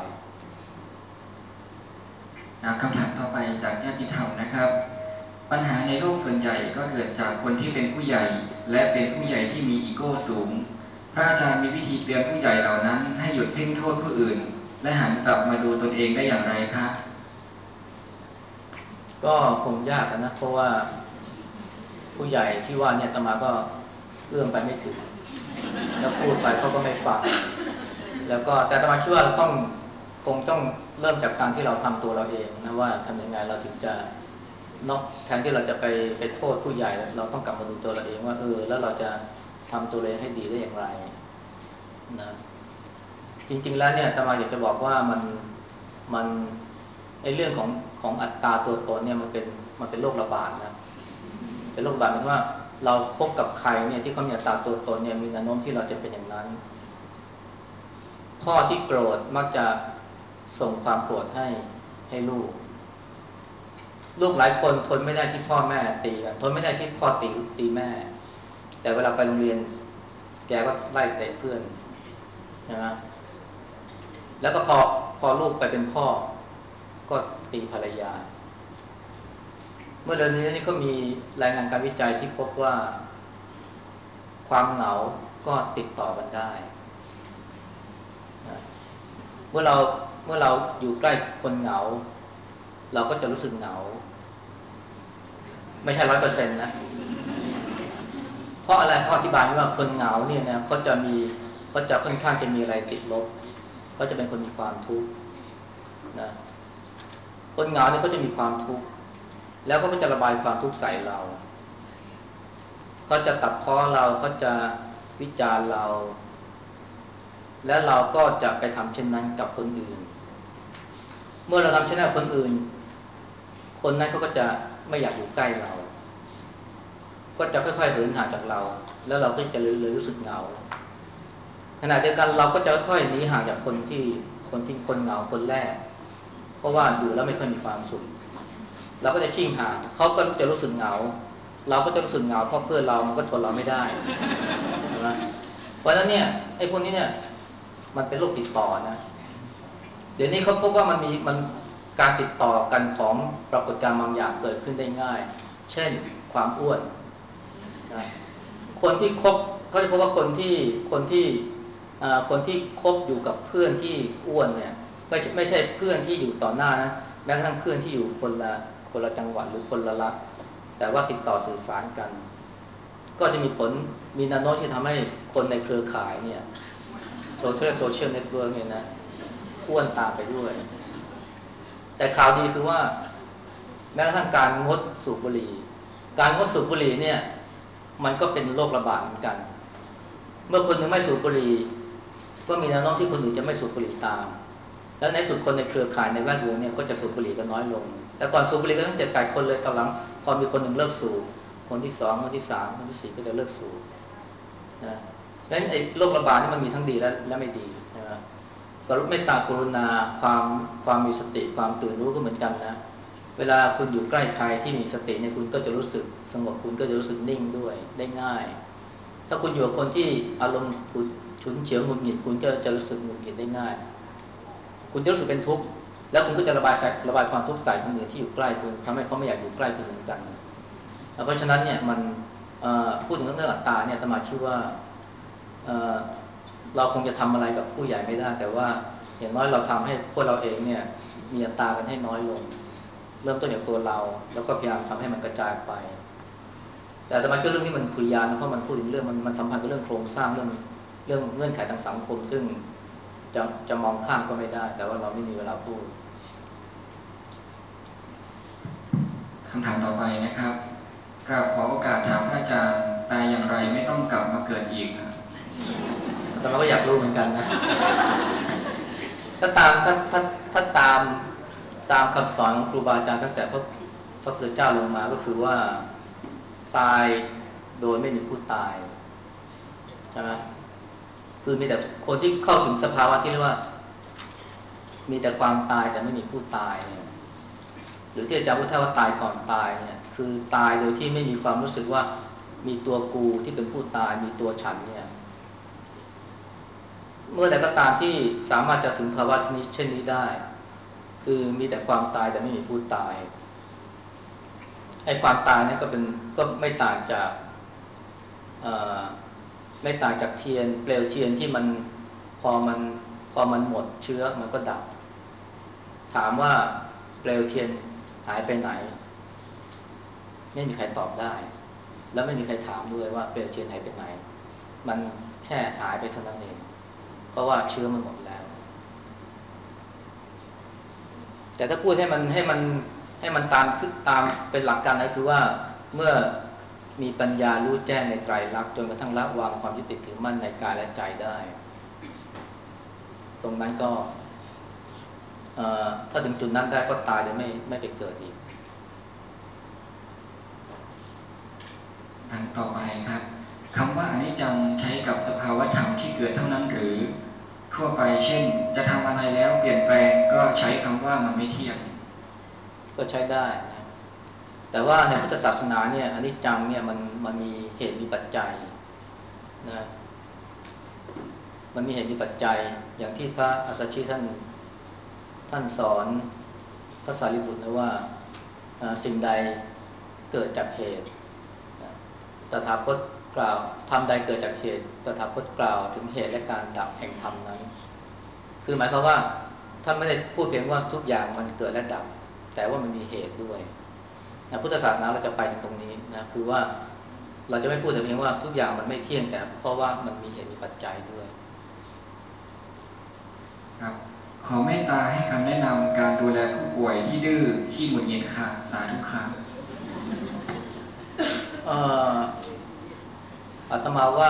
คำถามต่อไปจากญาติธรรมนะครับปัญหาในโลกส่วนใหญ่ก็เกิดจากคนที่เป็นผู้ใหญ่และเป็นผู้ใหญ่ที่มีอีโก้สูงพระอาจารย์มีวิธีเตือนผู้ใหญ่เหล่านั้นให้หยุดเพ่งโทษผู้อื่นและหันกลับมาดูตนเองได้อย่างไรคะก็คงยากนะเพราะว่าผู้ใหญ่ที่ว่าเนี่ยอาตมาก็เอื้อมไปไม่ถึงแล้วพูดไปเขาก็ไม่ฟังแล้วก็แต่อาตมาคิดว่าเราต้องคงต้องเริ่มจากการที่เราทำตัวเราเองนะว่าทำยังไงเราถึงจะนอกแทนที่เราจะไปไปโทษผู้ใหญ่เราต้องกลับมาดูตัวเราเองว่าเออแล้วเราจะทำตัวเองให้ดีได้อย่างไรนะจริงๆแล้วเนี่ยอาตมาอยากจะบอกว่ามันมันไอ้เรื่องของของอัตตาตัวตนเนี่ยมันเป็นมันเป็นโรคระบาดนะเป็นโรคระบาดหมายถึงว่าเราคบกับใครเนี่ยที่เขามีอัตตาตัวตนเนี่ยมีแนวโน้มที่เราจะเป็นอย่างนั้นพ่อที่โกรธมักจะส่งความโกรธให้ให้ลูกลูกหลายคนทนไม่ได้ที่พ่อแม่ตีกันทนไม่ได้ที่พ่อตีตีแม่แต่เวลาไปโรงเรียนแกก็ไล่เตะเพื่อนนะแล้วก็พอพอลูกไปเป็นพ่อก็ตีภรรยาเมื่อเดือนนี้นี่ก็มีรายงานการวิจัยที่พบว่าความเหงาก็ติดต่อกันได้เมื่อเราเมื่อเราอยู่ใกล้คนเหงาเราก็จะรู้สึกเหงาไม่ใช่ร้อยเปอร์เซ็นต์นะเพราะอะไรเพราะอธิบายว่าคนเหงาเนี่ยนะเขาจะมีเขาจะค่อนข้างจะมีอะไรติดลบเขาจะเป็นคนมีความทุกข์นะคนเหงาเนี่ยก็จะมีความทุกข์แล้วก็จะระบายความทุกข์ใส่เราเขาจะตัดพ้อเราเขาจะวิจารณ์เราแล้วเราก็จะไปทำเช่นนั้นกับคนอื่นเมื่อเราทำเช่นนั้นกับคนอื่นคนนั้นเขาก็จะไม่อยากอยู่ใกล้เราก็จะค่อยๆเหินห่างจากเราแล้วเราก็จะเลยรู้สึกเหงาขณะเดียวกันเราก็จะค่อยๆหนีห่างจากคนที่คนที่คนเหงาคนแรกเพราะว่าอยู่แล้วไม่ค่อยมีความสุขเราก็จะชิ่งห่างเขาก็จะรู้สึกเหงาเราก็จะรู้สึกเหงาเพราะเพื่อนเรามันก็ทนเราไม่ได้ใช่ไหมเพราะฉะนั้นเนี่ยไอ้พวกนี้เนี่ยมันเป็นโรคติดต่อนะเดี๋ยวนี้เขาพบว่ามันมีมันการติดต่อกันของปรากฏการณ์บางอย่างเกิดขึ้นได้ง่ายเช่นความอ้วนนะคนที่คบเขาจะพบว่าคนที่คนที่คนที่คบอยู่กับเพื่อนที่อ้วนเนี่ยไม่ใช่ไม่ใช่เพื่อนที่อยู่ต่อหน้านะแม้กระทั่งเพื่อนที่อยู่คนละคนละจังหวัดหรือคนละรัฐแต่ว่าติดต่อสื่อสารกันก็จะมีผลมีแนวโน้มที่ทำให้คนในเครือข่ายเนี่ยโซเชียลโซเชียลเน็ตเวิร์กเนี่ยนะอ้วนตามไปด้วยแต่ข่าวดีคือว่าแม้กระทั่งการงดสูบบุหรี่การงดสูบบุหรี่เนี่ยมันก็เป็นโรคระบาดเหมือนกันเมื่อคนหนึ่งไม่สูบบุหรี่ก็มีแนวโน้มที่คนอื่นจะไม่สูบบุหรี่ตามแล้วในสุดคนในเครือข่ายในแวดวงเนี่ยก็จะสูบบุหรี่กันน้อยลงแต่ก่อนสูบบุหรี่ก็ตั้งเจ็ดแปดคนเลยตอนหลังพอมีคนหนึ่งเลิกสูบคนที่สองคนที่สามคนที่สี่ก็จะเลิกสูบนะดังนั้นไอ้โรคระบาดนี่มันมีทั้งดีและและไม่ดีนะกรุณาเมตตากรุณาความความมีสติความตื่นรู้ก็เหมือนกันนะเวลาคุณอยู่ใกล้ใครที่มีสติเนี่ยคุณก็จะรู้สึกสงบคุณก็จะรู้สึกนิ่งด้วยได้ง่ายถ้าคุณอยู่กับคนที่อารมณ์ฉุนเฉียวหงุดหงิดคุณก็จะรู้สึกหงุดหงิดได้ง่ายคุณจะรู้สึกเป็นทุกข์แล้วคุณก็จะระบายระบายความทุกข์ใส่คนอื่นที่อยู่ใกล้คุณทำให้เขาไม่อยากอยู่ใกล้คุณเหมือนกันเพราะฉะนั้นเนี่ยมันพูดถึงเรื่องอัตตาเนี่ยอาตมาคิดว่าเราคงจะทำอะไรกับผู้ใหญ่ไม่ได้แต่ว่าอย่างน้อยเราทำให้พวกเราเองเนี่ยมีอัตตากันให้น้อยลงเริ่มต้นจากตัวเราแล้วก็พยายามทำให้มันกระจายไปแต่อาตมาคิดเรื่องนี้มันคุยยาวนะเพราะมันพูดถึงเรื่องมันมันสัมพันธ์กับเรื่องโครงสร้างเรื่องเรื่องเงื่อนไขทางสังคมซึ่งจะจะมองข้ามก็ไม่ได้แต่ว่าเราไม่มีเวลาพูดคำถามต่อไปนะครับกราบขอโอกาสถามพระอาจารย์ตายอย่างไรไม่ต้องกลับมาเกิดอีกนะแต่เราก็อยากรู้เหมือนกันนะถ้าตามถ้าถ้าถ้าตามตามคำสอนของครูบาอาจารย์ตั้งแต่พระพระพุทธเจ้าลงมาก็คือว่าตายโดยไม่มีผู้ตายใช่ไหมคือมีแต่คนที่เข้าถึงสภาวะที่เรียกว่ามีแต่ความตายแต่ไม่มีผู้ตายเนี่ยหรือที่อาจารย์พุทธว่าตายก่อนตายเนี่ยคือตายโดยที่ไม่มีความรู้สึกว่ามีตัวกูที่เป็นผู้ตายมีตัวฉันเนี่ยเมื่อใดก็ตามที่สามารถจะถึงภาวะนี้เช่นนี้ได้คือมีแต่ความตายแต่ไม่มีผู้ตายไอ้ความตายเนี่ยก็เป็นก็ไม่ต่างจากไม่ต่างจากเทียนเปลวเทียนที่มันพอมันพอมันหมดเชื้อมันก็ดับถามว่าเปลวเทียนหายไปไหนไม่มีใครตอบได้แล้วไม่มีใครถามด้วยว่าเปลวเทียนหายไปไหนมันแค่หายไปเท่านั้นเองราะว่าเชื้อมันหมดแล้วแต่ถ้าพูดให้มันให้มันให้มันตามตามเป็นหลักการก็คือว่าเมื่อมีปัญญารู้แจ้งในไตรลักษณ์จนกระทั่งละวางความยึดติดถือมั่นในกายและใจได้ตรงนั้นก็ถ้าถึงจุดนั้นได้ก็ตายโดยไม่ไม่ไปเกิดอีกทางต่อไปครับคำว่าอนิจจังใช้กับสภาวะธรรมที่เกิดเท่านั้นหรือทั่วไปเช่นจะทำอะไรแล้วเปลี่ยนแปลงก็ใช้คำว่ามันไม่เที่ยงก็ใช้ได้นะแต่ว่าในพุทธศาสนาเนี่ยอนิจจังเนี่ยมันมันมีเหตุมีปัจจัยนะมันมีเหตุมีปัจจัยอย่างที่พระอัสสชิท่านท่านสอนพระสารีบุตรนะว่าสิ่งใดเกิดจากเหตุตถาคตกล่าวธรรมใดเกิดจากเหตุตถาคตกล่าวถึงเหตุและการดับแห่งธรรมนั้นคือหมายความว่าท่านไม่ได้พูดเพียงว่าทุกอย่างมันเกิดและดับแต่ว่ามันมีเหตุด้วยนะพุทธศาสนาเราจะไปถึงตรงนี้นะคือว่าเราจะไม่พูดแต่เพียงว่าทุกอย่างมันไม่เที่ยงแต่เพราะว่ามันมีเหตุมีปัจจัยด้วยครับขอเมตตาให้คำแนะนำการดูแลผู้ป่วยที่ดื้อที่หงุดหงิดค่ะสาธุค่ะอาตมาว่า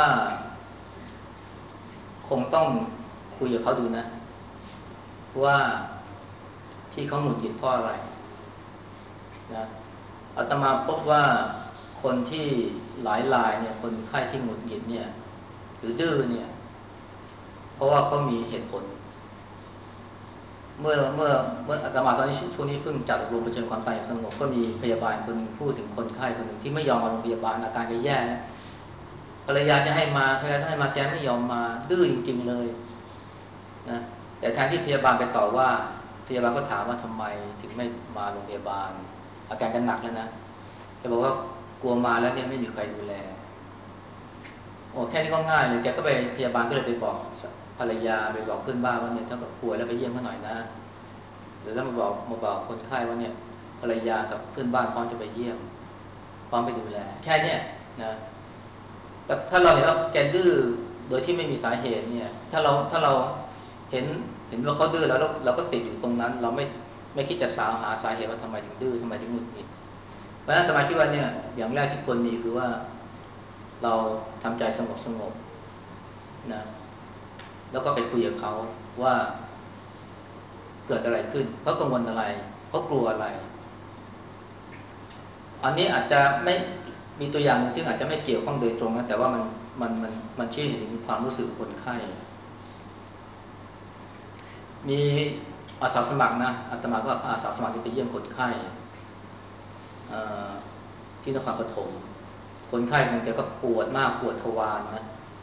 คงต้องคุยกับเขาดูนะว่าที่เขาหงุดหงิดเพราะอะไรนะอาตมาพบว่าคนที่หลายรายเนี่ยคนไข้ที่หงุดหงิดเนี่ยหรือดื้อเนี่ยเพราะว่าเขามีเหตุผลเมื่อเมื่อเมื่ออาตมาตอนนี้ช่วงนี้เพิ่งจัดอบรมประชิญความตายอย่างสงบก็มีพยาบาลคนพูดถึงคนไข้คนหนึ่งที่ไม่ยอมมาโรงพยาบาลอาการจะแย่นะภรรยาจะให้มาภรรยาจะให้มาแกไม่ยอมมาดื้อจริงๆเลยนะแต่แทนที่พยาบาลไปต่อว่าพยาบาลก็ถามว่าทำไมถึงไม่มาโรงพยาบาลอาการกันหนักแล้วนะแกบอกว่ากลัวมาแล้วเนี่ยไม่มีใครดูแลโอ้แค่นี้ก็ง่ายเลยแกก็ไปพยาบาลก็เลยไปบอกภรรยาไปบอกเพื่อนบ้านว่าเนี่ยถ้ากับป่วยแล้วไปเยี่ยมเขาหน่อยนะหรือแล้วมาบอกมาบอกคนไข้ว่าเนี่ยภรรยากับเพื่อนบ้านพร้อมจะไปเยี่ยมพร้อมไปดูแลแค่นี้นะแต่ถ้าเราเห็นว่าแกดื้อโดยที่ไม่มีสาเหตุเนี่ยถ้าเราถ้าเราเห็นเห็นว่าเขาดื้อแล้วเราเราก็ติดอยู่ตรงนั้นเราไม่ไม่คิดจะสาวหาสาเหตุว่าทำไมถึงดื้อทำไมถึงหงุดหงิดเพราะฉะนั้นอาตมาคิดว่าเนี่ยอย่างแรกที่ควรมีคือว่าเราทำใจสงบสงบนะแล้วก็ไปคุยกับเขาว่าเกิดอะไรขึ้นเขากังวลอะไรเขากลัวอะไรอันนี้อาจจะไม่มีตัวอย่างซึ่งอาจจะไม่เกี่ยวข้องโดยตรงนะแต่ว่ามันมันมันมันชี้เห็นถึงความรู้สึกคนไข้มีอาสาสมัครนะอาตมาก็อาสาสมัครที่ไปเยี่ยมคนไข้ที่นครปฐมคนไข้คนแกก็ปวดมากปวดทวารนะ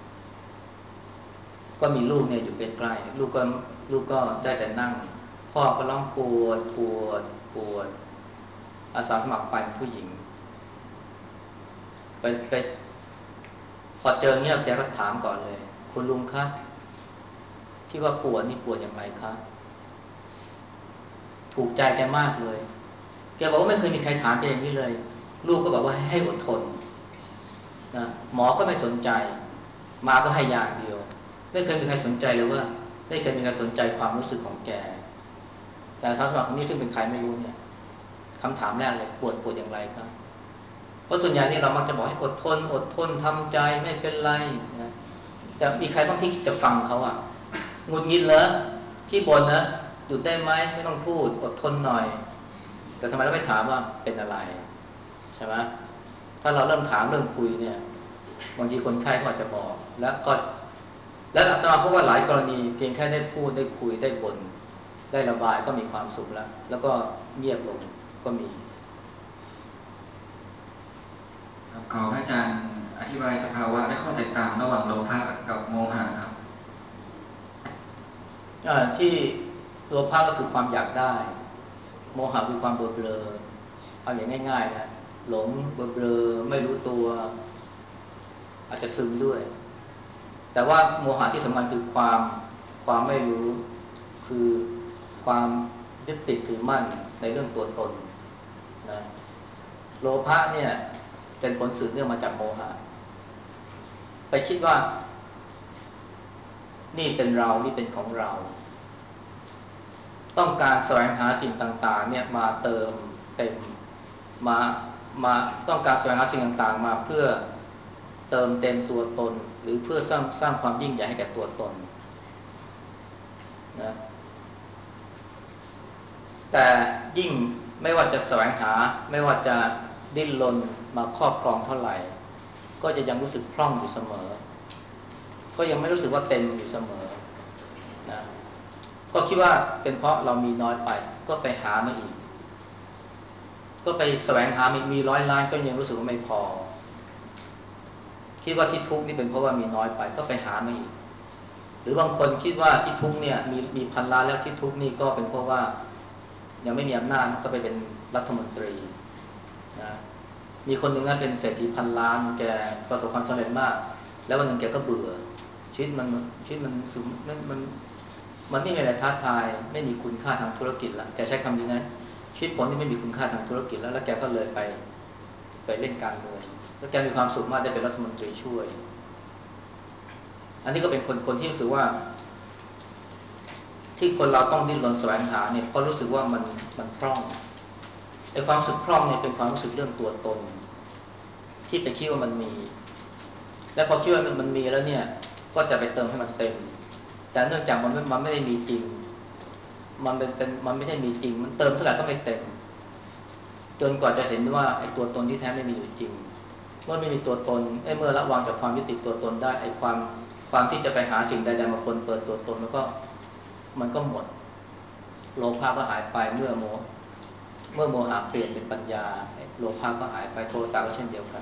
ก็มีลูกเนี่ยอยู่ใกล้ๆลูกก็ลูกก็ได้แต่นั่งพ่อก็ร้องปวดปวดปวดอาสาสมัครไปผู้หญิงไปไปพอเจอเงียบแกก็ถามก่อนเลยคุณลุงคะที่ว่าปวดนี่ปวดอย่างไรคะถูกใจแกมากเลยแกบอกว่าไม่เคยมีใครถามแกอย่างนี้เลยลูกก็บอกว่าให้อดทนนะหมอก็ไม่สนใจมาก็ให้ยาเดียวไม่เคยมีใครสนใจเลยว่าไม่เคยมีใครสนใจความรู้สึกของแกแต่อาสาสมัครคนนี้ซึ่งเป็นใครไม่รู้เนี่ยคำถามแรกเลยปวดปวดอย่างไรครับเพราะส่วนใหญ่นี่เรามักจะบอกให้อดทนอดทนทำใจไม่เป็นไรนะแต่มีใครบ้างที่จะฟังเขาอ่ะหงุดหงิดเหรอที่บ่นนะหยุดได้ไหมไม่ต้องพูดอดทนหน่อยแต่ทำไมเราไม่ถามว่าเป็นอะไรใช่ไหมถ้าเราเริ่มถามเริ่มคุยเนี่ยบางทีคนไข้ก็อาจจะบอกแล้วก็แล้วอาตมาพบว่าหลายกรณีเพียงแค่ได้พูดได้คุยได้บ่นได้ระบายก็มีความสุขแล้วแล้วก็เงียบลงก็มีขอพระอาจารย์อธิบายสภาวะและข้อแตกต่างระหว่างโลภะกับโมหะครับที่โลภะก็คือความอยากได้โมหะคือความเบลอเบลอเอาอย่างง่ายๆนะหลงเบลอเบลอไม่รู้ตัวอาจจะซึมด้วยแต่ว่าโมหะที่สำคัญคือความความไม่รู้คือความยึดติดถือมั่นในเรื่องตัวตนนะโลภะเนี่ยเป็นผลสืบเนื่องมาจากโมหะไปคิดว่านี่เป็นเรานี่เป็นของเราต้องการแสวงหาสิ่งต่างๆเนี่ยมาเติมเต็มมามาต้องการแสวงหาสิ่งต่างๆมาเพื่อเติมเต็มตัวตนหรือเพื่อสร้างสร้างความยิ่งใหญ่ให้แก่ตัวตนนะแต่ยิ่งไม่ว่าจะแสวงหาไม่ว่าจะดิ้นรนมาครอบครองเท่าไหร่ก็จะยังรู้สึกพร่องอยู่เสมอก็ยังไม่รู้สึกว่าเต็มอยู่เสมอนะก็คิดว่าเป็นเพราะเรามีน้อยไปก็ไปหามาอีกก็ไปแสวงหามีมีร้อยล้านก็ยังรู้สึกว่าไม่พอคิดว่าที่ทุกข์นี่เป็นเพราะว่ามีน้อยไปก็ไปหามาอีกหรือบางคนคิดว่าที่ทุกข์เนี่ยมีมีพันล้านแล้วที่ทุกข์นี่ก็เป็นเพราะว่ายังไม่มีอำนาจก็ไปเป็นรัฐมนตรีนะมีคนหนึ่งนั้นเป็นเศรษฐีพันล้านแกประสบความสำเร็จมากแล้ววันหนึ่งแกก็เบื่อชีวิตมันชีวิตมันสูงมันมันมันไม่มีอะไรท้าทายไม่มีคุณค่าทางธุรกิจละแกใช้คำนี้นะชีวิตผมนี่ไม่มีคุณค่าทางธุรกิจแล้วแล้วแกก็เลยไปไปเล่นการเมืองแล้วแกมีความสุขมากได้เป็นรัฐมนตรีช่วยอันนี้ก็เป็นคนคนที่รู้สึกว่าที่คนเราต้องดิ้นรนแสวงหาเนี่ยเพราะรู้สึกว่ามันมันพร่องไอ้ความรู้สึกพร่องเนี่ยเป็นความรู้สึกเรื่องตัวตนที่ไปคิดว่ามันมีและพอคิดว่ามันมีแล้วเนี่ยก็จะไปเติมให้มันเต็มแต่เนื่องจากมันมันไม่ได้มีจริงมันเป็นเป็นมันไม่ใช่มีจริงมันเติมเท่าไหร่ก็ไม่เต็มจนกว่าจะเห็นว่าไอ้ตัวตนที่แท้ไม่มีอยู่จริงเมื่อไม่มีตัวตนไอ้เมื่อละวางจากความยึดติดตัวตนได้ไอ้ความความที่จะไปหาสิ่งใดๆมาปนเปิดตัวตนมันก็มันก็หมดโลภะก็หายไปเมื่อโมเมื่อโมหะเปลี่ยนเป็นปัญญาโลภะก็หายไปโทสะก็เช่นเดียวกัน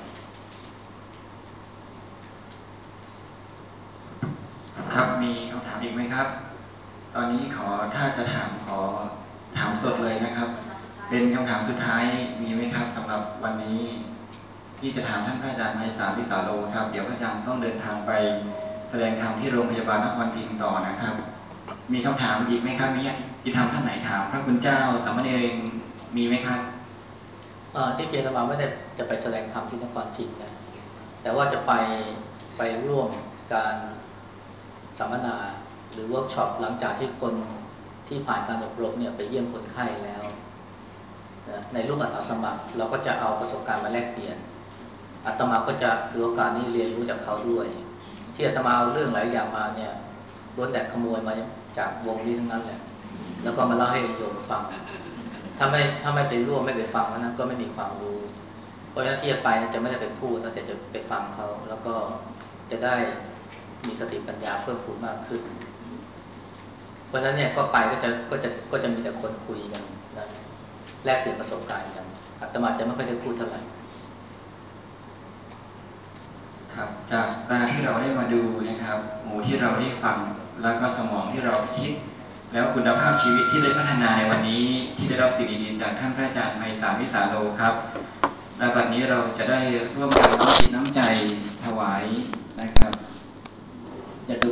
ครับมีคำถามอีกไหมครับตอนนี้ขอถ้าจะถามขอถามสดเลยนะครับเป็นคำถามสุดท้ายมีไหมครับสำหรับวันนี้ที่จะถามท่านพระอาจารย์ไพศาลวิสาโรครับเดี๋ยวพระอาจารย์ต้องเดินทางไปแสดงธรรมที่โรงพยาบาลนครพิงค์ต่อนะครับมีคำถามอีกไหมครับมีญาติธรรมท่านไหนถามพระคุณเจ้าสามเณรมีไหมครับที่เจนมาไม่ได้จะไปแสดงธรรมที่นครพิงค์นะแต่ว่าจะไปไปร่วมการสัมมนาหรือเวิร์กช็อปหลังจากที่คนที่ผ่านการอบรมเนี่ยไปเยี่ยมคนไข้แล้วนะในรูปอาสาสมัครเราก็จะเอาประสบการณ์มาแลกเปลี่ยนอาตมาก็จะถือโอกาสนี้เรียนรู้จากเขาด้วยที่อาตมาเอาเรื่องหลายอย่างมาเนี่ยล้วนแต่ขโมยมาจากวงนี้ทั้งนั้นแหละแล้วก็มาเล่าให้โยมฟังถ้าไม่ถ้าไม่ไปร่วมไม่ไปฟังนั้นก็ไม่มีความรู้เพราะฉะนั้นที่จะไปจะไม่ได้ไปพูดแต่จะไปฟังเขาแล้วก็จะได้มีสติปัญญาเพิ่มพูนมากขึ้นเพราะฉะนั้นเนี่ยก็ไปก็จะก็จะก็จะมีแต่คนคุยกันนะแลกเปลี่ยนประสบการณ์กันอาตมาจะไม่ค่อยได้พูดเท่าไหร่ครับจากตาที่เราได้มาดูนะครับหูที่เราได้ฟังแล้วก็สมองที่เราคิดแล้วคุณภาพชีวิตที่ได้พัฒนาในวันนี้ที่ได้รับสิ่งดีๆจากท่านพระอาจารย์ไพศาลวิสาโรครับและบัดนี้เราจะได้ร่วมกันน้อมจิตน้ำใจถวายนะครับจตุ